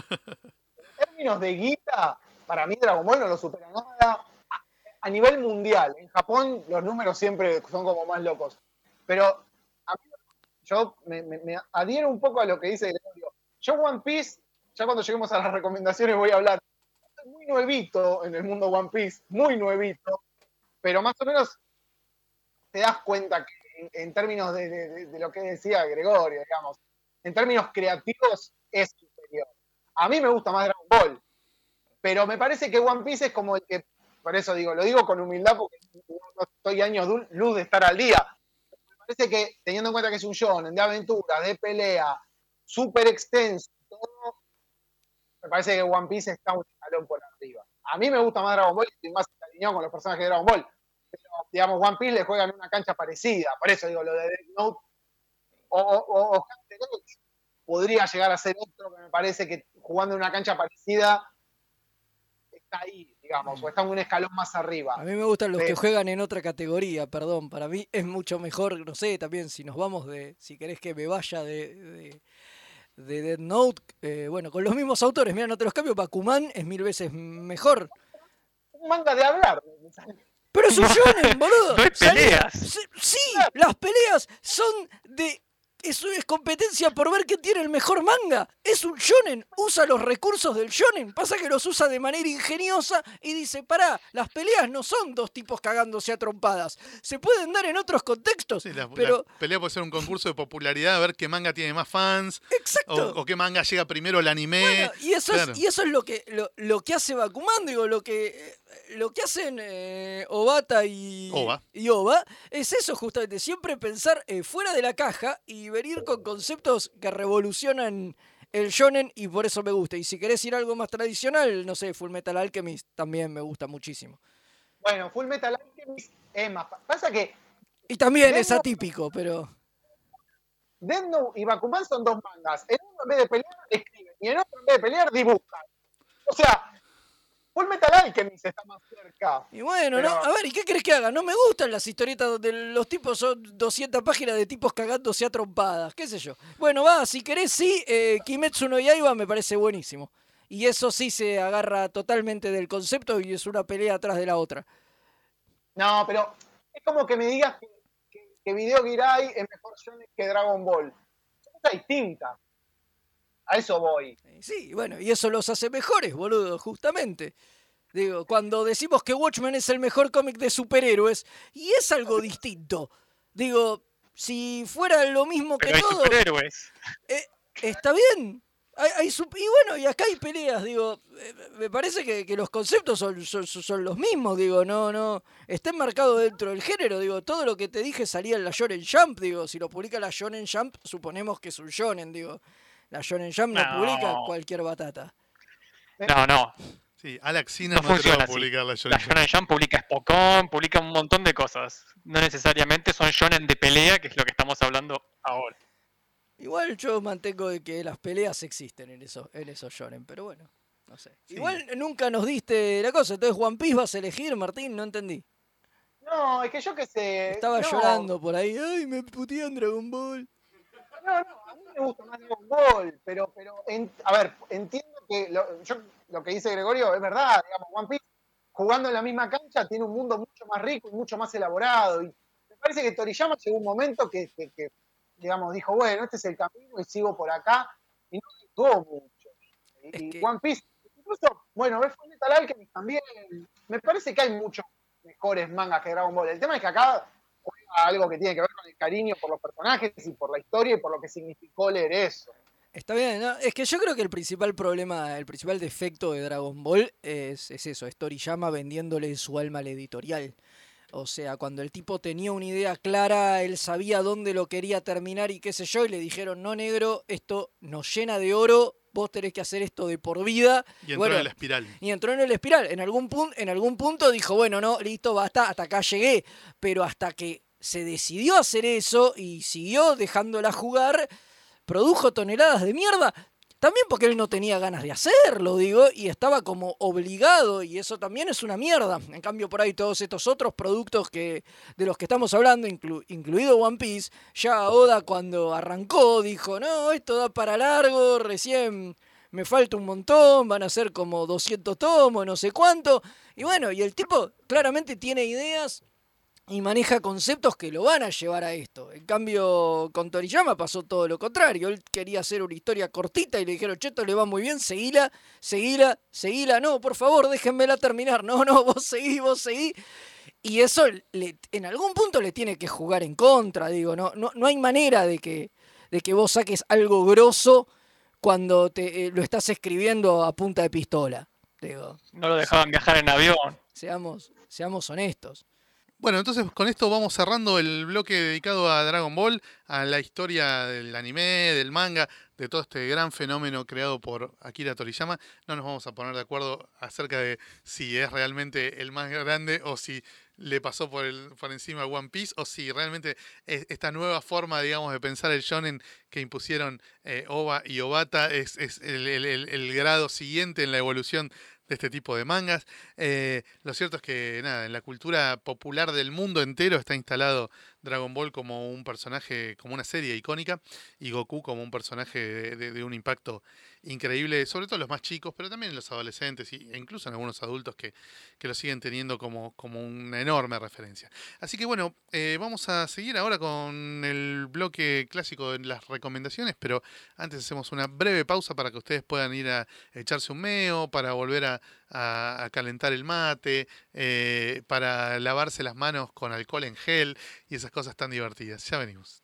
En términos de guita, para mí Dragon Ball no lo supera nada. A, a nivel mundial, en Japón los números siempre son como más locos. Pero a mí, yo me, me- me adhiero un poco a lo que dice Gregorio. Yo One Piece, ya cuando lleguemos a las recomendaciones voy a hablar. Estoy muy nuevito en el mundo One Piece, muy nuevito, pero más o menos te das cuenta que en, en términos de, de- de- de lo que decía Gregorio, digamos, en términos creativos es superior. A mí me gusta más Dragon Ball, pero me parece que One Piece es como el que, por eso digo, lo digo con humildad porque no no estoy años du- luz de estar al día. Me parece que, teniendo en cuenta que es un shonen de aventura, de pelea, súper extenso, todo, me parece que One Piece está un escalón por arriba. A mí me gusta más Dragon Ball y estoy más encariñado con los personajes de Dragon Ball. Pero, digamos, One Piece le juegan en una cancha parecida. Por eso digo, lo de Death Note o, o, o, o Hunter X podría llegar a ser otro que me parece que jugando en una cancha parecida está ahí, digamos, o está en un escalón más arriba. A mí me gustan los Sí. que juegan en otra categoría, perdón. Para mí es mucho mejor, no sé, también si nos vamos de, si querés que me vaya de, de, de Death Note, eh, bueno, con los mismos autores, mira, no te los cambio, Bakuman es mil veces mejor. Un manga de hablar. Pero es un shonen, boludo. No hay Salí- peleas. Sí, sí, las peleas son de... Eso es competencia por ver quién tiene el mejor manga. Es un shonen, usa los recursos del shonen. Pasa que los usa de manera ingeniosa y dice, pará, las peleas no son dos tipos cagándose a trompadas. Se pueden dar en otros contextos, Sí, la, pero... la pelea puede ser un concurso de popularidad, a ver qué manga tiene más fans, o, Exacto. o qué manga llega primero al anime. Bueno, y eso claro. es, y eso es lo que lo, lo que hace Bakuman, digo, lo que eh, lo que hacen eh, Obata y Oba. y Oba es eso justamente, siempre pensar eh, fuera de la caja y venir con conceptos que revolucionan el shonen y por eso me gusta. Y si querés ir a algo más tradicional, no sé, Full Metal Alchemist también me gusta muchísimo. Bueno, Full Metal Alchemist es más. Pasa que Y también Death es Note- atípico, pero Death Note y Bakuman son dos mangas. En uno en vez de pelear escriben y en otro en vez de pelear dibujan. O sea, Full Metal Alchemist está más cerca. y bueno, Pero- ¿no? A ver, ¿y qué querés que haga? No me gustan las historietas donde los tipos son doscientas páginas de tipos cagándose a trompadas, qué sé yo. Bueno, va, si querés, sí, eh, Kimetsu no Yaiba me parece buenísimo. Y eso sí se agarra totalmente del concepto y es una pelea atrás de la otra. No, pero es como que me digas que, que, que Video Girai es mejor shonen que Dragon Ball. Son cosas distintas. A eso voy. Eh, Sí, bueno, y eso los hace mejores, boludo, justamente. Digo, cuando decimos que Watchmen es el mejor cómic de superhéroes, y es algo distinto. Digo, si fuera lo mismo que Pero hay todo, superhéroes. eh, está bien. Hay, hay sub- y bueno, y acá hay peleas, digo, eh, me parece que, que los conceptos son, son, son los mismos, digo, no, no, está enmarcado dentro del género, digo, todo lo que te dije salía en la Shonen Jump, digo, si lo publica la Shonen Jump, suponemos que es un shonen, digo, la Shonen Jump no, No. publica cualquier batata. No, no. Sí, Alex Sinner No no, te funciona va a así. publicar la La Shonen Jump. Shonen Jump publica Spokon, publica un montón de cosas. No necesariamente son shonen de pelea, que es lo que estamos hablando ahora. Igual yo mantengo de que las peleas existen en esos, en esos shonen, pero bueno, no sé. Sí. Igual nunca nos diste la cosa, entonces One Piece vas a elegir, Martín, no entendí. No, es que yo que sé. Estaba no, llorando por ahí, ay, me putean Dragon Ball. No, no, a mí me gusta más Dragon Ball, pero, pero en- a ver, entiendo que lo, yo, lo que dice Gregorio es verdad, digamos, One Piece jugando en la misma cancha tiene un mundo mucho más rico y mucho más elaborado, y me parece que Toriyama llegó un momento que, que, que, digamos, dijo, bueno, este es el camino y sigo por acá, y no llegó mucho. Y, Es y que- One Piece, incluso, bueno, ves Fullmetal Alchemist también, me parece que hay muchos mejores mangas que Dragon Ball. El tema es que acá juega algo que tiene que ver con el cariño por los personajes y por la historia y por lo que significó leer eso. Está bien, ¿no? Es que yo creo que el principal problema, el principal defecto de Dragon Ball es, es eso, es Toriyama vendiéndole su alma al editorial. O sea, cuando el tipo tenía una idea clara, él sabía dónde lo quería terminar y qué sé yo, y le dijeron, no negro, esto nos llena de oro, vos tenés que hacer esto de por vida. Y entró Bueno, en la espiral. Y entró en el espiral. En algún, punto, en algún punto dijo, bueno, no, listo, basta, hasta acá llegué. Pero hasta que se decidió hacer eso y siguió dejándola jugar, produjo toneladas de mierda. También porque él no tenía ganas de hacerlo, digo, y estaba como obligado, y eso también es una mierda. En cambio, por ahí todos estos otros productos que de los que estamos hablando, inclu- incluido One Piece, ya Oda cuando arrancó dijo, no, esto da para largo, recién me falta un montón, van a ser como doscientos tomos, no sé cuánto. Y bueno, y el tipo claramente tiene ideas y maneja conceptos que lo van a llevar a esto. En cambio, con Toriyama pasó todo lo contrario. Él quería hacer una historia cortita y le dijeron, che, esto le va muy bien, seguila, seguila, seguila. No, por favor, déjenmela terminar. No, no, vos seguí, vos seguí. Y eso le, en algún punto le tiene que jugar en contra, digo. No, no, no hay manera de que, de que vos saques algo grosso cuando te, eh, lo estás escribiendo a punta de pistola. Digo, No lo dejaban viajar en avión. seamos, seamos honestos. Bueno, entonces con esto vamos cerrando el bloque dedicado a Dragon Ball, a la historia del anime, del manga, de todo este gran fenómeno creado por Akira Toriyama. No nos vamos a poner de acuerdo acerca de si es realmente el más grande o si le pasó por, el, por encima a One Piece o si realmente es esta nueva forma, digamos, de pensar el shonen que impusieron eh, Oba y Obata es, es el, el- el- el grado siguiente en la evolución de este tipo de mangas. Eh, lo cierto es que nada, en la cultura popular del mundo entero está instalado Dragon Ball como un personaje, como una serie icónica, y Goku como un personaje de, de- de un impacto increíble, sobre todo en los más chicos, pero también en los adolescentes y- e incluso en algunos adultos que, que lo siguen teniendo como, como una enorme referencia. Así que bueno, eh, vamos a seguir ahora con el bloque clásico de las recomendaciones, pero antes hacemos una breve pausa para que ustedes puedan ir a echarse un meo, para volver a, a- a calentar el mate, eh, para lavarse las manos con alcohol en gel y esas cosas tan divertidas. Ya venimos.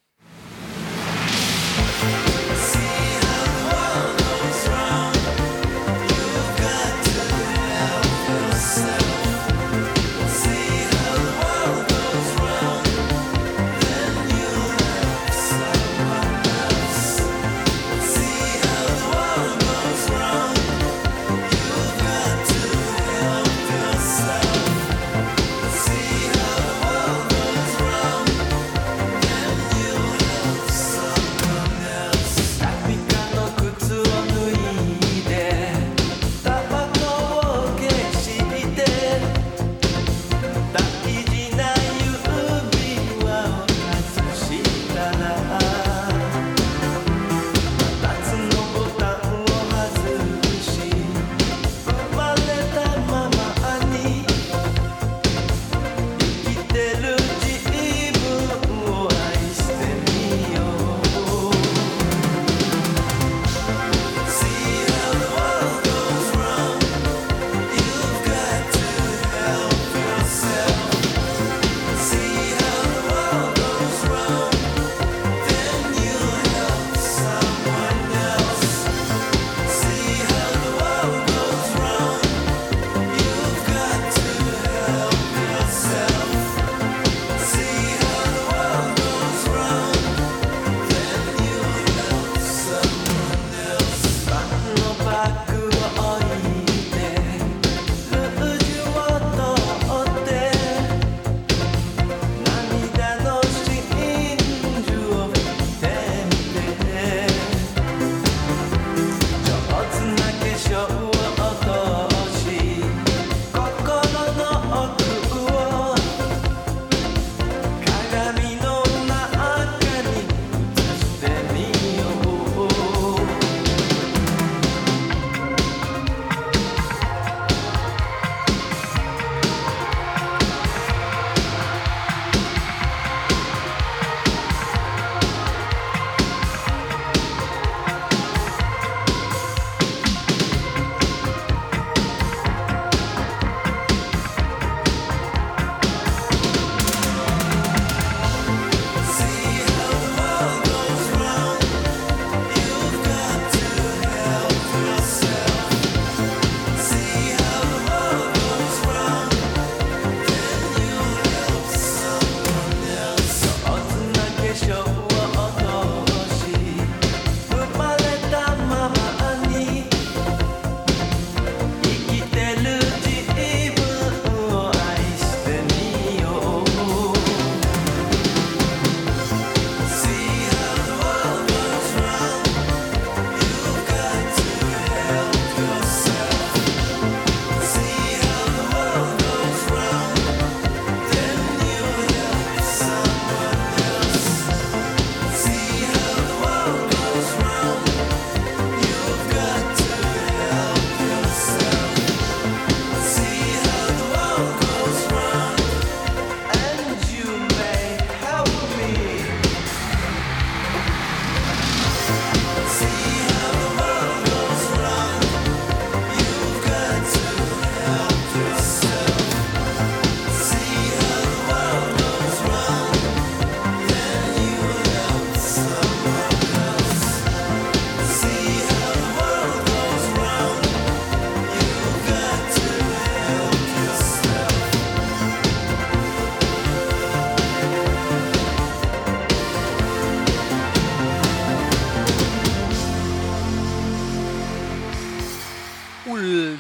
See how the world goes wrong, then you have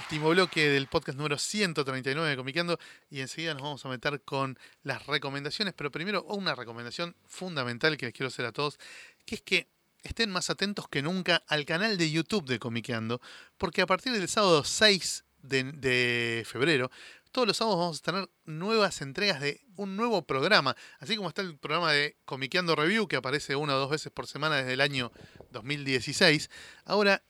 último bloque del podcast número ciento treinta y nueve de Comiqueando y enseguida nos vamos a meter con las recomendaciones, pero primero una recomendación fundamental que les quiero hacer a todos, que es que estén más atentos que nunca al canal de YouTube de Comiqueando, porque a partir del sábado seis de, de febrero, todos los sábados vamos a tener nuevas entregas de un nuevo programa, así como está el programa de Comiqueando Review, que aparece una o dos veces por semana desde el año dos mil dieciséis. Ahora,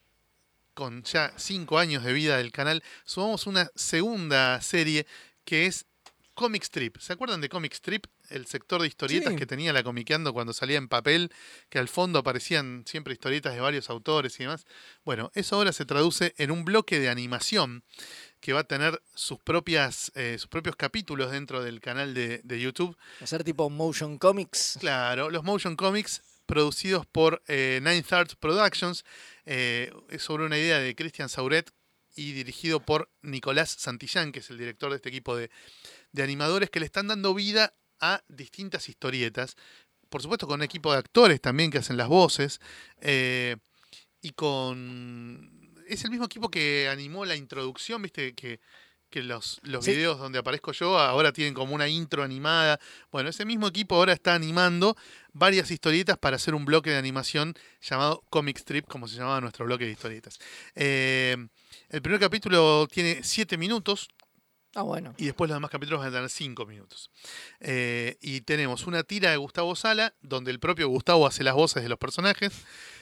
con ya cinco años de vida del canal, sumamos una segunda serie que es Comic Strip. ¿Se acuerdan de Comic Strip? El sector de historietas Sí. que tenía la Comiqueando cuando salía en papel, que al fondo aparecían siempre historietas de varios autores y demás. Bueno, eso ahora se traduce en un bloque de animación que va a tener sus propias eh, sus propios capítulos dentro del canal de, de YouTube. Hacer tipo motion comics. Claro, los motion comics producidos por eh, Ninth Art Productions. Eh, es sobre una idea de Christian Sauret y dirigido por Nicolás Santillán, que es el director de este equipo de, de animadores que le están dando vida a distintas historietas. Por supuesto con un equipo de actores también que hacen las voces. Eh, y con... Es el mismo equipo que animó la introducción, viste, que, que los, los Sí. videos donde aparezco yo ahora tienen como una intro animada. Bueno, ese mismo equipo ahora está animando varias historietas para hacer un bloque de animación llamado Comic Strip, como se llamaba nuestro bloque de historietas. Eh, el primer capítulo tiene siete minutos Ah, bueno. y después los demás capítulos van a tener cinco minutos. Eh, y tenemos una tira de Gustavo Sala, donde el propio Gustavo hace las voces de los personajes.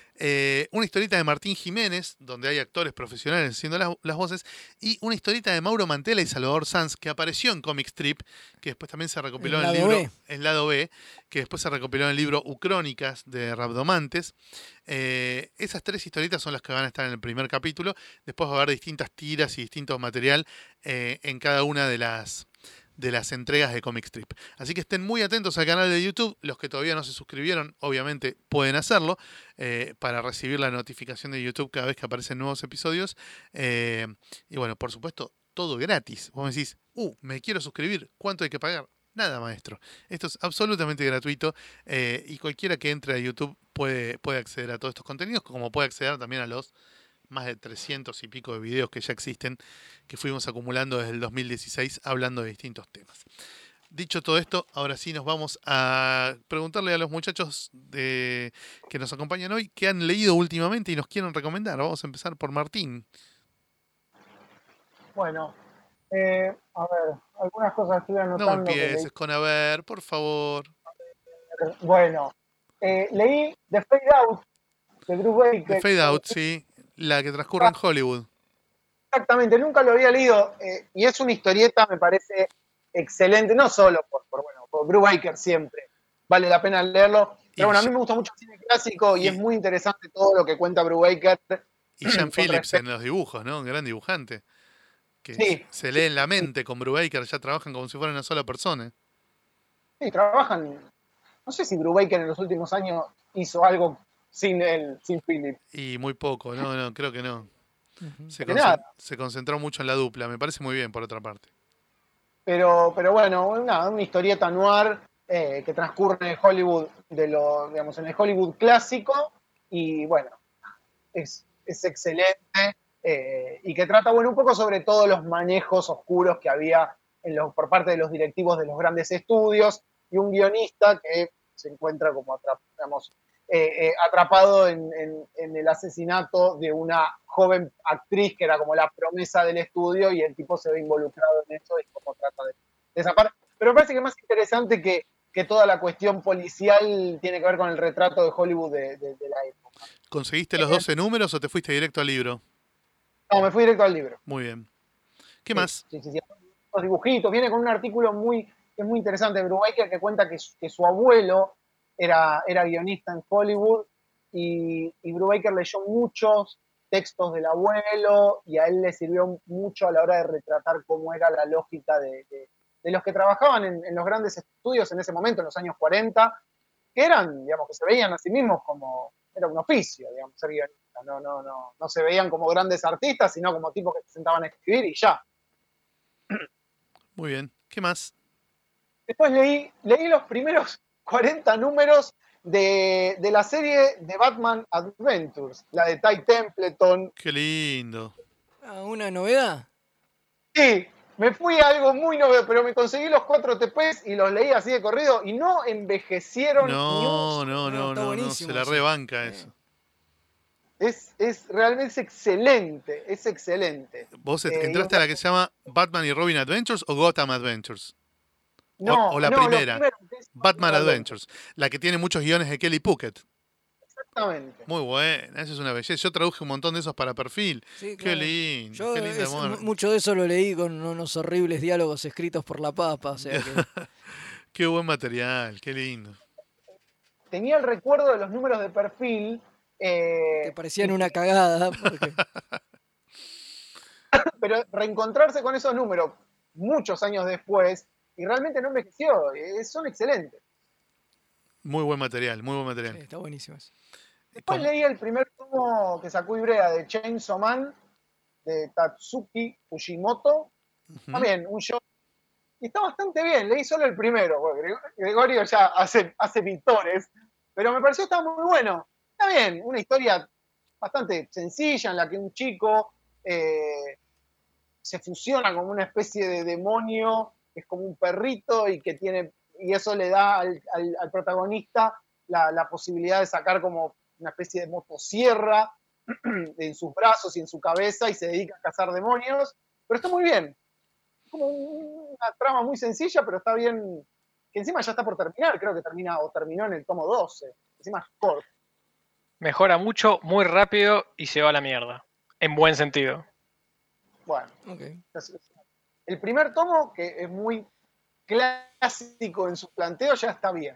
Eh, una historieta de Martín Jiménez, donde hay actores profesionales haciendo las, las voces, y una historieta de Mauro Mantela y Salvador Sanz, que apareció en Comic Strip, que después también se recopiló El en el lado libro, B. en lado B, que después se recopiló en el libro Ucrónicas de Rabdomantes. Eh, esas tres historietas son las que van a estar en el primer capítulo. Después va a haber distintas tiras y distintos material eh, en cada una de las de las entregas de Comic Strip. Así que estén muy atentos al canal de YouTube. Los que todavía no se suscribieron, obviamente pueden hacerlo eh, para recibir la notificación de YouTube cada vez que aparecen nuevos episodios. Eh, y bueno, por supuesto, todo gratis. Vos me decís, uh, me quiero suscribir, ¿cuánto hay que pagar? Nada, maestro. Esto es absolutamente gratuito eh, y cualquiera que entre a YouTube puede, puede acceder a todos estos contenidos, como puede acceder también a los más de trescientos y pico de videos que ya existen, que fuimos acumulando desde el dos mil dieciséis hablando de distintos temas. Dicho todo esto, ahora sí nos vamos a preguntarle a los muchachos de, que nos acompañan hoy qué han leído últimamente y nos quieren recomendar. Vamos a empezar por Martín. Bueno, eh, a ver, algunas cosas estuve No anotando. que empieces leí. con a ver, por favor. Bueno, eh, leí The Fade Out de Bruce Baker. The Fade Out, sí. La que transcurre en Hollywood. Exactamente, nunca lo había leído eh, y es una historieta, me parece excelente, no solo por, por, bueno, por Bruce Baker siempre, vale la pena leerlo, Y pero bueno, a mí ya- me gusta mucho el cine clásico y, y- es muy interesante todo lo que cuenta Bruce Baker. Y Sean Con Phillips respecto- en los dibujos, ¿no? Un gran dibujante. Que Sí. se lee en la mente con Bruce Baker, ya trabajan como si fueran una sola persona. Sí, trabajan, no sé si Bruce Baker en los últimos años hizo algo sin él, sin Philip. Y muy poco, no, no, creo que no. Ujú. Se, De concen- nada. se concentró mucho en la dupla, me parece muy bien por otra parte. Pero, pero bueno, una, una historieta noir eh, que transcurre en Hollywood, de lo, digamos, en el Hollywood clásico, y bueno, es, es excelente, eh, y que trata, bueno, un poco sobre todos los manejos oscuros que había en los, por parte de los directivos de los grandes estudios, y un guionista que se encuentra como atrap- digamos, eh, eh, atrapado en, en- en el asesinato de una joven actriz que era como la promesa del estudio y el tipo se ve involucrado en eso y cómo trata de, de esa parte. Pero me parece que más interesante que, que toda la cuestión policial tiene que ver con el retrato de Hollywood de, de- de la época. ¿Conseguiste los doce números o te fuiste directo al libro? No, me fui directo al libro. Muy bien. ¿Qué Sí, más? Sí, sí, sí. Los dibujitos. Viene con un artículo muy, que es muy interesante de Bruce Baker que cuenta que su, que su abuelo era, era guionista en Hollywood y, y Bruce Baker leyó muchos textos del abuelo y a él le sirvió mucho a la hora de retratar cómo era la lógica de, de- de los que trabajaban en, en los grandes estudios en ese momento, en los años cuarenta, que eran, digamos, que se veían a sí mismos como, era un oficio, digamos, ser guionista. No, no, no, no se veían como grandes artistas, sino como tipos que se sentaban a escribir y ya. Muy bien. ¿Qué más? Después leí, leí los primeros cuarenta números de, de la serie de Batman Adventures, la de Ty Templeton. Qué lindo. Ah, ¿una novedad? Sí, me fui a algo muy novedoso, pero me conseguí los cuatro T Ps y los leí así de corrido y no envejecieron ni un No, no, No, no, está no, no, buenísimo se la eso. rebanca Sí. eso. Es, es realmente es excelente, es excelente. ¿Vos Eh, y entraste es- a la que se llama Batman y Robin Adventures o Gotham Adventures? no, o la no, lo primera, primero que es Batman Adventures, la que tiene muchos guiones de Kelly Puckett. Exactamente. Muy buena, eso es una belleza. Yo traduje un montón de esos para perfil. Sí, Qué claro. lindo, Yo qué linda es- muerte. mu- mucho de eso lo leí con unos horribles diálogos escritos por la papa, o sea que Qué buen material, qué lindo. Tenía el recuerdo de los números de perfil, eh, que parecían una cagada. Porque... pero reencontrarse con esos números muchos años después y realmente no envejeció, eh, son excelentes. Muy buen material, muy buen Sí, material. está buenísimo eso. Después Con- leí el primer tomo que sacó Ibrea de Chainsaw Man, de Tatsuki Fujimoto, Ujú. también un show. Y está bastante bien, leí solo el primero, porque Greg- Gregorio ya hace, hace victores, pero me pareció que estaba muy bueno. Está bien, una historia bastante sencilla en la que un chico eh, se fusiona como una especie de demonio, que es como un perrito y que tiene, y eso le da al, al- al protagonista la, la posibilidad de sacar como una especie de motosierra en sus brazos y en su cabeza y se dedica a cazar demonios, pero está muy bien. Es como un- una trama muy sencilla, pero está bien, que encima ya está por terminar, creo que termina o terminó en el tomo doce, encima es corto. Mejora mucho, muy rápido y se va a la mierda. En buen sentido. Bueno, Ok. el primer tomo, que es muy clásico en su planteo, ya está bien.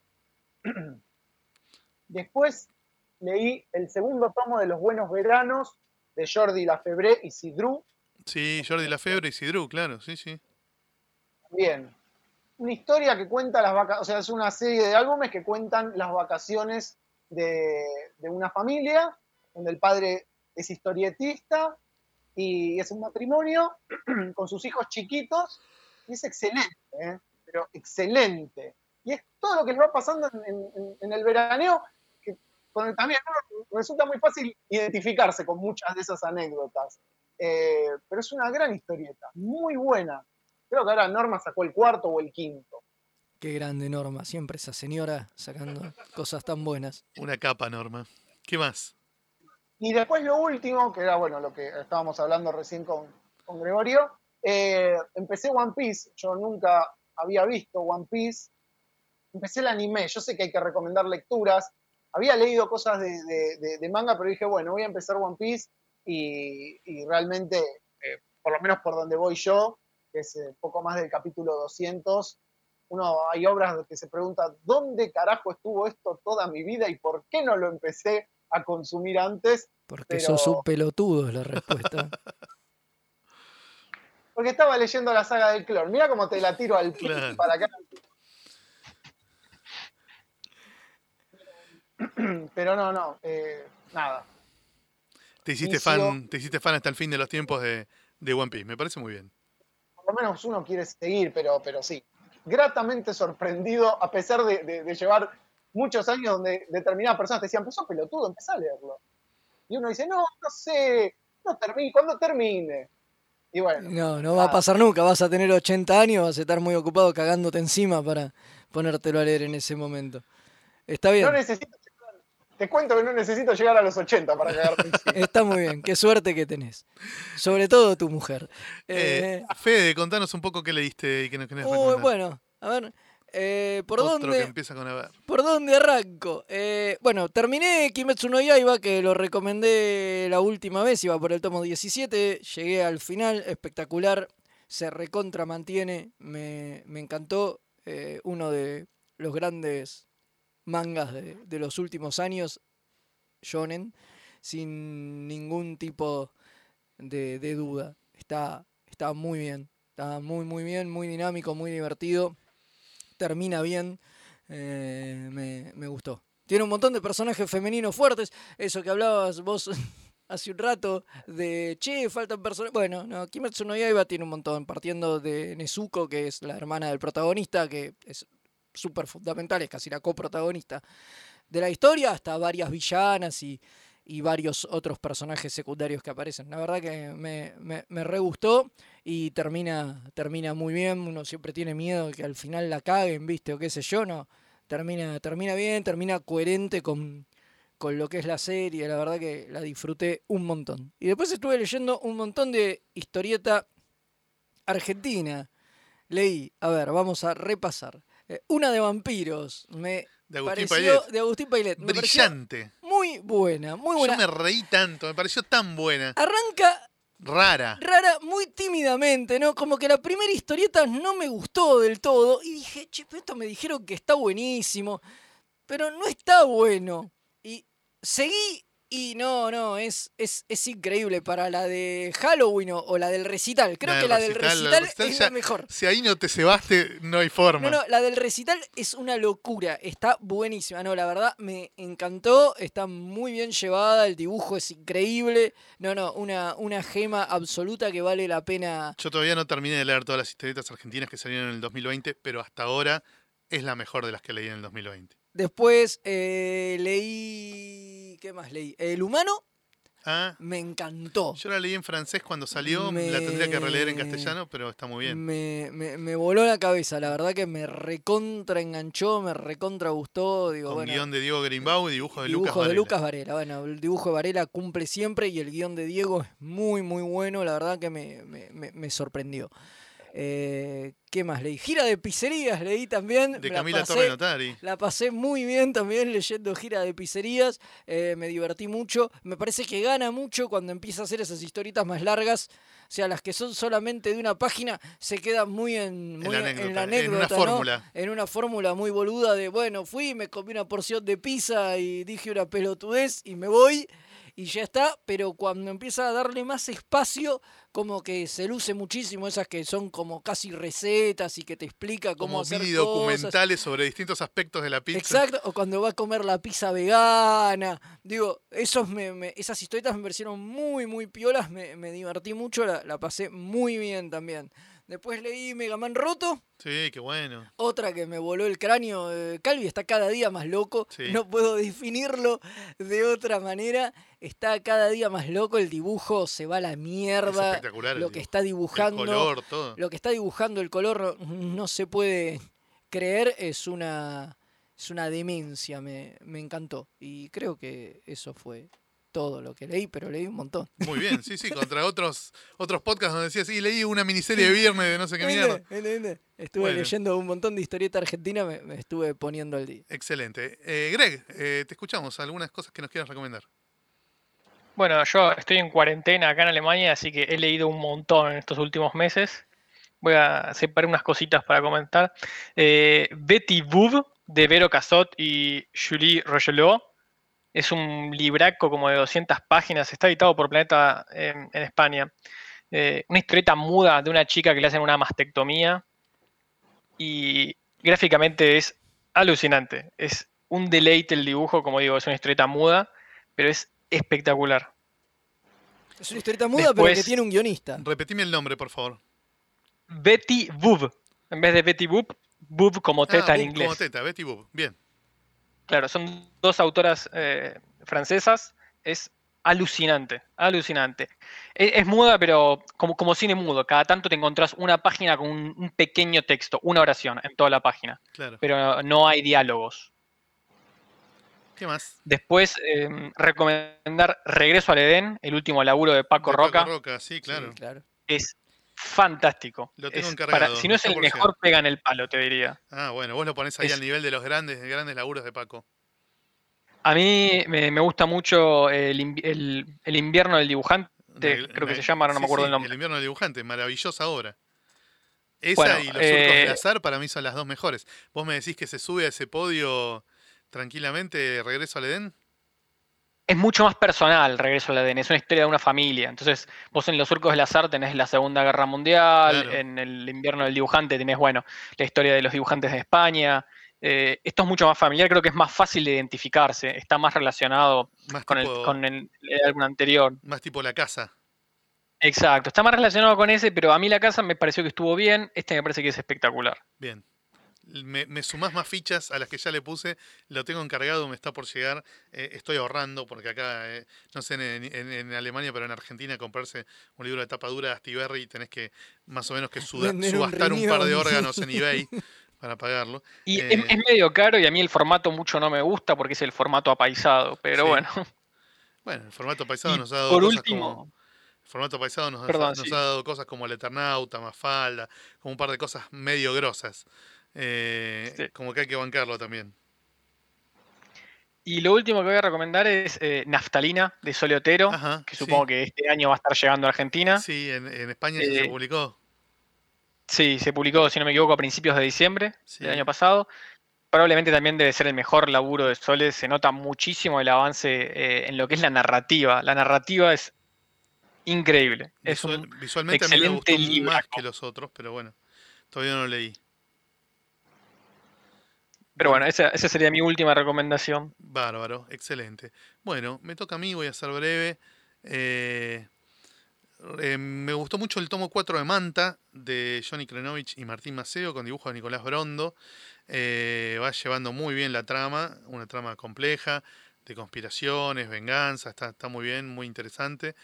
Después leí el segundo tomo de Los Buenos Veranos de Jordi Lafebre y Sidru. Sí, Jordi Lafebre y Sidru, claro, sí, sí. Bien. Una historia que cuenta las vacaciones, o sea, es una serie de álbumes que cuentan las vacaciones de, de una familia, donde el padre es historietista y es un matrimonio con sus hijos chiquitos, y es excelente, ¿eh? Pero excelente. Y es todo lo que les va pasando en, en- en el veraneo, que con el- también ¿no? resulta muy fácil identificarse con muchas de esas anécdotas. Eh, pero es una gran historieta, muy buena. Creo que ahora Norma sacó el cuarto o el quinto. Qué grande Norma, siempre esa señora sacando cosas tan buenas. Una capa, Norma. ¿Qué más? Y después lo último, que era bueno lo que estábamos hablando recién con, con Gregorio, eh, empecé One Piece. Yo nunca había visto One Piece. Empecé el anime. Yo sé que hay que recomendar lecturas. Había leído cosas de, de- de- de manga, pero dije, bueno, voy a empezar One Piece y, y realmente, eh, por lo menos por donde voy yo, que es eh, poco más del capítulo doscientos, uno, hay obras que se pregunta, ¿dónde carajo estuvo esto toda mi vida y por qué no lo empecé a consumir antes? Porque Pero- sos un pelotudo es la respuesta. Porque estaba leyendo la saga del clon. Mira cómo te la tiro al pie Claro. para acá. Pero no, no, eh, nada. Te hiciste Inició- fan, te hiciste fan hasta el fin de los tiempos de, de One Piece. Me parece muy bien. Por lo menos uno quiere seguir, pero, pero sí. Gratamente sorprendido, a pesar de, de- de llevar muchos años donde determinadas personas te decían, pues sos pelotudo, empezá a leerlo. Y uno dice, no, no sé, no termine, ¿cuándo termine? Y bueno, No, no va a nada. pasar nunca. Vas a tener ochenta años, vas a estar muy ocupado cagándote encima para ponértelo a leer en ese momento. Está bien, No necesito llegar- te cuento que no necesito llegar a los ochenta para cagarte encima. está muy bien. Qué suerte que tenés. Sobre todo tu mujer. Eh, Eh, Fede, contanos un poco qué leíste y qué nos querés uy, recomendar. bueno, a ver. eh, ¿Por Otro dónde? que empieza con a ver. ¿Por dónde arranco? Eh, bueno, terminé Kimetsu no Yaiba, que lo recomendé la última vez, iba por el tomo diecisiete, llegué al final, espectacular, se recontra mantiene, me, me encantó, eh, uno de los grandes mangas de, de los últimos años, shonen, sin ningún tipo de, de duda, está, está muy bien, está muy muy bien, muy dinámico, muy divertido, termina bien. Eh, me, me gustó. Tiene un montón de personajes femeninos fuertes. Eso que hablabas vos hace un rato de, che, faltan personajes. Bueno, no, Kimetsu no Yaiba tiene un montón. Partiendo de Nezuko, que es la hermana del protagonista, que es súper fundamental, es casi la coprotagonista de la historia, hasta varias villanas y, y varios otros personajes secundarios que aparecen. La verdad que me, me, me re gustó y termina, termina muy bien. Uno siempre tiene miedo de que al final la caguen, ¿viste? O qué sé yo, no. Termina, termina bien, termina coherente con, con lo que es la serie. La verdad que la disfruté un montón. Y después estuve leyendo un montón de historieta argentina. Leí, a ver, vamos a repasar. Eh, una de vampiros. Me De Agustín pareció, Pailet. de Agustín Pailet. Me pareció Brillante. muy buena, muy buena. Yo me reí tanto, me pareció tan buena. Arranca Rara. rara, muy tímidamente, ¿no? Como que la primera historieta no me gustó del todo. Y dije, che, pero esto me dijeron que está buenísimo. Pero no está bueno. Y seguí y no, no, es, es, es increíble. Para la de Halloween o, o la del recital. Creo La que del la del recital, la recital, del recital es ya- la mejor. Si ahí no te cebaste, no hay forma. No, no, la del recital es una locura, está buenísima, no, la verdad me encantó, está muy bien llevada, el dibujo es increíble, no, no, una, una gema absoluta que vale la pena. Yo todavía no terminé de leer todas las historietas argentinas que salieron en el dos mil veinte, pero hasta ahora es la mejor de las que leí en el dos mil veinte. Después eh, leí, ¿qué más leí? El humano, Ah, me encantó. yo la leí en francés cuando salió, Me- la tendría que releer en castellano, pero está muy bien. Me, me, me voló la cabeza, la verdad que me recontra enganchó, me recontra gustó, digo, Con bueno. guión de Diego Grimbau y dibujo de Dibujo Lucas de Varela. Lucas Varela. Bueno, el dibujo de Varela cumple siempre y el guión de Diego es muy, muy bueno. La verdad que me, me, me- me sorprendió. Eh, ¿Qué más leí? Gira de pizzerías leí también. De me la Camila pasé- Torre Notari. La pasé muy bien también leyendo Gira de Pizzerías, eh, me divertí mucho. Me parece que gana mucho cuando empieza a hacer esas historietas más largas. O sea, las que son solamente de una página se quedan muy en, muy la en- anécdota, en la en una anécdota, ¿no? fórmula. En una fórmula muy boluda de, bueno, fui, me comí una porción de pizza y dije una pelotudez y me voy y ya está. Pero cuando empieza a darle más espacio, como que se luce muchísimo esas que son como casi recetas y que te explica cómo Como hacer mini cosas. documentales sobre distintos aspectos de la pizza. Exacto, o cuando va a comer la pizza vegana. Digo, esos me, me- esas historietas me parecieron muy, muy piolas, me, me divertí mucho, la, la pasé muy bien también. Después leí Mega Man Roto, Sí, qué bueno. otra que me voló el cráneo. eh, Calvi está cada día más loco, Sí. no puedo definirlo de otra manera. Está cada día más loco, el dibujo se va a la Es mierda. espectacular. el Lo que dibujo. está El dibujando. color, todo. Lo que está dibujando el color no, no se puede creer, es una, es una demencia, me, me encantó. Y creo que eso fue todo lo que leí, pero leí un montón. Muy bien, sí, sí, contra otros otros podcasts donde decías, sí, leí una miniserie de viernes de no sé qué mierda. ¿Entiende? ¿Entiende? Estuve Bueno. leyendo un montón de historieta argentina, me, me estuve poniendo al día. Excelente. Eh, Greg, eh, te escuchamos. Algunas cosas que nos quieras recomendar. Bueno, yo estoy en cuarentena acá en Alemania, así que he leído un montón en estos últimos meses. Voy a separar unas cositas para comentar. Eh, Betty Boop, de Vero Casot y Julie Rogelot. Es un libraco como de doscientas páginas. Está editado por Planeta en, en España. Eh, una historieta muda de una chica que le hacen una mastectomía. Y gráficamente es alucinante. Es un deleite el dibujo, como digo, es una historieta muda, pero es espectacular. Es una historieta muda, pero Después- que tiene un guionista. Repetime el nombre, por favor. Betty Boop. En vez de Betty Boop, Boop como teta ah, en Boop inglés. como teta, Betty Boop. Bien. Claro, son dos autoras eh, francesas. Es alucinante, alucinante. Es, es muda, pero como, como cine mudo. Cada tanto te encontrás una página con un, un pequeño texto, una oración en toda la página. Claro. Pero no hay diálogos. ¿Qué más? Después, eh, recomendar Regreso al Edén, el último laburo de Paco De Roca. Paco Roca, sí, claro. Sí, claro. Es fantástico. Lo tengo Es encargado, para- si no es el cien por ciento. mejor, pega en el palo, te diría. Ah, bueno, vos lo ponés ahí Es- al nivel de los grandes, grandes laburos de Paco. A mí me, me gusta mucho el, invi- el- el invierno del dibujante, Una- creo que una- se llama, no sí, me acuerdo sí, el nombre. El invierno del dibujante, maravillosa obra. Esa Bueno, y los surcos eh, de azar para mí son las dos mejores. Vos me decís que se sube a ese podio tranquilamente, Regreso al Edén. Es mucho más personal Regreso al Edén, es una historia de una familia. Entonces, vos en Los Surcos del Azar tenés la Segunda Guerra Mundial, Claro. en el invierno del dibujante tenés, bueno, la historia de los dibujantes de España. Eh, esto es mucho más familiar, creo que es más fácil de identificarse, está más relacionado Más con, tipo, el, con el, el álbum anterior. más tipo La Casa. Exacto, está más relacionado con ese, pero a mí La Casa me pareció que estuvo bien, este me parece que es espectacular. Bien. me, me sumás más fichas a las que ya le puse, lo tengo encargado, me está por llegar, eh, estoy ahorrando, porque acá, eh, no sé, en, en- en Alemania, pero en Argentina, comprarse un libro de tapa dura de Astiberri, tenés que más o menos que suda- Vender un subastar un, par de riñón. órganos en eBay para pagarlo. Y es, Eh, es medio caro y a mí el formato mucho no me gusta porque es el formato apaisado, pero Sí. bueno. bueno, el formato paisado Y nos ha dado por cosas como... último, El formato paisado nos, ha- perdón, nos sí. ha dado cosas como el Eternauta, Mafalda, como un par de cosas medio grosas. Eh, Sí. Como que hay que bancarlo también. Y lo último que voy a recomendar es eh, Naftalina de Sole Otero, Ajá, que sí. supongo que este año va a estar llegando a Argentina. Sí, en, en España ya se Eh, publicó. Sí, se publicó, si no me equivoco, a principios de diciembre Sí. del año pasado. Probablemente también debe ser el mejor laburo de Sole. Se nota muchísimo el avance eh, en lo que es la narrativa. La narrativa es increíble. Es Visual- un visualmente a mí me excelente gustó libro. más que los otros, pero bueno, todavía no lo leí. Pero bueno, esa, esa sería mi última recomendación. Bárbaro, excelente. Bueno, me toca a mí, voy a ser breve. Eh, eh, me gustó mucho el tomo cuatro de Manta, de Johnny Krenovich y Martín Maceo, con dibujos de Nicolás Brondo. Eh, va llevando muy bien la trama, una trama compleja, de conspiraciones, venganza, está, está muy bien, muy interesante.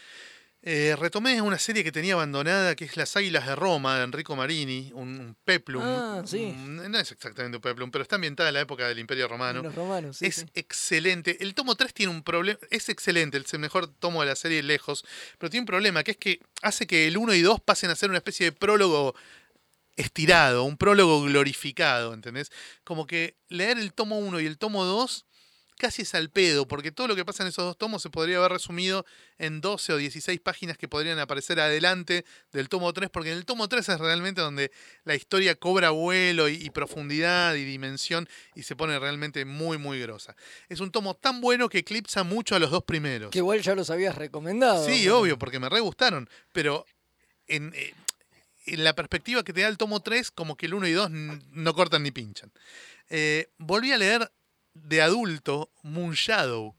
Eh, retomé una serie que tenía abandonada, que es Las Águilas de Roma, de Enrico Marini, un, un peplum. Ah, sí. un- no es exactamente un peplum, pero está ambientada en la época del Imperio Romano. Los romanos, sí, Es sí. excelente. El tomo tres tiene un problema. Es excelente, es el mejor tomo de la serie lejos. Pero tiene un problema, que es que hace que el uno y dos pasen a ser una especie de prólogo estirado, un prólogo glorificado, ¿entendés? Como que leer el tomo uno y el tomo dos casi es al pedo, porque todo lo que pasa en esos dos tomos se podría haber resumido en doce o dieciséis páginas que podrían aparecer adelante del tomo tres, porque en el tomo tres es realmente donde la historia cobra vuelo y, y profundidad y dimensión y se pone realmente muy, muy grosa. Es un tomo tan bueno que eclipsa mucho a los dos primeros. Que igual ya los habías recomendado. Sí, pero- obvio, porque me re gustaron, pero en, eh, en la perspectiva que te da el tomo tres, como que el uno y dos n- no cortan ni pinchan. Eh, volví a leer de adulto Moon Shadow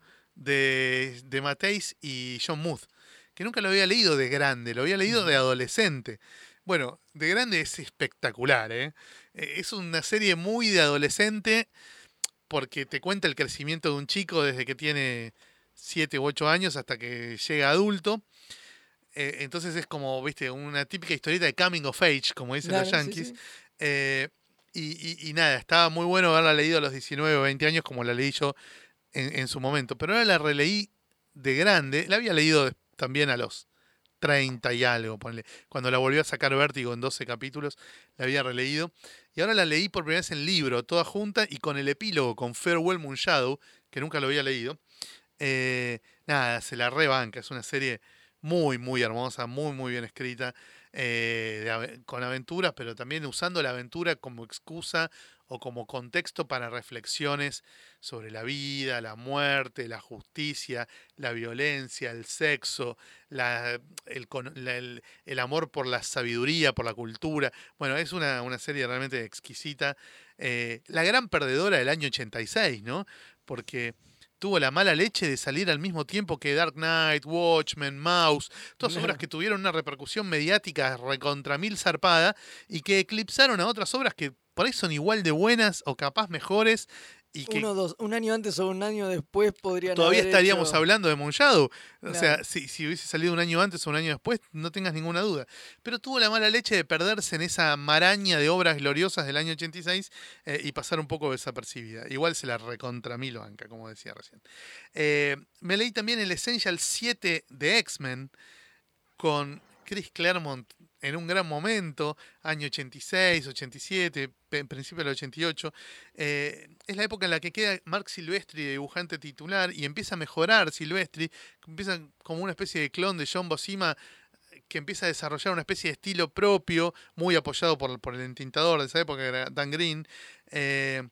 de, de Mateis y John Muth, que nunca lo había leído de grande, lo había leído de adolescente. Bueno, de grande es espectacular, ¿eh? Eh, Es una serie muy de adolescente porque te cuenta el crecimiento de un chico desde que tiene siete u ocho años hasta que llega adulto. Eh, entonces es como, viste, una típica historieta de coming of age, como dicen los Claro, sí, yankees. sí. Eh, y, y- y nada, estaba muy bueno haberla leído a los diecinueve o veinte años como la leí yo en, en su momento. Pero ahora la releí de grande. La había leído de- también a los treinta y algo, ponle. Cuando la volvió a sacar Vértigo en doce capítulos, la había releído. Y ahora la leí por primera vez en libro, toda junta, y con el epílogo, con Farewell Moon Shadow, que nunca lo había leído. Eh, nada, se la rebanca. Es una serie muy, muy hermosa, muy, muy bien escrita, eh, de ave- con aventuras, pero también usando la aventura como excusa o como contexto para reflexiones sobre la vida, la muerte, la justicia, la violencia, el sexo, la- el, cono- la- el- el amor por la sabiduría, por la cultura. Bueno, es una, una serie realmente exquisita. Eh, la gran perdedora del año ochenta y seis, ¿no? Porque tuvo la mala leche de salir al mismo tiempo que Dark Knight, Watchmen, Mouse, todas obras que tuvieron una repercusión mediática recontra mil zarpada y que eclipsaron a otras obras que por ahí son igual de buenas o capaz mejores y que Uno, dos, un año antes o un año después podrían todavía haber estaríamos hecho- hablando de Moon Shadow. O Claro. sea, si, si hubiese salido un año antes o un año después, no tengas ninguna duda. Pero tuvo la mala leche de perderse en esa maraña de obras gloriosas del año ochenta y seis eh, y pasar un poco desapercibida. Igual se la recontra mil banca, como decía recién. Eh, me leí también el Essential siete de X-Men con Chris Claremont en un gran momento, año ochenta y seis, ochenta y siete, pe- en principio del ochenta y ocho. Eh, es la época en la que queda Mark Silvestri de dibujante titular y empieza a mejorar Silvestri, empieza como una especie de clon de John Buscema que empieza a desarrollar una especie de estilo propio, muy apoyado por, por el entintador de esa época, que era Dan Green. Eh,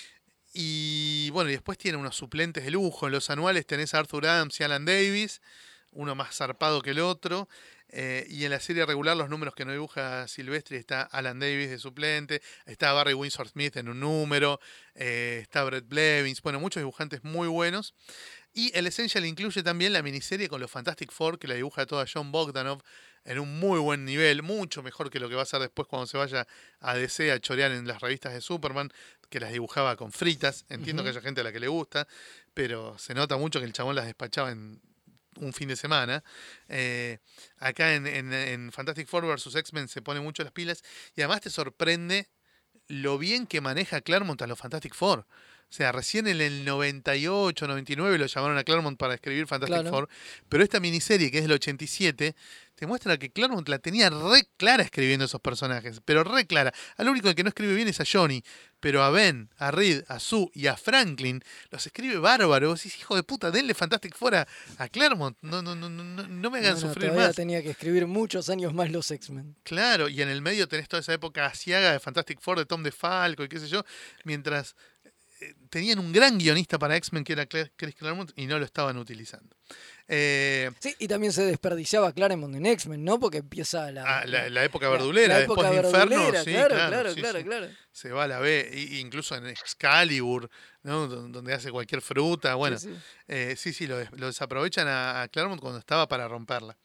y bueno, y después tiene unos suplentes de lujo. En los anuales tenés a Arthur Adams y Alan Davis, uno más zarpado que el otro. Eh, y en la serie regular, los números que no dibuja Silvestri, está Alan Davis de suplente, está Barry Windsor Smith en un número, eh, está Brett Blevins, bueno, muchos dibujantes muy buenos. Y el Essential incluye también la miniserie con los Fantastic Four, que la dibuja toda John Bogdanov en un muy buen nivel, mucho mejor que lo que va a hacer después cuando se vaya a D C a chorear en las revistas de Superman, que las dibujaba con fritas. Entiendo Ujú. que haya gente a la que le gusta, pero se nota mucho que el chabón las despachaba en un fin de semana. Eh, acá en, en- en Fantastic Four versus X-Men se pone mucho las pilas y además te sorprende lo bien que maneja Claremont a los Fantastic Four. O sea, recién en el noventa y ocho, noventa y nueve lo llamaron a Claremont para escribir Fantastic Claro. Four, pero esta miniserie, que es del ochenta y siete, te muestra que Claremont la tenía re clara escribiendo esos personajes, pero re clara. Al único que no escribe bien es a Johnny, pero a Ben, a Reed, a Sue y a Franklin los escribe bárbaro. Vos decís, hijo de puta, denle Fantastic Four a, a Claremont, no, no, no, no, no no me hagan No, no, sufrir todavía más. tenía que escribir muchos años más los X-Men. Claro, y en el medio tenés toda esa época asiaga de Fantastic Four, de Tom DeFalco y qué sé yo, mientras eh, tenían un gran guionista para X-Men que era Cla- Chris Claremont y no lo estaban utilizando. Eh, Sí, y también se desperdiciaba Claremont en X-Men, ¿no? Porque empieza la, ah, la, la época la- verdulera, la después época de Inferno, verdulera, sí, claro, claro, claro, sí, claro, sí. claro. Se va a la B, y- incluso en Excalibur, ¿no? Don- donde hace cualquier fruta, bueno, Sí, sí. eh, sí, sí, lo, des- lo desaprovechan a, a Claremont cuando estaba para romperla.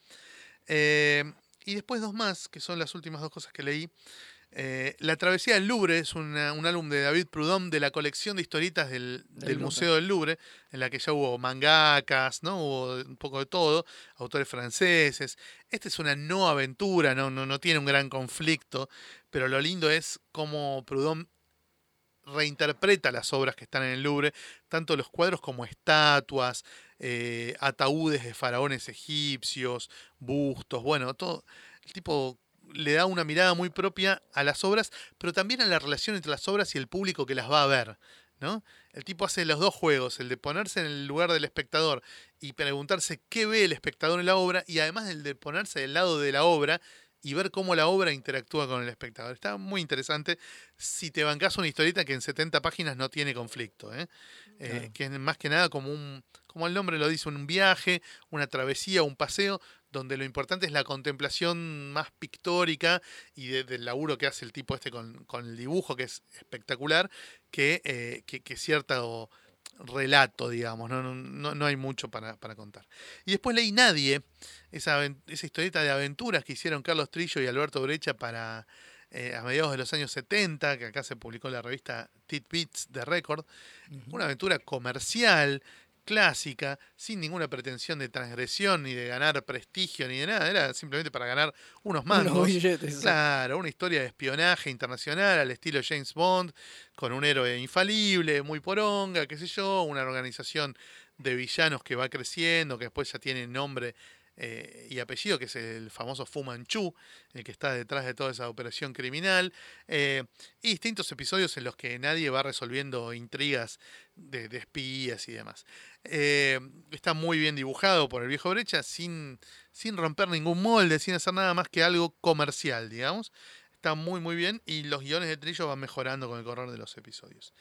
Eh, y después dos más, que son las últimas dos cosas que leí. Eh, La Travesía del Louvre es una- un álbum de David Prudhomme de la colección de historietas del, Del del Louvre. Museo del Louvre, en la que ya hubo mangakas, ¿no? Hubo un poco de todo, autores franceses. Esta es una no aventura, no, no, no tiene un gran conflicto, pero lo lindo es cómo Prudhomme reinterpreta las obras que están en el Louvre, tanto los cuadros como estatuas, eh, ataúdes de faraones egipcios, bustos, bueno, todo. El tipo le da una mirada muy propia a las obras, pero también a la relación entre las obras y el público que las va a ver, ¿no? El tipo hace los dos juegos, el de ponerse en el lugar del espectador y preguntarse qué ve el espectador en la obra, y además el de ponerse del lado de la obra y ver cómo la obra interactúa con el espectador. Está muy interesante si te bancás una historieta que en setenta páginas no tiene conflicto, ¿eh? Eh, Claro. que es más que nada como un, como el nombre lo dice, un viaje, una travesía, un paseo, donde lo importante es la contemplación más pictórica y de- del laburo que hace el tipo este con, con el dibujo, que es espectacular, que, eh, que, que cierto relato, digamos, no, no, no, no hay mucho para, para contar. Y después leí Nadie, esa, aven- esa historieta de aventuras que hicieron Carlos Trillo y Alberto Brecha para eh, a mediados de los años setenta, que acá se publicó en la revista Tidbits de Record. Una aventura comercial, clásica, sin ninguna pretensión de transgresión, ni de ganar prestigio, ni de nada. Era simplemente para ganar unos mangos. Unos billetes. Claro, una historia de espionaje internacional al estilo James Bond, con un héroe infalible, muy poronga, qué sé yo, una organización de villanos que va creciendo, que después ya tiene nombre eh, y apellido, que es el famoso Fu Manchu, el que está detrás de toda esa operación criminal, eh, y distintos episodios en los que nadie va resolviendo intrigas de, de espías y demás. Eh, está muy bien dibujado por el viejo Brecha, sin, sin romper ningún molde, sin hacer nada más que algo comercial, digamos. Está muy muy bien y los guiones de Trillo van mejorando con el correr de los episodios.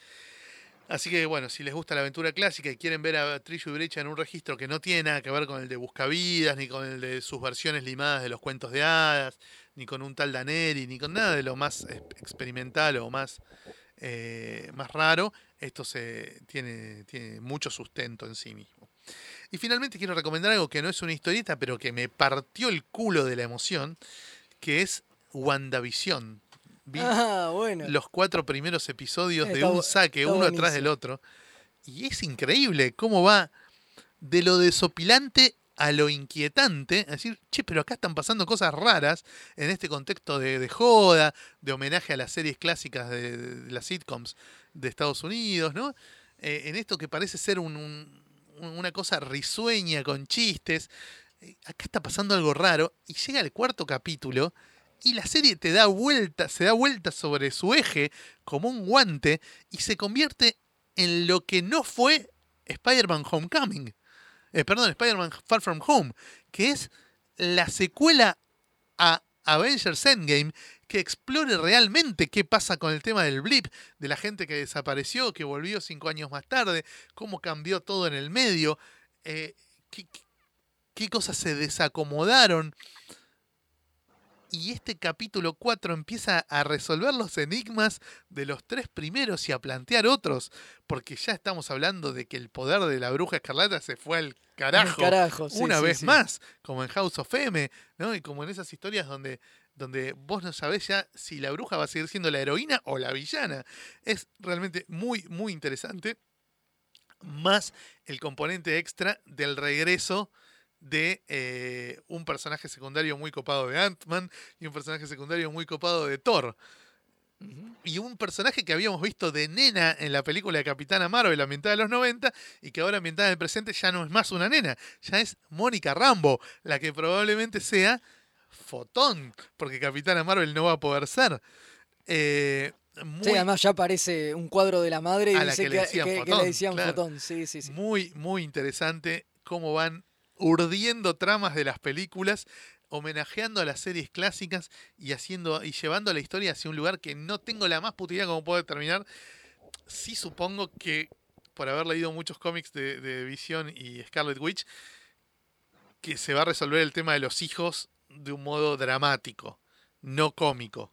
Así que bueno, si les gusta la aventura clásica y quieren ver a Trillo y Brecha en un registro que no tiene nada que ver con el de Buscavidas, ni con el de sus versiones limadas de los cuentos de hadas, ni con un tal Daneri, ni con nada de lo más eh, experimental o más, eh, más raro, esto se, tiene, tiene mucho sustento en sí mismo. Y finalmente quiero recomendar algo que no es una historieta, pero que me partió el culo de la emoción, que es WandaVision. Vi Ah, bueno. los cuatro primeros episodios de Está un bu- saque, está uno atrás del buenísimo. otro. Y es increíble cómo va de lo desopilante a lo inquietante. Es decir, che, pero acá están pasando cosas raras en este contexto de, de joda, de homenaje a las series clásicas de, de las sitcoms de Estados Unidos, ¿no? Eh, en esto que parece ser un- un- una cosa risueña con chistes. Eh, acá está pasando algo raro y llega el cuarto capítulo y la serie te da vuelta, se da vuelta sobre su eje como un guante y se convierte en lo que no fue Spider-Man Homecoming. Eh, perdón, Spider-Man Far From Home, que es la secuela a Avengers Endgame que explore realmente qué pasa con el tema del blip, de la gente que desapareció, que volvió cinco años más tarde, cómo cambió todo en el medio, eh, qué, qué- qué cosas se desacomodaron. Y este capítulo cuatro empieza a resolver los enigmas de los tres primeros y a plantear otros, porque ya estamos hablando de que el poder de la bruja escarlata se fue al carajo, Carajo, sí, una sí, vez sí. más, como en House of M, ¿no? Y como en esas historias donde, donde vos no sabés ya si la bruja va a seguir siendo la heroína o la villana. Es realmente muy, muy interesante. Más el componente extra del regreso de eh, un personaje secundario muy copado de Ant-Man y un personaje secundario muy copado de Thor. Ujú. Y un personaje que habíamos visto de nena en la película de Capitana Marvel ambientada en los noventa y que ahora ambientada en el presente ya no es más una nena, ya es Mónica Rambeau, la que probablemente sea Fotón, porque Capitana Marvel no va a poder ser. Eh, muy, Sí, además ya aparece un cuadro de la madre y A la dice que le que, decían que- que Fotón, le decían claro. Fotón. Sí, sí, sí. muy, muy interesante cómo van urdiendo tramas de las películas, homenajeando a las series clásicas y haciendo y llevando la historia hacia un lugar que no tengo la más puta idea cómo puede terminar. Sí supongo que, por haber leído muchos cómics de, de Visión y Scarlet Witch, que se va a resolver el tema de los hijos de un modo dramático, no cómico.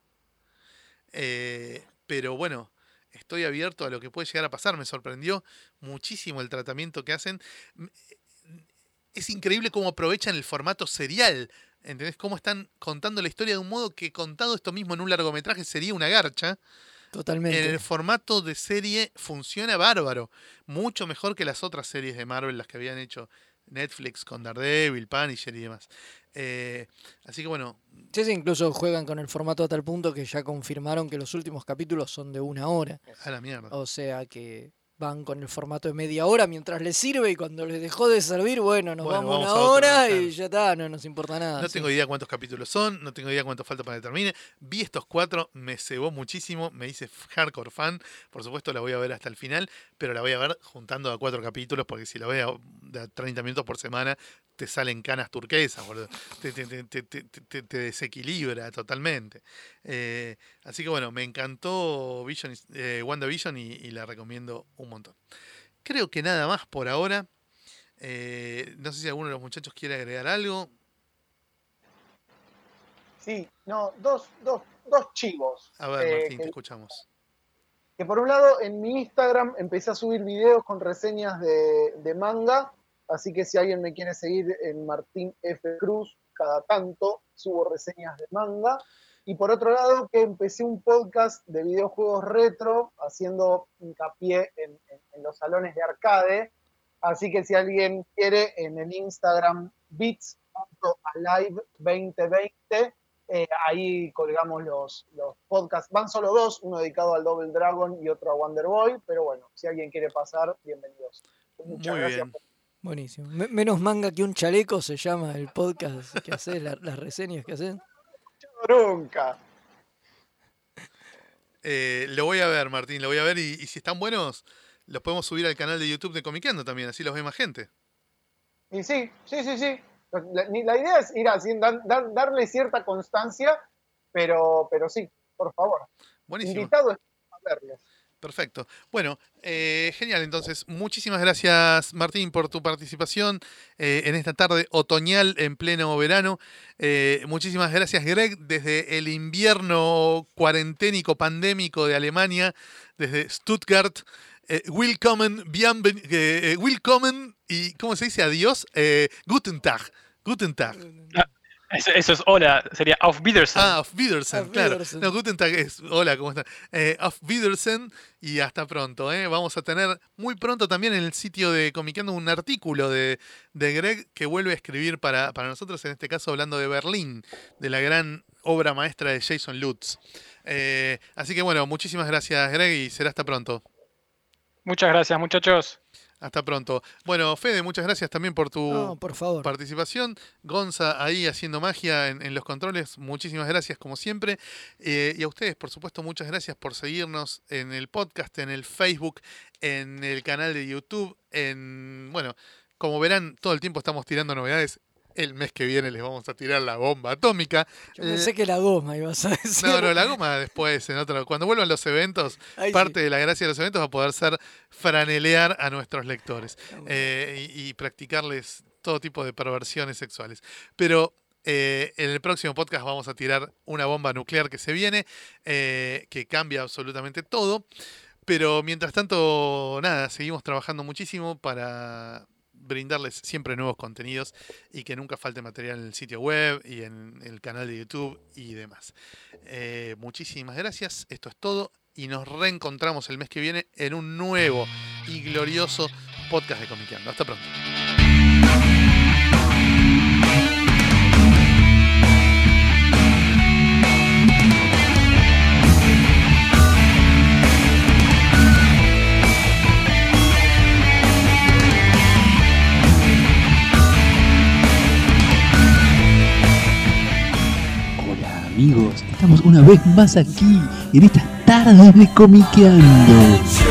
Eh, pero bueno, estoy abierto a lo que puede llegar a pasar. Me sorprendió muchísimo el tratamiento que hacen. M- Es increíble cómo aprovechan el formato serial. ¿Entendés? Cómo están contando la historia de un modo que contado esto mismo en un largometraje sería una garcha. Totalmente. En el formato de serie funciona bárbaro. Mucho mejor que las otras series de Marvel, las que habían hecho Netflix con Daredevil, Punisher y demás. Eh, así que bueno, Sí, sí, incluso juegan con el formato a tal punto que ya confirmaron que los últimos capítulos son de una hora. a la mierda. O sea que van con el formato de media hora mientras les sirve y cuando les dejó de servir, bueno, nos Bueno, vamos, vamos una a otra, hora claro. y ya está, no nos importa nada. No sí. tengo idea cuántos capítulos son, no tengo idea cuánto falta para que termine. Vi estos cuatro, me cebó muchísimo, me hice hardcore fan. Por supuesto la voy a ver hasta el final, pero la voy a ver juntando a cuatro capítulos, porque si la veo de a treinta minutos por semana, te salen canas turquesas, boludo. Te, te- te- te- te- te- te desequilibra totalmente. Eh, así que bueno, me encantó Vision, y- eh, WandaVision y, y la recomiendo un montón. Creo que nada más por ahora. Eh, no sé si alguno de los muchachos quiere agregar algo. Sí, no, dos, dos, dos chivos. A ver, eh, Martín, te que, escuchamos. que por un lado en mi Instagram empecé a subir videos con reseñas de, de manga, así que si alguien me quiere seguir en Martín F. Cruz, cada tanto subo reseñas de manga. Y por otro lado que empecé un podcast de videojuegos retro, haciendo hincapié en, en, en los salones de arcade. Así que si alguien quiere, en el Instagram bits punto alive veinte veinte, eh, ahí colgamos los, los podcasts. Van solo dos, uno dedicado al Double Dragon y otro a Wonder Boy, pero bueno, si alguien quiere pasar, bienvenidos. Muchas Muy gracias. bien. por- Buenísimo. Me- menos manga que un chaleco se llama el podcast que haces, la- las reseñas que haces. Nunca. Eh, lo voy a ver, Martín, lo voy a ver. Y, y si están buenos, los podemos subir al canal de YouTube de Comiqueando también, así los ve más gente. Y sí, sí, sí, sí. La, ni- la idea es ir haciendo, dar- dar- darle cierta constancia, pero, pero sí, por favor. Buenísimo. Invitado es a verlos. Perfecto. Bueno, eh, genial. Entonces, muchísimas gracias, Martín, por tu participación eh, en esta tarde otoñal en pleno verano. Eh, muchísimas gracias, Greg, desde el invierno cuarenténico pandémico de Alemania, desde Stuttgart. Eh, willkommen, bienven- eh, eh, willkommen y, ¿cómo se dice? Adiós. Eh, guten Tag. Guten Tag. Eso, eso es hola, sería Auf Wiedersehen. Ah, auf Wiedersehen, Auf claro. Wiedersehen. No, Guten Tag es hola, ¿cómo están? Eh, auf Wiedersehen y hasta pronto. ¿eh? Vamos a tener muy pronto también en el sitio de Comiqueando un artículo de, de Greg que vuelve a escribir para, para nosotros, en este caso hablando de Berlín, de la gran obra maestra de Jason Lutz. Eh, así que bueno, muchísimas gracias, Greg, y será hasta pronto. Muchas gracias, muchachos. Hasta pronto. Bueno, Fede, muchas gracias también por tu No, por favor. participación. Gonza ahí haciendo magia en, en los controles. Muchísimas gracias como siempre. Eh, y a ustedes, por supuesto, muchas gracias por seguirnos en el podcast, en el Facebook, en el canal de YouTube. En bueno, como verán, todo el tiempo estamos tirando novedades. El mes que viene les vamos a tirar la bomba atómica. Yo pensé que la goma ibas a decir. No, no, la goma después, en otro. Cuando vuelvan los eventos, Ahí sí. parte de la gracia de los eventos va a poder ser franelear a nuestros lectores eh, y, y practicarles todo tipo de perversiones sexuales. Pero Eh, en el próximo podcast vamos a tirar una bomba nuclear que se viene, eh, que cambia absolutamente todo. Pero mientras tanto, nada, seguimos trabajando muchísimo para brindarles siempre nuevos contenidos y que nunca falte material en el sitio web y en el canal de YouTube y demás. Eh, muchísimas gracias, esto es todo y nos reencontramos el mes que viene en un nuevo y glorioso podcast de Comiqueando. Hasta pronto. Amigos, estamos una vez más aquí en estas tardes de Comiqueando.